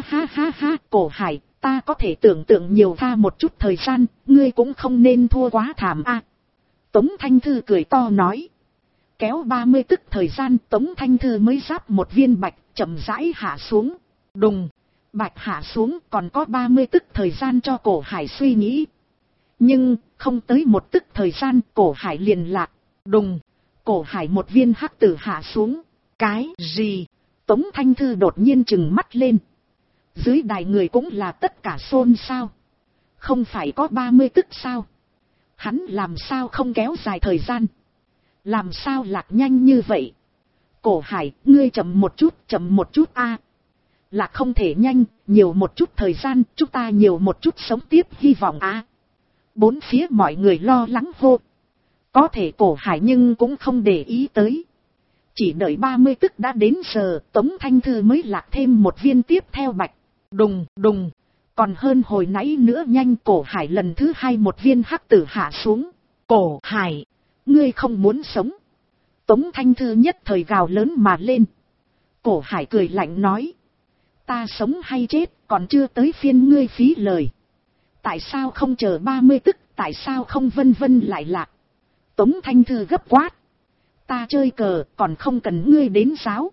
Cổ Hải, ta có thể tưởng tượng nhiều tha một chút thời gian, ngươi cũng không nên thua quá thảm a. Tống Thanh Thư cười to nói. Kéo 30 tức thời gian, Tống Thanh Thư mới giáp một viên bạch, chậm rãi hạ xuống. Đùng, bạch hạ xuống, còn có 30 tức thời gian cho Cổ Hải suy nghĩ. Nhưng, không tới một tức thời gian, Cổ Hải liền lạc. Đùng, Cổ Hải một viên hắc tử hạ xuống. Cái gì? Tống Thanh Thư đột nhiên trừng mắt lên. Dưới đài người cũng là tất cả xôn xao. Không phải có 30 tức sao? Hắn làm sao không kéo dài thời gian? Làm sao lạc nhanh như vậy? Cổ Hải, ngươi chậm một chút a. Là không thể nhanh, nhiều một chút thời gian, chúng ta nhiều một chút sống tiếp hy vọng a. Bốn phía mọi người lo lắng hô. Có thể Cổ Hải nhưng cũng không để ý tới. Chỉ đợi 30 tức đã đến giờ, Tống Thanh Thư mới lạc thêm một viên tiếp theo bạch. Đùng, đùng. Còn hơn hồi nãy nữa, nhanh. Cổ Hải lần thứ hai một viên hắc tử hạ xuống. Cổ Hải, ngươi không muốn sống. Tống Thanh Thư nhất thời gào lớn mà lên. Cổ Hải cười lạnh nói. Ta sống hay chết, còn chưa tới phiên ngươi phí lời. Tại sao không chờ 30 tức, tại sao không vân vân lại lạc. Tống Thanh Thư gấp quát. Ta chơi cờ, còn không cần ngươi đến giáo.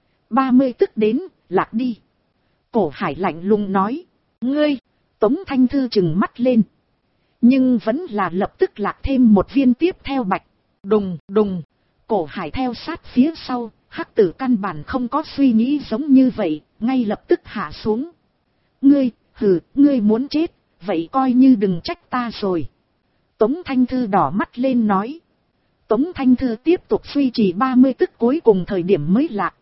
30 tức đến, lạc đi. Cổ Hải lạnh lùng nói. Ngươi, Tống Thanh Thư trừng mắt lên. Nhưng vẫn là lập tức lạc thêm một viên tiếp theo bạch. Đùng, đùng. Cổ Hải theo sát phía sau, hắc tử căn bản không có suy nghĩ giống như vậy, ngay lập tức hạ xuống. Ngươi, ngươi muốn chết, vậy coi như đừng trách ta rồi. Tống Thanh Thư đỏ mắt lên nói. Tống Thanh Thư tiếp tục suy trì 30 tức cuối cùng thời điểm mới lạc.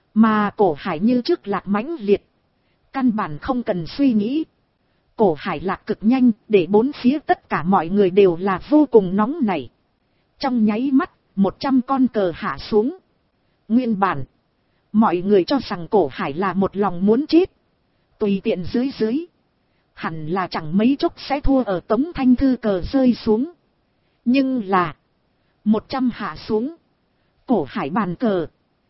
Mà Cổ Hải như trước lạc mãnh liệt. Căn bản không cần suy nghĩ. Cổ Hải lạc cực nhanh, để bốn phía tất cả mọi người đều là vô cùng nóng nảy. Trong nháy mắt, 100 con cờ hạ xuống. Nguyên bản, mọi người cho rằng Cổ Hải là một lòng muốn chết. Tùy tiện dưới. Hẳn là chẳng mấy chốc sẽ thua ở Tống Thanh Thư cờ rơi xuống. Nhưng là 100 hạ xuống. Cổ Hải bàn cờ.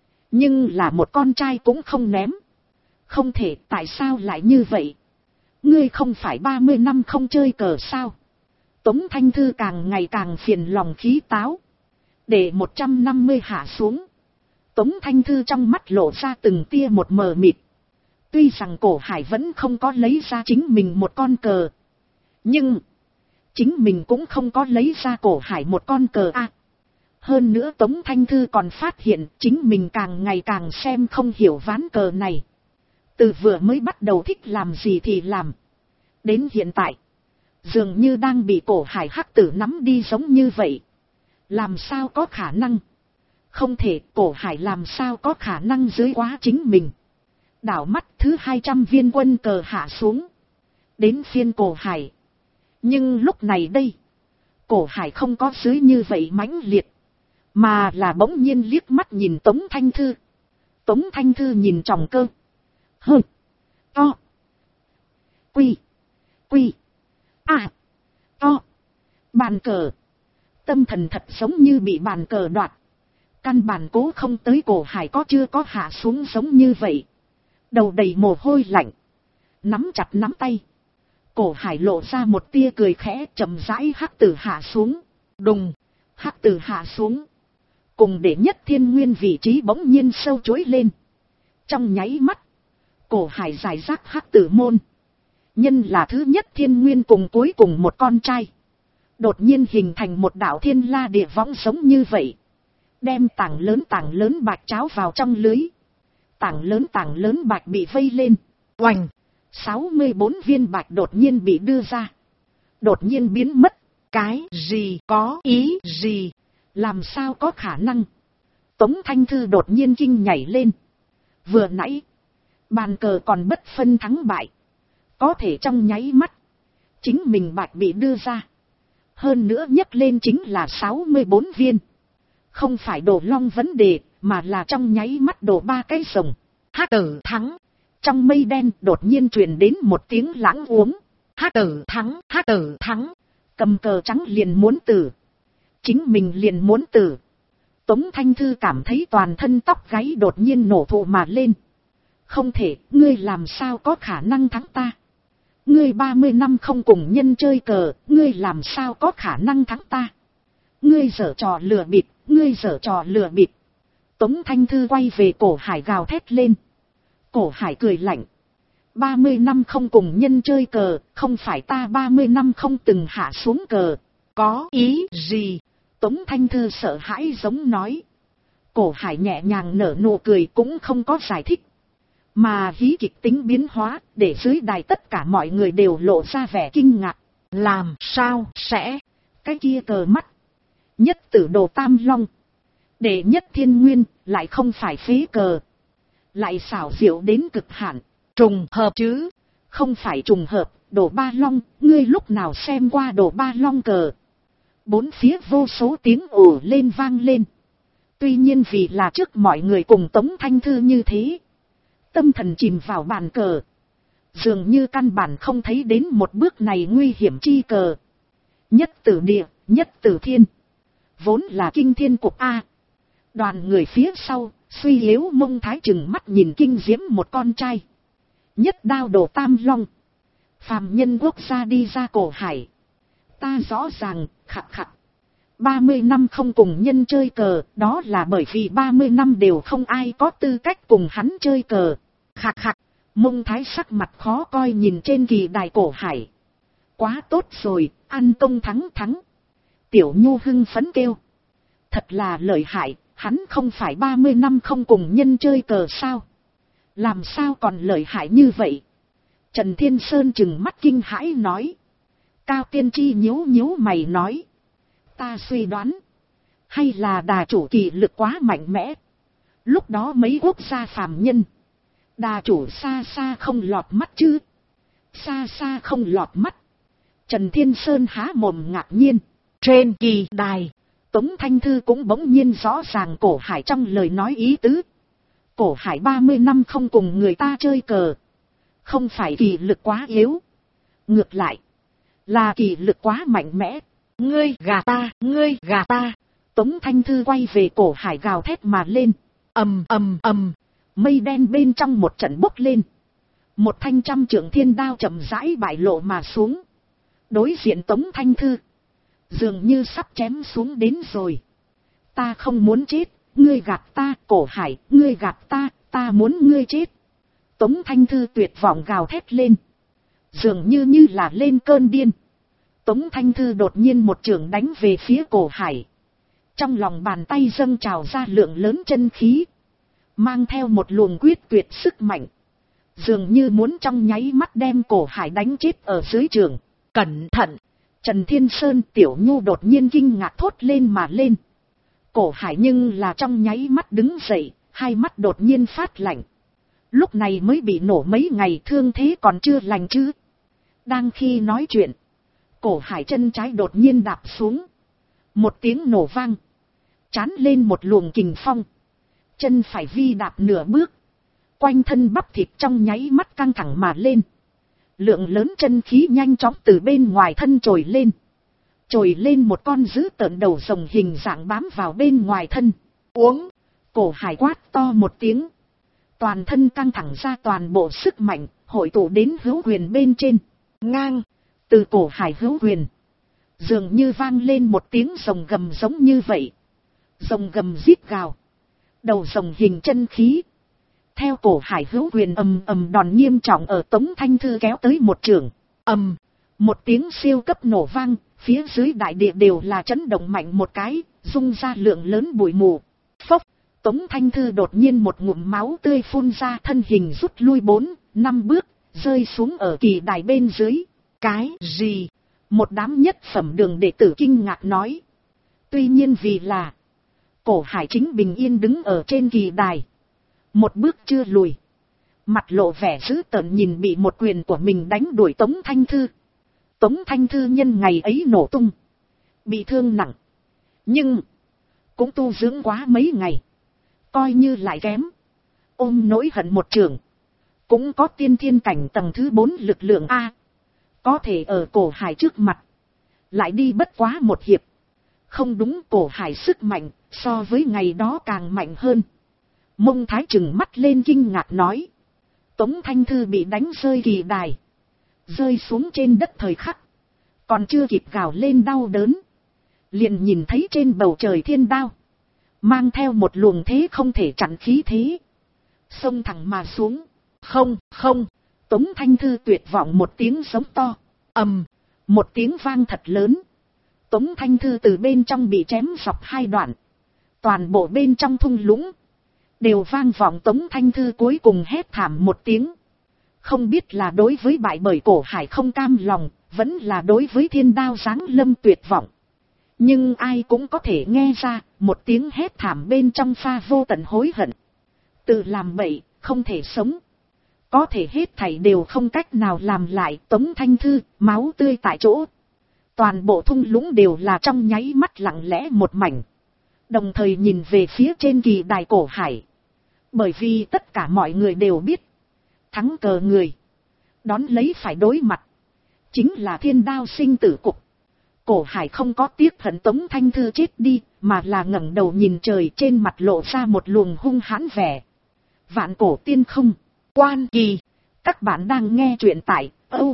Nhưng là một con trai cũng không ném. Không thể, tại sao lại như vậy? Ngươi không phải 30 năm không chơi cờ sao? Tống Thanh Thư càng ngày càng phiền lòng khí táo. Để 150 hạ xuống. Tống Thanh Thư trong mắt lộ ra từng tia một mờ mịt. Tuy rằng Cổ Hải vẫn không có lấy ra chính mình một con cờ. Nhưng chính mình cũng không có lấy ra Cổ Hải một con cờ a. Hơn nữa Tống Thanh Thư còn phát hiện chính mình càng ngày càng xem không hiểu ván cờ này. Từ vừa mới bắt đầu thích làm gì thì làm. Đến hiện tại, dường như đang bị Cổ Hải hắc tử nắm đi giống như vậy. Làm sao có khả năng? Không thể, Cổ Hải làm sao có khả năng dưới quá chính mình. Đảo mắt thứ 200 viên quân cờ hạ xuống. Đến phiên Cổ Hải. Nhưng lúc này đây, Cổ Hải không có dưới như vậy mãnh liệt. Mà là bỗng nhiên liếc mắt nhìn Tống Thanh Thư. Tống Thanh Thư nhìn tròng cơ. Hơ. To. Quy. To. Bàn cờ. Tâm thần thật giống như bị bàn cờ đoạt. Căn bản cố không tới Cổ Hải có chưa có hạ xuống giống như vậy. Đầu đầy mồ hôi lạnh. Nắm chặt nắm tay. Cổ Hải lộ ra một tia cười khẽ, chậm rãi hắc tử hạ xuống. Đùng. Hắc tử hạ xuống. Cùng để nhất thiên nguyên vị trí bỗng nhiên sâu chuối lên. Trong nháy mắt, Cổ Hải giải rác hắc tử môn. Nhân là thứ nhất thiên nguyên cùng cuối cùng một con trai. Đột nhiên hình thành một đạo thiên la địa võng giống như vậy. Đem tảng lớn bạch cháo vào trong lưới. Tảng lớn bạch bị vây lên. Oành! 64 viên bạch đột nhiên bị đưa ra. Đột nhiên biến mất. Cái gì có ý gì? Làm sao có khả năng? Tống Thanh Thư đột nhiên kinh nhảy lên. Vừa nãy, bàn cờ còn bất phân thắng bại. Có thể trong nháy mắt, chính mình bạch bị đưa ra. Hơn nữa nhấc lên chính là 64 viên. Không phải đổ long vấn đề, mà là trong nháy mắt đổ 3 cái rồng. Hắc tử thắng. Trong mây đen đột nhiên truyền đến một tiếng lãng uống. Hắc tử thắng. Cầm cờ trắng liền muốn tử. Chính mình liền muốn tử. Tống Thanh Thư cảm thấy toàn thân tóc gáy đột nhiên nổ thụ mà lên. Không thể, ngươi làm sao có khả năng thắng ta? Ngươi 30 năm không cùng nhân chơi cờ, ngươi làm sao có khả năng thắng ta? Ngươi giở trò lừa bịp. Tống Thanh Thư quay về Cổ Hải gào thét lên. Cổ Hải cười lạnh. 30 năm không cùng nhân chơi cờ, không phải ta 30 năm không từng hạ xuống cờ. Có ý gì? Tống Thanh Thư sợ hãi giống nói. Cổ Hải nhẹ nhàng nở nụ cười cũng không có giải thích. Mà hí kịch tính biến hóa, để dưới đài tất cả mọi người đều lộ ra vẻ kinh ngạc. Làm sao sẽ? Cái kia cờ mắt. Nhất tử đồ tam long. Đệ nhất thiên nguyên, lại không phải phế cờ. Lại xảo diệu đến cực hạn. Trùng hợp chứ. Không phải trùng hợp, Đồ Ba Long, ngươi lúc nào xem qua Đồ Ba Long cờ. Bốn phía vô số tiếng ồ lên vang lên. Tuy nhiên vì là trước mọi người cùng Tống Thanh Thư như thế. Tâm thần chìm vào bàn cờ. Dường như căn bản không thấy đến một bước này nguy hiểm chi cờ. Nhất tử địa, nhất tử thiên. Vốn là kinh thiên cục A. Đoàn người phía sau, suy yếu Mông Thái chừng mắt nhìn kinh diễm một con trai. Nhất đao Đồ Tam Long. Phàm nhân quốc gia đi ra cổ hải. Ta rõ ràng, khặt khặt. 30 năm không cùng nhân chơi cờ, đó là bởi vì 30 năm đều không ai có tư cách cùng hắn chơi cờ. Khặt khặt, Mông Thái sắc mặt khó coi nhìn trên kỳ đài cổ hải. Quá tốt rồi, ăn công thắng thắng. Tiểu Nhu hưng phấn kêu. Thật là lợi hại, hắn không phải 30 năm không cùng nhân chơi cờ sao? Làm sao còn lợi hại như vậy? Trần Thiên Sơn trừng mắt kinh hãi nói. Cao Tiên Tri nhíu nhíu mày nói. Ta suy đoán. Hay là đà chủ kỳ lực quá mạnh mẽ. Lúc đó mấy quốc gia phàm nhân. Đà chủ xa xa không lọt mắt chứ. Xa xa không lọt mắt. Trần Thiên Sơn há mồm ngạc nhiên. Trên kỳ đài. Tống Thanh Thư cũng bỗng nhiên rõ ràng cổ hải trong lời nói ý tứ. Cổ hải 30 năm không cùng người ta chơi cờ. Không phải kỳ lực quá yếu. Ngược lại. Là kỳ lực quá mạnh mẽ. Ngươi gà ta, ngươi gà ta. Tống Thanh Thư quay về cổ hải gào thét mà lên. Ầm ầm ầm. Mây đen bên trong một trận bốc lên. Một thanh trăm trượng thiên đao chậm rãi bại lộ mà xuống. Đối diện Tống Thanh Thư. Dường như sắp chém xuống đến rồi. Ta không muốn chết, ngươi gạt ta, cổ hải, ngươi gạt ta, ta muốn ngươi chết. Tống Thanh Thư tuyệt vọng gào thét lên. Dường như là lên cơn điên. Tống Thanh Thư đột nhiên một chưởng đánh về phía cổ hải. Trong lòng bàn tay dâng trào ra lượng lớn chân khí. Mang theo một luồng quyết tuyệt sức mạnh. Dường như muốn trong nháy mắt đem cổ hải đánh chết ở dưới trường. Cẩn thận! Trần Thiên Sơn Tiểu Nhu đột nhiên kinh ngạc thốt lên mà lên. Cổ hải nhưng là trong nháy mắt đứng dậy, hai mắt đột nhiên phát lạnh. Lúc này mới bị nổ mấy ngày thương thế còn chưa lành chứ. Đang khi nói chuyện, cổ hải chân trái đột nhiên đạp xuống. Một tiếng nổ vang. Chán lên một luồng kình phong. Chân phải vi đạp nửa bước. Quanh thân bắp thịt trong nháy mắt căng thẳng mà lên. Lượng lớn chân khí nhanh chóng từ bên ngoài thân trồi lên. Trồi lên một con dữ tợn đầu rồng hình dạng bám vào bên ngoài thân. Uống. Cổ hải quát to một tiếng. Toàn thân căng thẳng ra toàn bộ sức mạnh, hội tụ đến hữu huyền bên trên. Ngang. Từ cổ hải hữu huyền. Dường như vang lên một tiếng rồng gầm giống như vậy. Rồng gầm rít gào. Đầu rồng hình chân khí. Theo cổ hải hữu huyền ầm ầm đòn nghiêm trọng ở Tống Thanh Thư kéo tới một trường. Ầm. Một tiếng siêu cấp nổ vang, phía dưới đại địa đều là chấn động mạnh một cái, rung ra lượng lớn bụi mù. Phốc. Tống Thanh Thư đột nhiên một ngụm máu tươi phun ra, thân hình rút lui 4-5 bước, rơi xuống ở kỳ đài bên dưới. Cái gì? Một đám nhất phẩm đường đệ tử kinh ngạc nói. Tuy nhiên vì là cổ hải chính bình yên đứng ở trên kỳ đài. Một bước chưa lùi. Mặt lộ vẻ dữ tợn nhìn bị một quyền của mình đánh đuổi Tống Thanh Thư. Tống Thanh Thư nhân ngày ấy nổ tung. Bị thương nặng. Nhưng cũng tu dưỡng quá mấy ngày. Coi như lại kém. Ôm nỗi hận một trường. Cũng có tiên thiên cảnh tầng thứ 4 lực lượng A. Có thể ở cổ hải trước mặt. Lại đi bất quá một hiệp. Không đúng, cổ hải sức mạnh so với ngày đó càng mạnh hơn. Mông Thái trừng mắt lên kinh ngạc nói. Tống Thanh Thư bị đánh rơi kỳ đài. Rơi xuống trên đất thời khắc. Còn chưa kịp gào lên đau đớn. Liền nhìn thấy trên bầu trời thiên đao. Mang theo một luồng thế không thể chặn khí thế. Xông thẳng mà xuống. Không, không. Tống Thanh Thư tuyệt vọng một tiếng giống to. Ầm. Một tiếng vang thật lớn. Tống Thanh Thư từ bên trong bị chém dọc hai đoạn. Toàn bộ bên trong thung lũng. Đều vang vọng Tống Thanh Thư cuối cùng hét thảm một tiếng. Không biết là đối với bại bởi cổ hải không cam lòng. Vẫn là đối với thiên đao giáng lâm tuyệt vọng. Nhưng ai cũng có thể nghe ra, một tiếng hét thảm bên trong pha vô tận hối hận. Tự làm bậy, không thể sống. Có thể hết thảy đều không cách nào làm lại. Tống Thanh Thư, máu tươi tại chỗ. Toàn bộ thung lũng đều là trong nháy mắt lặng lẽ một mảnh. Đồng thời nhìn về phía trên kỳ đài cổ hải. Bởi vì tất cả mọi người đều biết. Thắng cờ người. Đón lấy phải đối mặt. Chính là thiên đao sinh tử cục. Cổ hải không có tiếc hận Tống Thanh Thư chết đi. Mà là ngẩng đầu nhìn trời, trên mặt lộ ra một luồng hung hãn vẻ. Vạn cổ tiên không. Quan Kỳ. Các bạn đang nghe truyện tại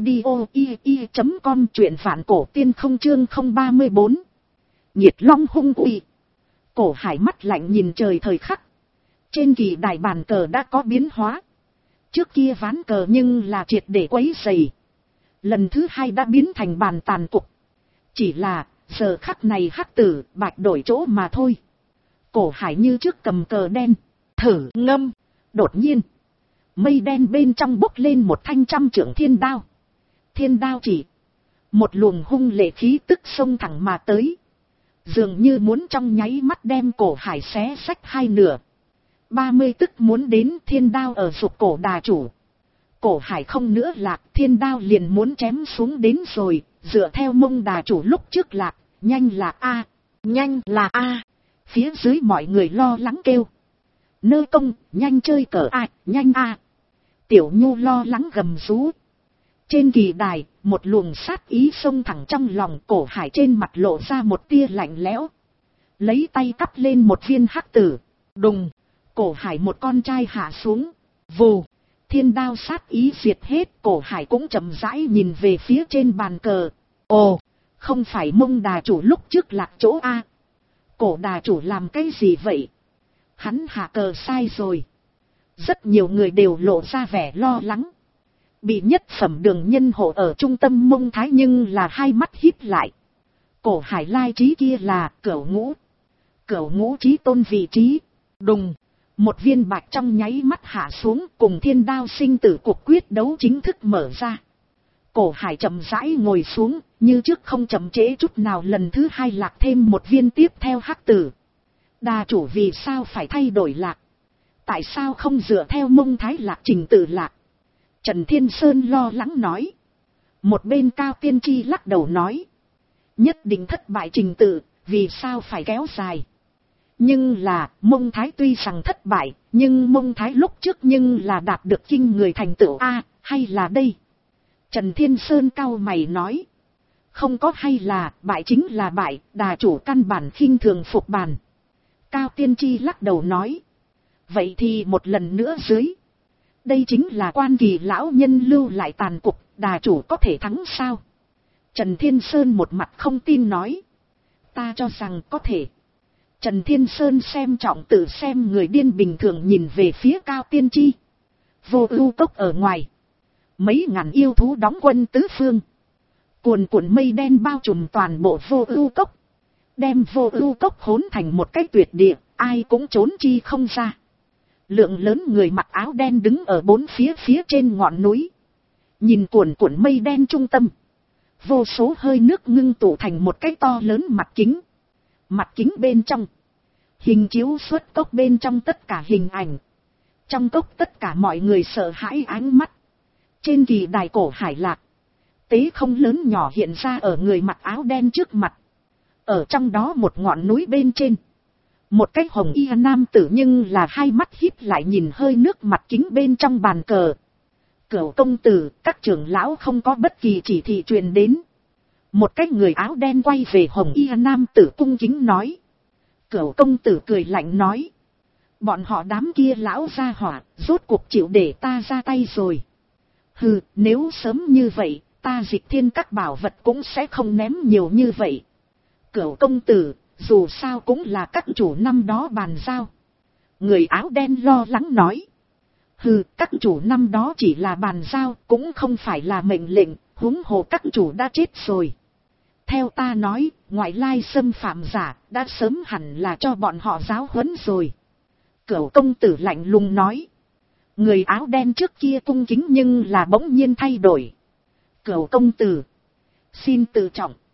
audio.com, truyện Vạn Cổ Tiên Không chương 034. Nhiệt long hung uy. Cổ hải mắt lạnh nhìn trời thời khắc. Trên kỳ đài bàn cờ đã có biến hóa. Trước kia ván cờ nhưng là triệt để quấy rầy. Lần thứ hai đã biến thành bàn tàn cục. Chỉ là giờ khắc này hắc tử bạch đổi chỗ mà thôi. Cổ hải như trước cầm cờ đen. Thử ngâm. Đột nhiên. Mây đen bên trong bốc lên một thanh 100 trượng thiên đao. Thiên đao chỉ. Một luồng hung lệ khí tức xông thẳng mà tới. Dường như muốn trong nháy mắt đem cổ hải xé xách hai nửa. 30 tức muốn đến, thiên đao ở dục cổ đà chủ. Cổ hải không nữa lạc, thiên đao liền muốn chém xuống đến rồi. Dựa theo mông đà chủ lúc trước lạc, nhanh lạc A, nhanh lạc A. Phía dưới mọi người lo lắng kêu. Nơ công, nhanh chơi cờ A, nhanh A. Tiểu Nhu lo lắng gầm rú. Trên kỳ đài, một luồng sát ý xông thẳng trong lòng. Cổ hải trên mặt lộ ra một tia lạnh lẽo. Lấy tay cắp lên một viên hắc tử. Đùng, cổ hải một con trai hạ xuống. Vù, thiên đao sát ý diệt hết. Cổ hải cũng chậm rãi nhìn về phía trên bàn cờ. Ồ, không phải mông đà chủ lúc trước lạc chỗ A. Cổ đà chủ làm cái gì vậy? Hắn hạ cờ sai rồi. Rất nhiều người đều lộ ra vẻ lo lắng. Bị nhất phẩm đường nhân hộ ở trung tâm mông thái nhưng là hai mắt híp lại. Cổ hải lai trí kia là cửu ngũ. Cửu ngũ trí tôn vị trí. Đùng, một viên bạch trong nháy mắt hạ xuống, cùng thiên đao sinh tử cuộc quyết đấu chính thức mở ra. Cổ hải chậm rãi ngồi xuống, như trước không chậm trễ chút nào, lần thứ hai lạc thêm một viên tiếp theo hắc tử. Đà chủ vì sao phải thay đổi lạc? Tại sao không dựa theo mông thái lạc trình tự lạc? Trần Thiên Sơn lo lắng nói. Một bên Cao Tiên Tri lắc đầu nói. Nhất định thất bại trình tự, vì sao phải kéo dài? Nhưng là, mông thái tuy rằng thất bại, nhưng mông thái lúc trước nhưng là đạt được kinh người thành tựu A, hay là đây? Trần Thiên Sơn cau mày nói. Không có hay là, bại chính là bại, đà chủ căn bản khinh thường phục bàn. Cao Tiên Tri lắc đầu nói. Vậy thì một lần nữa dưới. Đây chính là Quan Kỳ lão nhân lưu lại tàn cục, đà chủ có thể thắng sao? Trần Thiên Sơn một mặt không tin nói. Ta cho rằng có thể. Trần Thiên Sơn xem trọng tự xem người điên bình thường nhìn về phía Cao Tiên Tri. Vô Ưu Cốc ở ngoài. Mấy ngàn yêu thú đóng quân tứ phương. Cuồn cuộn mây đen bao trùm toàn bộ Vô Ưu Cốc. Đem Vô Ưu Cốc hỗn thành một cái tuyệt địa, ai cũng trốn chi không ra. Lượng lớn người mặc áo đen đứng ở bốn phía trên ngọn núi. Nhìn cuồn cuộn mây đen trung tâm. Vô số hơi nước ngưng tụ thành một cái to lớn mặt kính. Mặt kính bên trong. Hình chiếu xuất cốc bên trong tất cả hình ảnh. Trong cốc tất cả mọi người sợ hãi ánh mắt. Trên kỳ đài cổ hải lạc. Tế không lớn nhỏ hiện ra ở người mặc áo đen trước mặt. Ở trong đó một ngọn núi bên trên. Một cái hồng y nam tử nhưng là hai mắt híp lại nhìn hơi nước mặt kính bên trong bàn cờ. Cửu công tử, các trưởng lão không có bất kỳ chỉ thị truyền đến. Một cái người áo đen quay về hồng y nam tử cung kính nói. Cửu công tử cười lạnh nói. Bọn họ đám kia lão gia hỏa, rốt cuộc chịu để ta ra tay rồi. Hừ, nếu sớm như vậy, ta Dịch Thiên các bảo vật cũng sẽ không ném nhiều như vậy. Cửu công tử, dù sao cũng là các chủ năm đó bàn giao. Người áo đen lo lắng nói. Hừ, các chủ năm đó chỉ là bàn giao, cũng không phải là mệnh lệnh, huống hồ các chủ đã chết rồi. Theo ta nói, ngoại lai xâm phạm giả, đã sớm hẳn là cho bọn họ giáo huấn rồi. Cửu công tử lạnh lùng nói. Người áo đen trước kia cung kính nhưng là bỗng nhiên thay đổi. Cửu công tử, xin tự trọng.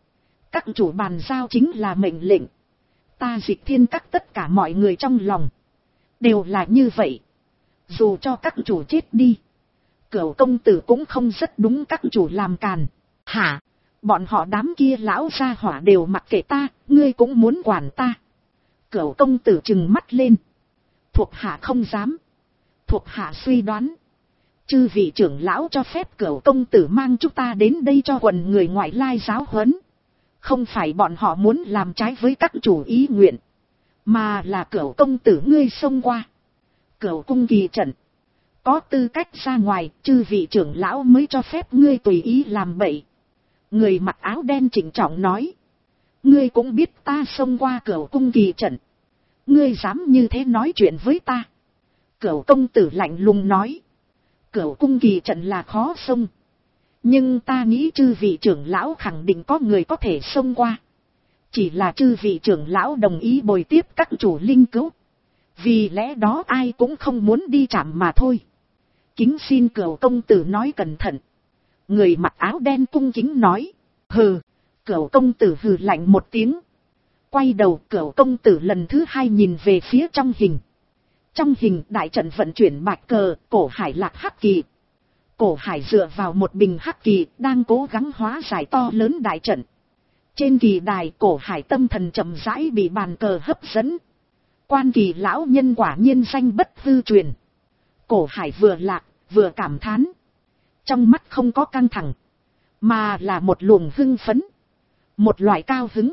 Các chủ bàn giao chính là mệnh lệnh. Ta Dịch Thiên các tất cả mọi người trong lòng đều là như vậy. Dù cho các chủ chết đi, Cửu công tử cũng không rất đúng các chủ làm càn. Hả? Bọn họ đám kia lão gia hỏa đều mặc kệ ta, ngươi cũng muốn quản ta. Cửu công tử trừng mắt lên. Thuộc hạ không dám. Thuộc hạ suy đoán, chư vị trưởng lão cho phép Cửu công tử mang chúng ta đến đây cho quần người ngoại lai giáo huấn. Không phải bọn họ muốn làm trái với các chủ ý nguyện, mà là Cửu công tử ngươi xông qua Cửu cung kỳ trận, có tư cách ra ngoài, chư vị trưởng lão mới cho phép ngươi tùy ý làm bậy. Người mặc áo đen trịnh trọng nói. Ngươi cũng biết ta xông qua Cửu cung kỳ trận, ngươi dám như thế nói chuyện với ta? Cửu công tử lạnh lùng nói. Cửu cung kỳ trận là khó xông, nhưng ta nghĩ chư vị trưởng lão khẳng định có người có thể xông qua. Chỉ là chư vị trưởng lão đồng ý bồi tiếp các chủ linh cứu, vì lẽ đó ai cũng không muốn đi chạm mà thôi. Kính xin Cửu công tử nói cẩn thận. Người mặc áo đen cung kính nói. Hừ. Cửu công tử hừ lạnh một tiếng. Quay đầu Cửu công tử lần thứ hai nhìn về phía trong hình. Trong hình đại trận vận chuyển bạch cờ, Cổ Hải lạc hắc kỳ. Cổ Hải dựa vào một bình hắc kỳ, đang cố gắng hóa giải to lớn đại trận. Trên kỳ đài Cổ Hải tâm thần chậm rãi bị bàn cờ hấp dẫn. Quan kỳ lão nhân quả nhiên danh bất hư truyền. Cổ Hải vừa lạc, vừa cảm thán. Trong mắt không có căng thẳng, mà là một luồng hưng phấn. Một loại cao hứng.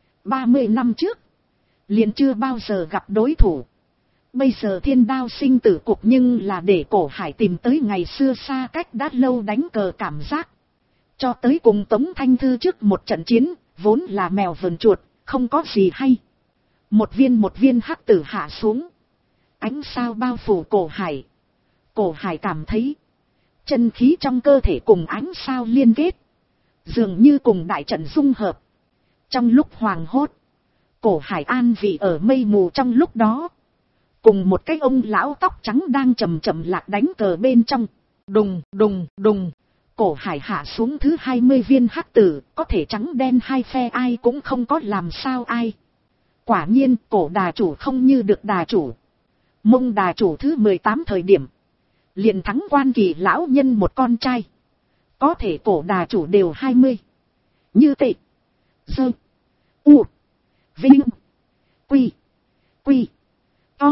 30 năm trước, liền chưa bao giờ gặp đối thủ. Bây giờ thiên đao sinh tử cục nhưng là để Cổ Hải tìm tới ngày xưa xa cách đã lâu đánh cờ cảm giác. Cho tới cùng Tống Thanh Thư trước một trận chiến, vốn là mèo vờn chuột, không có gì hay. Một viên hắc tử hạ xuống. Ánh sao bao phủ Cổ Hải. Cổ Hải cảm thấy chân khí trong cơ thể cùng ánh sao liên kết, dường như cùng đại trận dung hợp. Trong lúc hoàng hốt, Cổ Hải an vị ở mây mù trong lúc đó, cùng một cái ông lão tóc trắng đang chậm chậm lạc đánh cờ bên trong. Đùng đùng đùng, Cổ Hải hạ xuống thứ 20 viên hắc tử, có thể trắng đen hai phe ai cũng không có làm sao ai. Quả nhiên Cổ đà chủ không như được đà chủ. Mông đà chủ thứ 18 thời điểm, liền thắng quan kỳ lão nhân một con trai. Có thể Cổ đà chủ đều 20. Như tệ. Dơ. U. Vinh. Quy. Quy. To.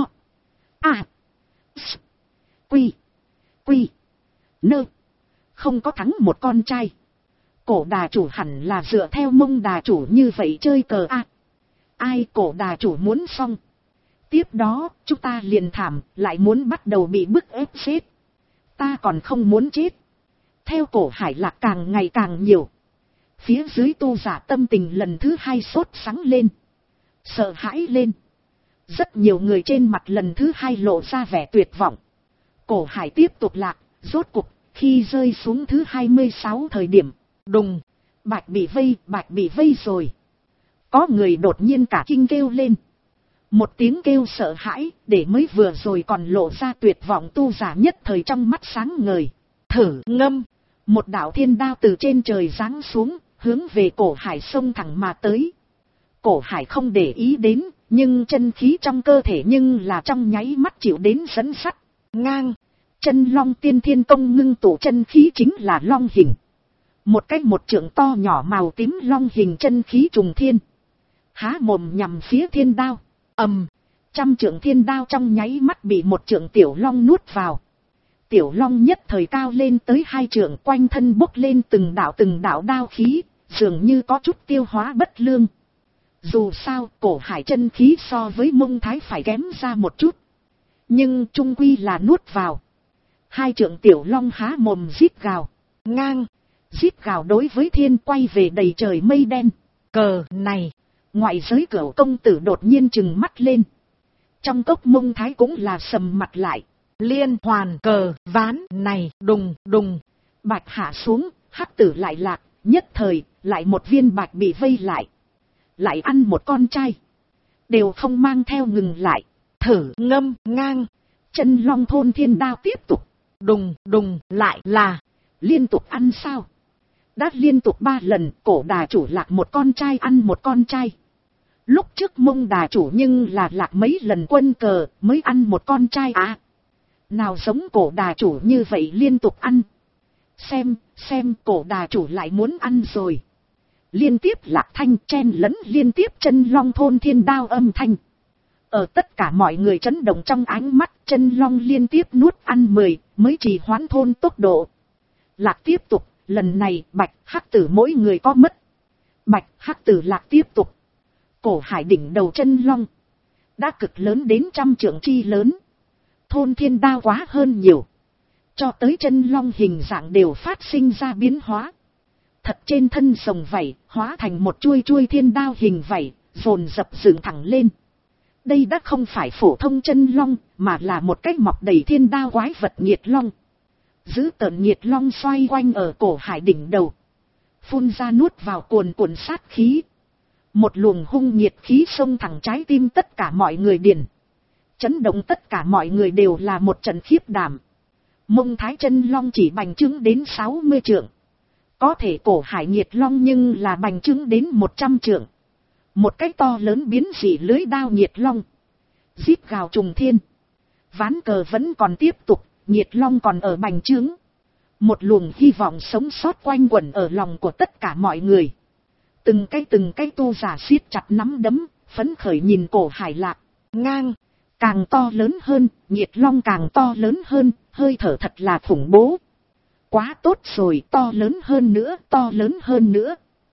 À. S. Quy. Quy. Nơ. Không có thắng một con trai. Cổ đà chủ hẳn là dựa theo Mông đà chủ như vậy chơi cờ à. Ai Cổ đà chủ muốn xong, tiếp đó chúng ta liền thảm, lại muốn bắt đầu bị bức ép chết. Ta còn không muốn chết. Theo Cổ Hải lạc càng ngày càng nhiều, phía dưới tu giả tâm tình lần thứ hai sốt sắng lên, sợ hãi lên. Rất nhiều người trên mặt lần thứ hai lộ ra vẻ tuyệt vọng. Cổ Hải tiếp tục lạc, rốt cục khi rơi xuống thứ 26 thời điểm, đùng, bạch bị vây rồi. Có người đột nhiên cả kinh kêu lên. Một tiếng kêu sợ hãi, để mới vừa rồi còn lộ ra tuyệt vọng tu giả nhất thời trong mắt sáng ngời. Thử ngâm, một đạo thiên đao từ trên trời giáng xuống, hướng về Cổ Hải xông thẳng mà tới. Cổ Hải không để ý đến, nhưng chân khí trong cơ thể nhưng là trong nháy mắt chịu đến dẫn sắt. Ngang, chân long tiên thiên công ngưng tụ chân khí chính là long hình. Một cách một trượng to nhỏ màu tím long hình chân khí trùng thiên. Há mồm nhằm phía thiên đao. Trăm trượng thiên đao trong nháy mắt bị một trượng tiểu long nuốt vào. Tiểu long nhất thời cao lên tới 2 trượng, quanh thân bốc lên từng đạo đao khí, dường như có chút tiêu hóa bất lương. Dù sao Cổ Hải chân khí so với Mông Thái phải kém ra một chút, nhưng trung quy là nuốt vào. 2 trượng tiểu long há mồm rít gào. Ngang, rít gào đối với thiên quay về đầy trời mây đen. Cờ này, ngoại giới Cửu công tử đột nhiên trừng mắt lên. Trong cốc Mông Thái cũng là sầm mặt lại. Liên hoàn cờ ván này, đùng đùng, bạch hạ xuống, hắc tử lại lạc, nhất thời lại một viên bạch bị vây lại. Lại ăn một con trai, đều không mang theo ngừng lại. Thử ngâm, ngang, chân long thôn thiên đao tiếp tục. Đùng đùng, lại là liên tục ăn sao. Đã liên tục 3 lần cổ đà chủ lạc một con trai ăn một con trai. Lúc trước Mông đà chủ nhưng là lạc mấy lần quân cờ mới ăn một con trai à. Nào giống cổ đà chủ như vậy liên tục ăn. Xem cổ đà chủ lại muốn ăn rồi. Liên tiếp lạc thanh chen lẫn liên tiếp chân long thôn thiên đao âm thanh. Ở tất cả mọi người chấn động trong ánh mắt, chân long liên tiếp nuốt ăn 10 mới trì hoãn thôn tốc độ. Lạc tiếp tục, lần này bạch hắc tử mỗi người có mất. Bạch hắc tử lạc tiếp tục. Cổ hải đỉnh đầu chân long đã cực lớn đến 100 trượng chi lớn. Thôn thiên đao quá hơn nhiều. Cho tới chân long hình dạng đều phát sinh ra biến hóa. Thật trên thân rồng vảy hóa thành một chuôi thiên đao hình vảy, dồn dập dựng thẳng lên. Đây đã không phải phổ thông chân long, mà là một cái mọc đầy thiên đao quái vật nhiệt long. Giữ tợn nhiệt long xoay quanh ở cổ hải đỉnh đầu. Phun ra nuốt vào cuồn cuộn sát khí. Một luồng hung nhiệt khí xông thẳng trái tim tất cả mọi người điền. Chấn động tất cả mọi người đều là một trận khiếp đảm. Mông thái chân long chỉ bành trướng đến 60 trượng. Có thể cổ hải nhiệt long nhưng là bành trướng đến 100 trượng. Một cái to lớn biến dị lưới đao nhiệt long. Rít gào trùng thiên. Ván cờ vẫn còn tiếp tục, nhiệt long còn ở bành trướng. Một luồng hy vọng sống sót quanh quẩn ở lòng của tất cả mọi người. Từng cái tu giả siết chặt nắm đấm, phấn khởi nhìn cổ hải lạc. Ngang, càng to lớn hơn, nhiệt long càng to lớn hơn, hơi thở thật là khủng bố. Quá tốt rồi, to lớn hơn nữa, to lớn hơn nữa.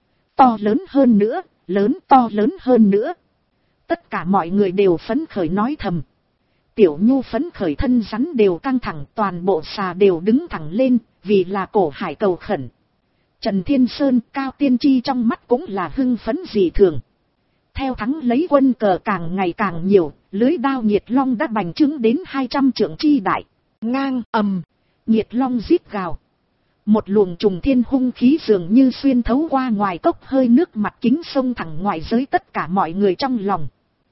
To lớn hơn nữa, to lớn hơn nữa. Tất cả mọi người đều phấn khởi nói thầm. Tiểu Nhu phấn khởi thân rắn đều căng thẳng, toàn bộ xà đều đứng thẳng lên, vì là cổ hải cầu khẩn. Trần Thiên Sơn, Cao Tiên Tri trong mắt cũng là hưng phấn dị thường. Theo thắng lấy quân cờ càng ngày càng nhiều, lưới đao nhiệt long đã bành trướng đến 200 trượng chi đại. Ngang ầm, nhiệt long rít gào. Một luồng trùng thiên hung khí dường như xuyên thấu qua ngoài cốc hơi nước mặt kính sông thẳng ngoài giới tất cả mọi người trong lòng.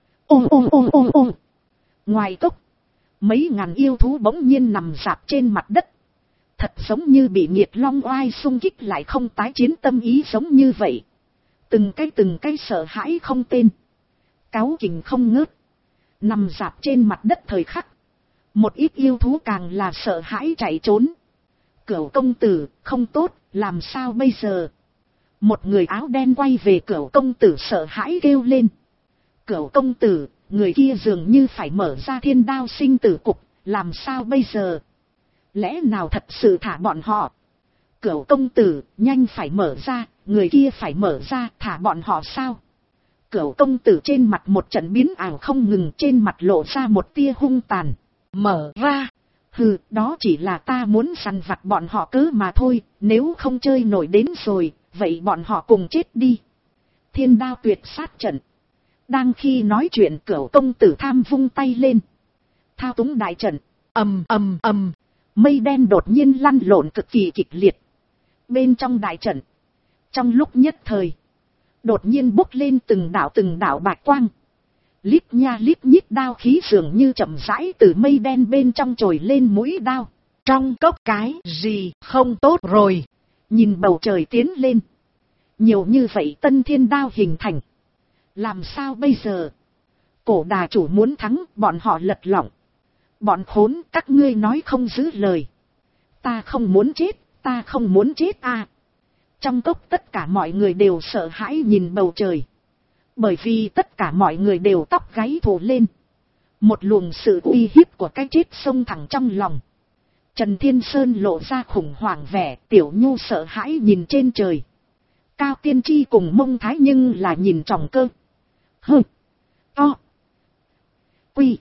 Ôm. Ngoài cốc, mấy ngàn yêu thú bỗng nhiên nằm rạp trên mặt đất. Thật giống như bị nhiệt long oai xung kích lại không tái chiến tâm ý giống như vậy. Từng cái sợ hãi không tên. Cáu kình không ngớt. Nằm rạp trên mặt đất thời khắc. Một ít yêu thú càng là sợ hãi chạy trốn. Cửu công tử, không tốt, làm sao bây giờ? Một người áo đen quay về Cửu công tử sợ hãi kêu lên. Cửu công tử, người kia dường như phải mở ra thiên đao sinh tử cục, làm sao bây giờ? Lẽ nào thật sự thả bọn họ? Cửu công tử, nhanh phải mở ra, người kia phải mở ra, thả bọn họ sao? Cửu công tử trên mặt một trận biến ảo không ngừng, trên mặt lộ ra một tia hung tàn. Mở ra! Hừ, đó chỉ là ta muốn săn vặt bọn họ cớ mà thôi, nếu không chơi nổi đến rồi, vậy bọn họ cùng chết đi. Thiên đao tuyệt sát trận. Đang khi nói chuyện Cửu công tử tham vung tay lên. Thao túng đại trận, ầm. Mây đen đột nhiên lăn lộn cực kỳ kịch liệt. Bên trong đại trận, trong lúc nhất thời, đột nhiên bốc lên từng đạo bạch quang. Lít nha lít nhít đao khí dường như chậm rãi từ mây đen bên trong trồi lên mũi đao. Trong cốc cái gì không tốt rồi. Nhìn bầu trời tiến lên. Nhiều như vậy tân thiên đao hình thành. Làm sao bây giờ? Cổ đà chủ muốn thắng, bọn họ lật lọng. Bọn khốn, các ngươi nói không giữ lời. Ta không muốn chết à. Trong cốc tất cả mọi người đều sợ hãi nhìn bầu trời. Bởi vì tất cả mọi người đều tóc gáy thổ lên. Một luồng sự uy hiếp của cái chết xông thẳng trong lòng. Trần Thiên Sơn lộ ra khủng hoảng vẻ, Tiểu Nhu sợ hãi nhìn trên trời. Cao Tiên Tri cùng Mông Thái nhưng là nhìn tròng cơ. Hơ. To. Quy.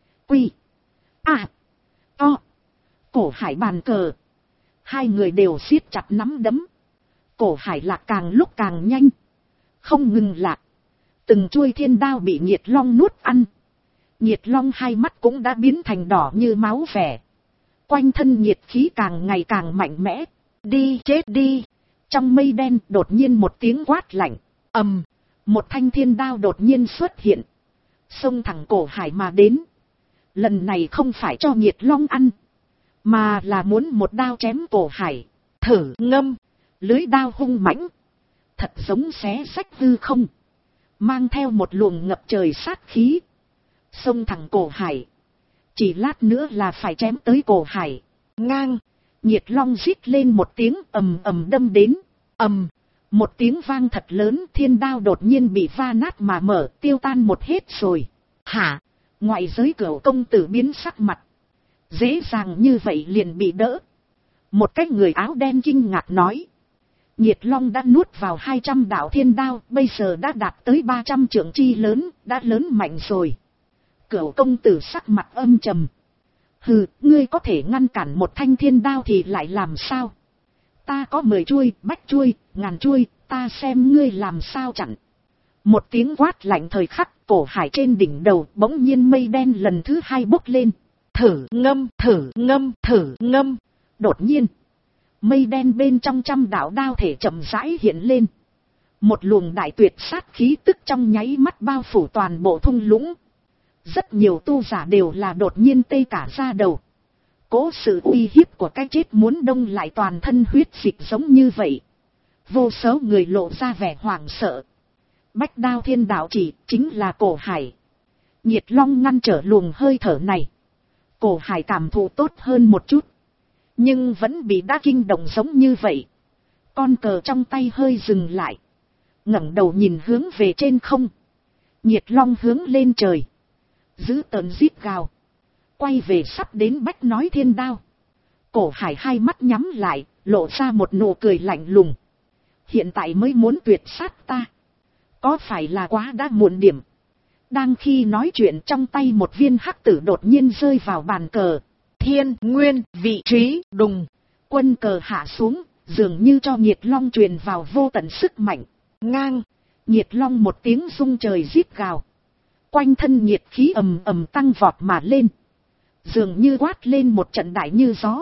À. To. Cổ hải bàn cờ. Hai người đều siết chặt nắm đấm. Cổ hải lạc càng lúc càng nhanh. Không ngừng lạc. Từng chuôi thiên đao bị nhiệt long nuốt ăn. Nhiệt long hai mắt cũng đã biến thành đỏ như máu vẻ. Quanh thân nhiệt khí càng ngày càng mạnh mẽ. Đi chết đi. Trong mây đen đột nhiên một tiếng quát lạnh. Ầm. Một thanh thiên đao đột nhiên xuất hiện. Xông thẳng cổ hải mà đến. Lần này không phải cho nhiệt long ăn. Mà là muốn một đao chém cổ hải. Thử ngâm. Lưới đao hung mãnh, thật giống xé rách hư không, mang theo một luồng ngập trời sát khí, xông thẳng cổ Hải. Chỉ lát nữa là phải chém tới cổ Hải. Ngang, Nhiệt Long rít lên một tiếng, ầm ầm đâm đến. Ầm, một tiếng vang thật lớn, thiên đao đột nhiên bị va nát mà mở, tiêu tan một hết rồi. Hả? Ngoại giới Cửu công tử biến sắc mặt. Dễ dàng như vậy liền bị đỡ. Một cái người áo đen kinh ngạc nói. Nhiệt Long đã nuốt vào 200 đạo thiên đao, bây giờ đã đạt tới 300 trượng chi lớn, đã lớn mạnh rồi. Cửu công tử sắc mặt âm trầm. Hừ, ngươi có thể ngăn cản một thanh thiên đao thì lại làm sao? Ta có 10 chuôi, bách chuôi, ngàn chuôi, ta xem ngươi làm sao chặn. Một tiếng quát lạnh thời khắc, cổ Hải trên đỉnh đầu bỗng nhiên mây đen lần thứ 2 bốc lên. Thử ngâm, thử ngâm, thử ngâm. Đột nhiên, mây đen bên trong 100 đạo đao thể chậm rãi hiện lên. Một luồng đại tuyệt sát khí tức trong nháy mắt bao phủ toàn bộ thung lũng. Rất nhiều tu giả đều là đột nhiên tê cả da đầu. Cố sự uy hiếp của cái chết muốn đông lại toàn thân huyết dịch giống như vậy. Vô số người lộ ra vẻ hoảng sợ. Bách đao thiên đạo chỉ chính là cổ Hải. Nhiệt Long ngăn trở luồng hơi thở này. Cổ Hải cảm thụ tốt hơn một chút. Nhưng vẫn bị đa kinh động giống như vậy. Con cờ trong tay hơi dừng lại. Ngẩng đầu nhìn hướng về trên không. Nhiệt Long hướng lên trời. Giữ tợn rít gào. Quay về sắp đến bách nói thiên đao. Cổ Hải hai mắt nhắm lại, lộ ra một nụ cười lạnh lùng. Hiện tại mới muốn tuyệt sát ta. Có phải là quá đã muộn điểm? Đang khi nói chuyện trong tay một viên hắc tử đột nhiên rơi vào bàn cờ. Thiên nguyên vị trí đùng. Quân cờ hạ xuống, dường như cho Nhiệt Long truyền vào vô tận sức mạnh. Ngang, Nhiệt Long một tiếng rung trời rít gào. Quanh thân nhiệt khí ầm ầm tăng vọt mà lên. Dường như quát lên một trận đại như gió.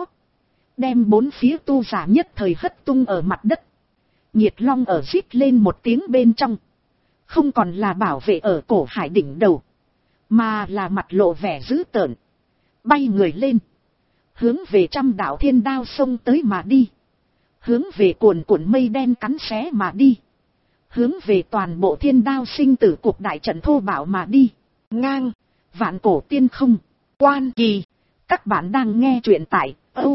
Đem bốn phía tu giả nhất thời hất tung ở mặt đất. Nhiệt Long ở rít lên một tiếng bên trong. Không còn là bảo vệ ở cổ Hải đỉnh đầu. Mà là mặt lộ vẻ dữ tợn. Bay người lên. Hướng về 100 đạo thiên đao xông tới mà đi. Hướng về cuồn cuộn mây đen cắn xé mà đi. Hướng về toàn bộ thiên đao sinh tử cuộc đại trận thô bạo mà đi. Ngang, vạn cổ tiên không, quan kỳ. Các bạn đang nghe truyện tại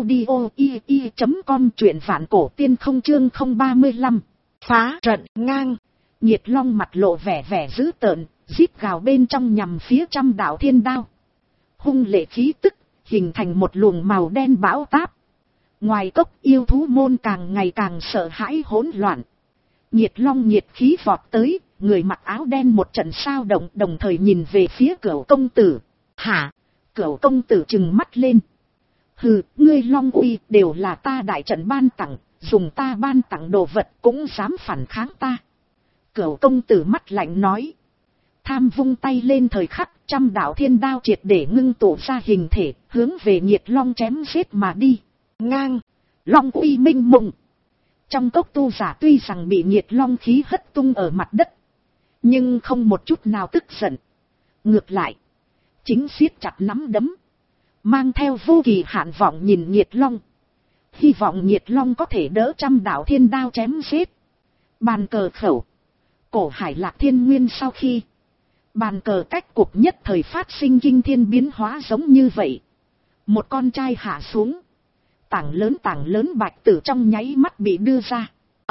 audio.com, truyện vạn cổ tiên không chương 035. Phá trận. Ngang, Nhiệt Long mặt lộ vẻ dữ tợn, rít gào bên trong nhằm phía 100 đạo thiên đao. Hung lệ khí tức, hình thành một luồng màu đen bão táp. Ngoài cốc yêu thú môn càng ngày càng sợ hãi hỗn loạn. Nhiệt Long nhiệt khí vọt tới, người mặc áo đen một trận sao động, đồng thời nhìn về phía Cửu công tử. Hả? Cửu công tử trừng mắt lên. Hừ, ngươi Long uy đều là ta đại trận ban tặng, dùng ta ban tặng đồ vật cũng dám phản kháng ta. Cửu công tử mắt lạnh nói. Tham vung tay lên thời khắc, 100 đạo thiên đao triệt để ngưng tụ ra hình thể, hướng về Nhiệt Long chém giết mà đi. Ngang, Long uy minh mộng. Trong cốc tu giả tuy rằng bị Nhiệt Long khí hất tung ở mặt đất, nhưng không một chút nào tức giận. Ngược lại, chính siết chặt nắm đấm, mang theo vô kỳ hạn vọng nhìn Nhiệt Long. Hy vọng Nhiệt Long có thể đỡ 100 đạo thiên đao chém giết. Bàn cờ khẩu. Cổ Hải Lạc Thiên Nguyên sau khi bàn cờ cách cục nhất thời phát sinh kinh thiên biến hóa giống như vậy. Một con trai hạ xuống. Tảng lớn bạch tử trong nháy mắt bị đưa ra.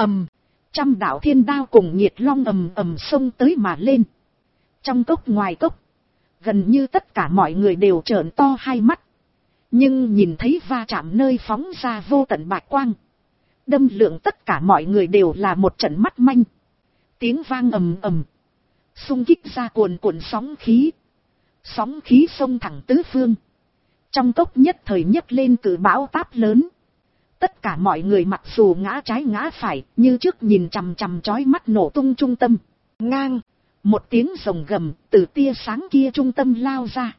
100 đạo thiên đao cùng Nhiệt Long ầm xông tới mà lên. Trong cốc ngoài cốc, gần như tất cả mọi người đều trợn to hai mắt. Nhưng nhìn thấy va chạm nơi phóng ra vô tận bạch quang, đâm lượng tất cả mọi người đều là một trận mắt manh. Tiếng vang ầm, xung kích ra cuồn cuộn sóng khí. Sóng khí xông thẳng tứ phương. Trong cốc nhất thời nhấc lên cự bão táp lớn. Tất cả mọi người mặc dù ngã trái ngã phải, như trước nhìn chằm chằm chói mắt nổ tung trung tâm. Ngang, một tiếng rồng gầm từ tia sáng kia trung tâm lao ra.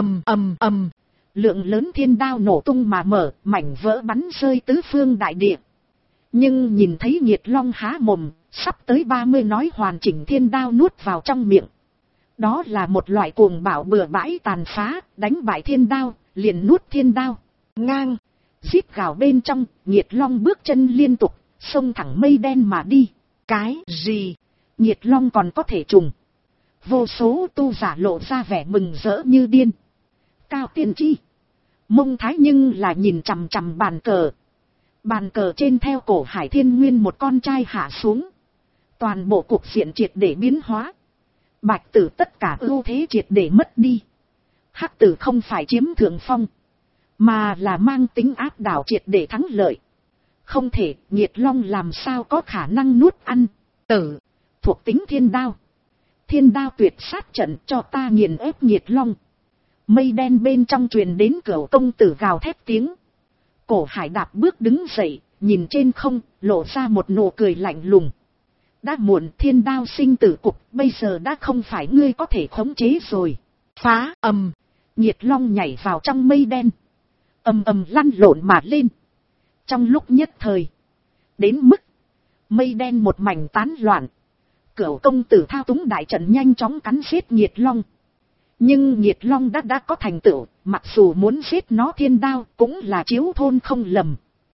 Ầm, lượng lớn thiên đao nổ tung mà mở, mảnh vỡ bắn rơi tứ phương đại địa. Nhưng nhìn thấy Nhiệt Long há mồm, sắp tới 30 nói hoàn chỉnh thiên đao nuốt vào trong miệng. Đó là một loại cuồng bạo bừa bãi tàn phá, đánh bại thiên đao, liền nuốt thiên đao. Ngang, rít gào bên trong, Nhiệt Long bước chân liên tục, xông thẳng mây đen mà đi. Cái gì? Nhiệt long còn có thể trùng? Vô số tu giả lộ ra vẻ mừng rỡ như điên. Cao Tiên Tri, Mông Thái nhưng là nhìn chằm chằm bàn cờ. Bàn cờ trên theo Cổ Hải Thiên Nguyên một con trai hạ xuống. Toàn bộ cục diện triệt để biến hóa. Bạch tử tất cả ưu thế triệt để mất đi. Hắc tử không phải chiếm thượng phong, mà là mang tính áp đảo triệt để thắng lợi. Không thể, Nhiệt long làm sao có khả năng nuốt ăn tử, thuộc tính thiên đao. Thiên đao tuyệt sát trận cho ta nghiền ép Nhiệt long. Mây đen bên trong truyền đến Cửu công tử gào thét tiếng. Cổ Hải đạp bước đứng dậy, nhìn trên không, lộ ra một nụ cười lạnh lùng. Đã muộn, thiên đao sinh tử cục, bây giờ đã không phải ngươi có thể khống chế rồi. Phá ầm, Nhiệt long nhảy vào trong mây đen. Ầm ầm lăn lộn mà lên. Trong lúc nhất thời, đến mức mây đen một mảnh tán loạn. Cửu công tử thao túng đại trận nhanh chóng cắn giết Nhiệt long. Nhưng Nhiệt long đã có thành tựu, mặc dù muốn giết nó thiên đao cũng là chiếu thôn không lầm.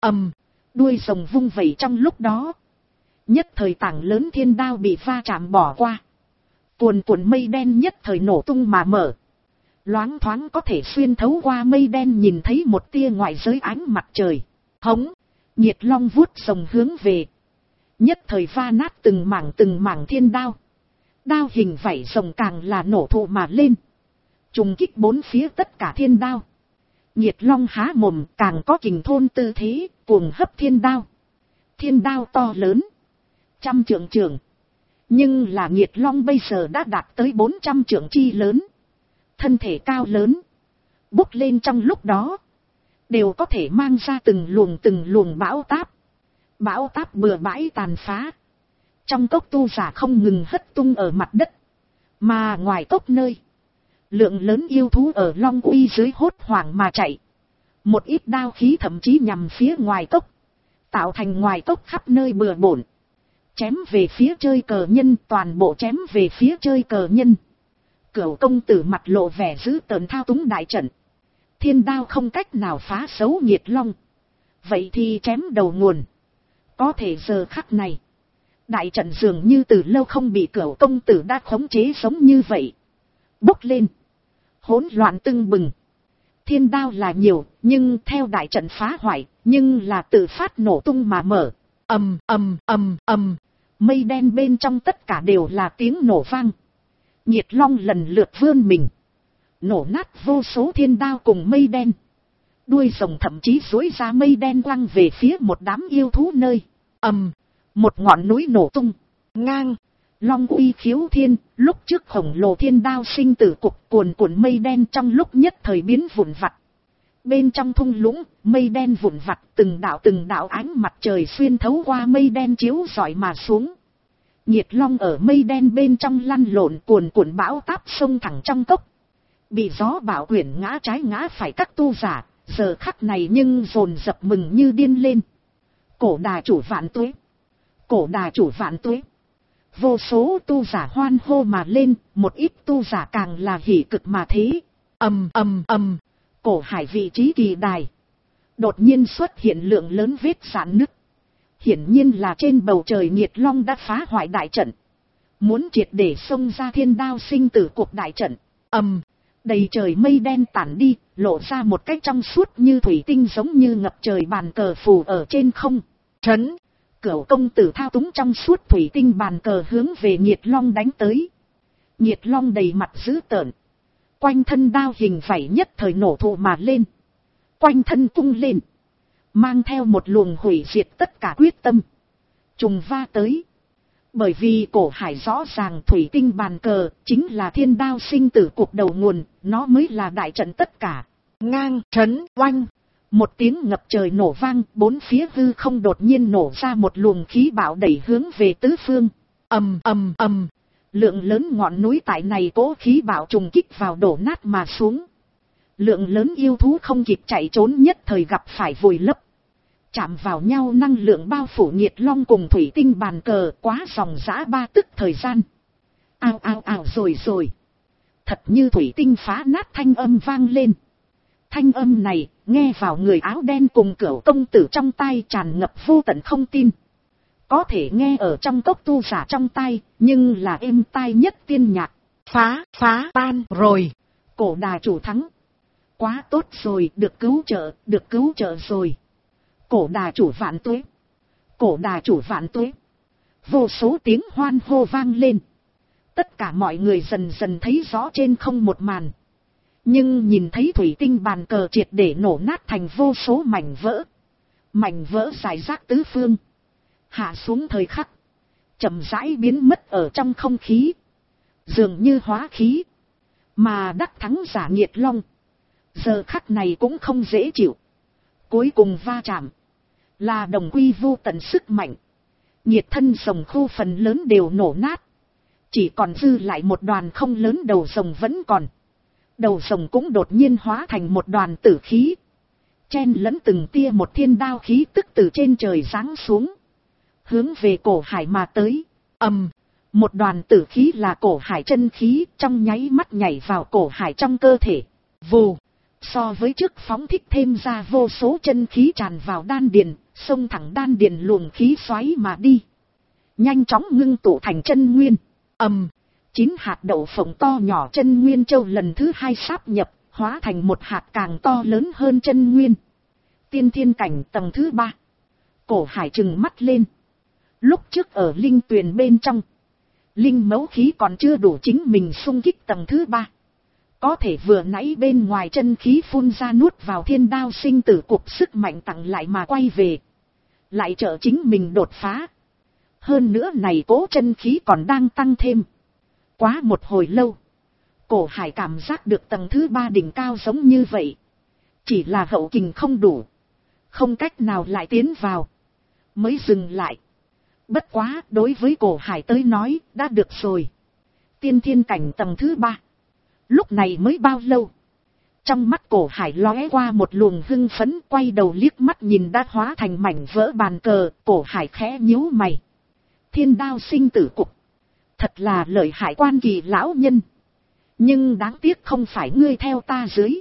Đuôi rồng vung vẩy trong lúc đó. Nhất thời tảng lớn thiên đao bị va chạm bỏ qua. Cuồn cuộn mây đen nhất thời nổ tung mà mở. Loáng thoáng có thể xuyên thấu qua mây đen nhìn thấy một tia ngoại giới ánh mặt trời. Hống, Nhiệt long vuốt rồng hướng về. Nhất thời va nát từng mảng thiên đao. Đao hình vảy rồng càng là nổ thụ mà lên. Trùng kích bốn phía tất cả thiên đao. Nhiệt long há mồm càng có kình thôn tư thế, cuồng hấp thiên đao. Thiên đao to lớn, 100 trượng trường. Nhưng là Nhiệt long bây giờ đã đạt tới 400 trượng chi lớn. Thân thể cao lớn, bốc lên trong lúc đó. Đều có thể mang ra từng luồng bão táp. Bão táp bừa bãi tàn phá. Trong cốc tu giả không ngừng hất tung ở mặt đất. Mà ngoài cốc nơi, lượng lớn yêu thú ở long uy dưới hốt hoảng mà chạy. Một ít đao khí thậm chí nhằm phía ngoài cốc. Tạo thành ngoài cốc khắp nơi bừa bộn. Chém về phía chơi cờ nhân, toàn bộ chém về phía chơi cờ nhân. Cửu công tử mặt lộ vẻ dữ tợn thao túng đại trận. Thiên đao không cách nào phá xấu Nhiệt long. Vậy thì chém đầu nguồn. Có thể giờ khắc này, đại trận dường như từ lâu không bị Cửu công tử đã khống chế giống như vậy. Bốc lên, hỗn loạn tưng bừng. Thiên đao là nhiều, nhưng theo đại trận phá hoại, nhưng là tự phát nổ tung mà mở. Mây đen bên trong tất cả đều là tiếng nổ vang. Nhiệt long lần lượt vươn mình, nổ nát vô số thiên đao cùng mây đen. Đuôi rồng thậm chí duỗi ra mây đen quăng về phía một đám yêu thú nơi. Một ngọn núi nổ tung, ngang. Long uy khiếu thiên, lúc trước khổng lồ thiên đao sinh tử cục cuồn cuộn mây đen trong lúc nhất thời biến vụn vặt. Bên trong thung lũng, mây đen vụn vặt từng đạo ánh mặt trời xuyên thấu qua mây đen chiếu rọi mà xuống. Nhiệt long ở mây đen bên trong lăn lộn cuồn cuộn bão táp sông thẳng trong cốc. Bị gió bão quyển ngã trái ngã phải các tu giả, giờ khắc này nhưng dồn dập mừng như điên lên. Cổ đà chủ vạn tuế! Cổ đà chủ vạn tuế! Vô số tu giả hoan hô mà lên, một ít tu giả càng là hỉ cực mà thế. Cổ Hải vị trí kỳ đài. Đột nhiên xuất hiện lượng lớn vết rạn nứt. Hiển nhiên là trên bầu trời Nhiệt long đã phá hoại đại trận. Muốn triệt để xông ra thiên đao sinh tử cuộc đại trận. Đầy trời mây đen tản đi, lộ ra một cách trong suốt như thủy tinh giống như ngập trời bàn cờ phù ở trên không. Trấn! Cửu công tử thao túng trong suốt thủy tinh bàn cờ hướng về Nhiệt long đánh tới. Nhiệt long đầy mặt dữ tợn. Quanh thân đao hình vảy nhất thời nổ thụ mà lên. Quanh thân cung lên. Mang theo một luồng hủy diệt tất cả quyết tâm. Trùng va tới. Bởi vì Cổ Hải rõ ràng thủy tinh bàn cờ chính là thiên đao sinh tử cuộc đầu nguồn. Nó mới là đại trận tất cả. Ngang, trấn, oanh. Một tiếng ngập trời nổ vang, bốn phía hư không đột nhiên nổ ra một luồng khí bạo đẩy hướng về tứ phương. Lượng lớn ngọn núi tại này cố khí bạo trùng kích vào đổ nát mà xuống. Lượng lớn yêu thú không kịp chạy trốn nhất thời gặp phải vùi lấp. Chạm vào nhau năng lượng bao phủ Nhiệt long cùng thủy tinh bàn cờ quá dòng dã 3 tức thời gian. Ào rồi. Thật như thủy tinh phá nát thanh âm vang lên. Thanh âm này, nghe vào người áo đen cùng Cửu công tử trong tai tràn ngập vô tận không tin. có thể nghe ở trong cốc tu giả trong tai, nhưng là êm tai nhất tiên nhạc. Phá tan rồi, cổ đà chủ thắng. Quá tốt rồi, được cứu trợ rồi. Cổ đà chủ vạn tuế, cổ đà chủ vạn tuế. Vô số tiếng hoan hô vang lên. Tất cả mọi người dần dần thấy rõ trên không một màn. Nhưng nhìn thấy thủy tinh bàn cờ triệt để nổ nát thành vô số mảnh vỡ. Mảnh vỡ rải rác tứ phương. Hạ xuống thời khắc, chậm rãi biến mất ở trong không khí. Dường như hóa khí. Mà đắc thắng giả Nhiệt Long, giờ khắc này cũng không dễ chịu. Cuối cùng va chạm, là đồng quy vô tận sức mạnh. Nhiệt thân rồng khu phần lớn đều nổ nát. Chỉ còn dư lại một đoàn không lớn đầu rồng vẫn còn. Đầu rồng cũng đột nhiên hóa thành một đoàn tử khí. Chen lẫn từng tia một thiên đao khí tức từ trên trời giáng xuống. Hướng về cổ hải mà tới. Một đoàn tử khí là cổ hải chân khí, trong nháy mắt nhảy vào cổ hải trong cơ thể. Vù, so với trước phóng thích thêm ra vô số chân khí tràn vào đan điền, xông thẳng đan điền luồng khí xoáy mà đi. Nhanh chóng ngưng tụ thành chân nguyên. 9 hạt đậu phộng to nhỏ chân nguyên châu lần thứ 2 sáp nhập, hóa thành một hạt càng to lớn hơn chân nguyên. Tiên thiên cảnh tầng thứ 3. Cổ hải trừng mắt lên. Lúc trước ở linh tuyền bên trong, linh mẫu khí còn chưa đủ chính mình xung kích tầng thứ 3. Có thể vừa nãy bên ngoài chân khí phun ra nuốt vào thiên đao sinh tử cục sức mạnh tặng lại mà quay về. Lại trợ chính mình đột phá. Hơn nữa này cố chân khí còn đang tăng thêm. Quá một hồi lâu, cổ hải cảm giác được tầng thứ 3 đỉnh cao giống như vậy. Chỉ là hậu kình không đủ, không cách nào lại tiến vào, mới dừng lại. Bất quá, đối với cổ hải tới nói, đã được rồi. Tiên thiên cảnh tầng thứ 3. Lúc này mới bao lâu? Trong mắt cổ hải lóe qua một luồng hưng phấn, quay đầu liếc mắt nhìn đã hóa thành mảnh vỡ bàn cờ, cổ hải khẽ nhíu mày. Thiên đao sinh tử cục. Thật là lợi hại Quan Kỳ lão nhân. Nhưng đáng tiếc không phải ngươi theo ta dưới,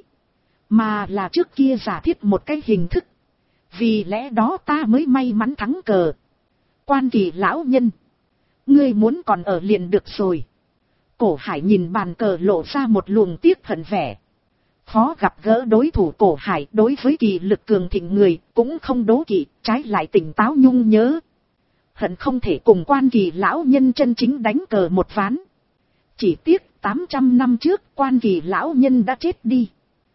mà là trước kia giả thiết một cái hình thức. Vì lẽ đó ta mới may mắn thắng cờ. Quan Kỳ lão nhân, ngươi muốn còn ở liền được rồi. Cổ hải nhìn bàn cờ lộ ra một luồng tiếc hận vẻ. Khó gặp gỡ đối thủ cổ hải đối với kỳ lực cường thịnh người cũng không đố kỵ, trái lại tỉnh táo nhung nhớ. Hận không thể cùng Quan Kỳ lão nhân chân chính đánh cờ một ván. Chỉ tiếc 800 năm trước Quan Kỳ lão nhân đã chết đi.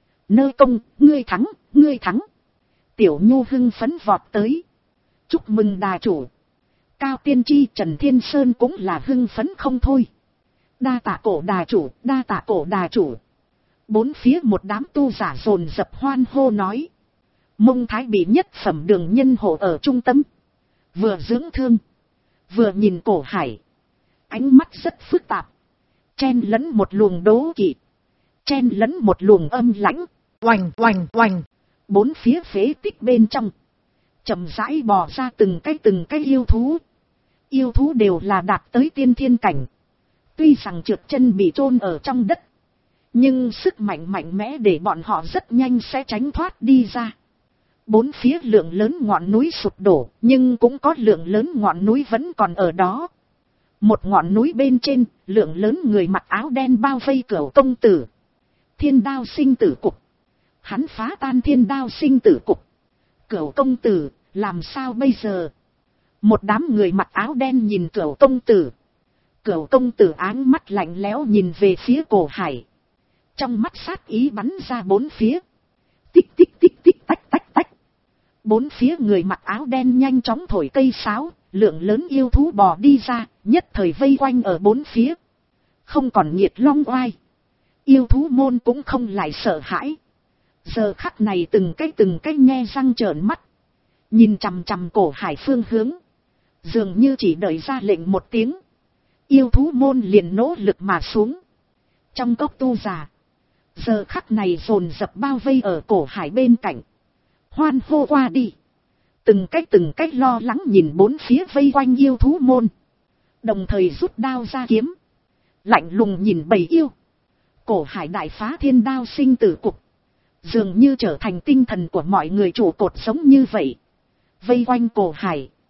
Nơ công, ngươi thắng, ngươi thắng. Tiểu Nhu hưng phấn vọt tới. Chúc mừng đà chủ. Cao Tiên Tri Trần Thiên Sơn cũng là hưng phấn không thôi. Đa tạ cổ đà chủ, đa tạ cổ đà chủ. Bốn phía một đám tu giả dồn dập hoan hô nói. Mông Thái bị nhất phẩm đường nhân hộ ở trung tâm. Vừa dưỡng thương, vừa nhìn cổ hải. Ánh mắt rất phức tạp. Chen lẫn một luồng đố kỵ, chen lẫn một luồng âm lãnh. Oành oành oành. Bốn phía phế tích bên trong, chậm rãi bò ra từng cái yêu thú. Yêu thú đều là đạt tới tiên thiên cảnh. Tuy rằng trượt chân bị chôn ở trong đất, nhưng sức mạnh mạnh mẽ để bọn họ rất nhanh sẽ tránh thoát đi ra. Bốn phía lượng lớn ngọn núi sụp đổ, nhưng cũng có lượng lớn ngọn núi vẫn còn ở đó. Một ngọn núi bên trên, lượng lớn người mặc áo đen bao vây Cửu công tử. Thiên đao sinh tử cục. Hắn phá tan thiên đao sinh tử cục. Cửu công tử, làm sao bây giờ? Một đám người mặc áo đen nhìn Cửu công tử. Cửu công tử áng mắt lạnh lẽo nhìn về phía cổ hải. Trong mắt sát ý bắn ra bốn phía. Tích tích tích tích tách tách tách. Bốn phía người mặc áo đen nhanh chóng thổi cây sáo, lượng lớn yêu thú bò đi ra, nhất thời vây quanh ở bốn phía. Không còn Nhiệt Long oai. Yêu thú môn cũng không lại sợ hãi. Giờ khắc này từng cái nhe răng trợn mắt. Nhìn chằm chằm cổ hải phương hướng. Dường như chỉ đợi ra lệnh một tiếng. Yêu thú môn liền nỗ lực mà xuống. Trong cốc tu giả, giờ khắc này dồn dập bao vây ở cổ hải bên cạnh. Hoan hô qua đi. Từng cách lo lắng nhìn bốn phía vây quanh yêu thú môn. Đồng thời rút đao ra kiếm. Lạnh lùng nhìn bầy yêu. Cổ hải đại phá thiên đao sinh tử cục. Dường như trở thành tinh thần của mọi người trụ cột sống như vậy. Vây quanh cổ hải.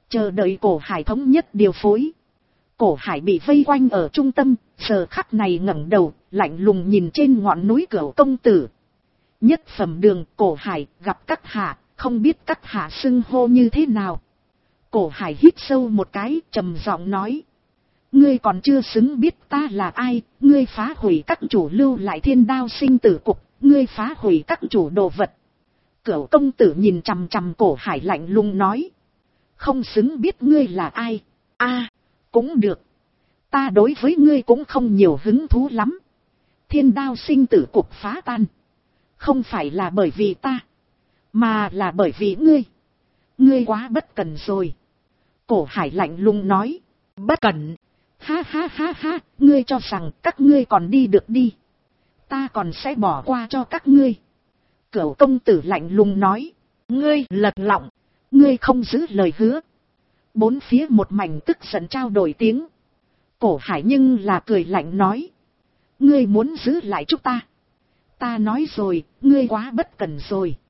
Chờ đợi Cổ Hải thống nhất điều phối. Cổ Hải bị vây quanh ở trung tâm, giờ khắc này ngẩng đầu, lạnh lùng nhìn trên ngọn núi Cửu công tử. Nhất phẩm đường, Cổ Hải, gặp các hạ, không biết các hạ xưng hô như thế nào. Cổ Hải hít sâu một cái, trầm giọng nói. Ngươi còn chưa xứng biết ta là ai, ngươi phá hủy các chủ lưu lại Thiên Đao sinh tử cục, ngươi phá hủy các chủ đồ vật. Cửu công tử nhìn chằm chằm Cổ Hải lạnh lùng nói. Không xứng biết ngươi là ai. Cũng được. Ta đối với ngươi cũng không nhiều hứng thú lắm. Thiên Đao sinh tử cục phá tan. Không phải là bởi vì ta, mà là bởi vì ngươi. Ngươi quá bất cẩn rồi. Cổ Hải lạnh lùng nói. Bất cẩn? Ha ha ha ha, ngươi cho rằng các ngươi còn đi được đi. Ta còn sẽ bỏ qua cho các ngươi. Cửu công tử lạnh lùng nói. Ngươi lật lọng, ngươi không giữ lời hứa. Bốn phía một mảnh tức giận trao đổi tiếng. Cổ Hải nhưng là cười lạnh nói. Ngươi muốn giữ lại chúng ta. Ta nói rồi, ngươi quá bất cẩn rồi.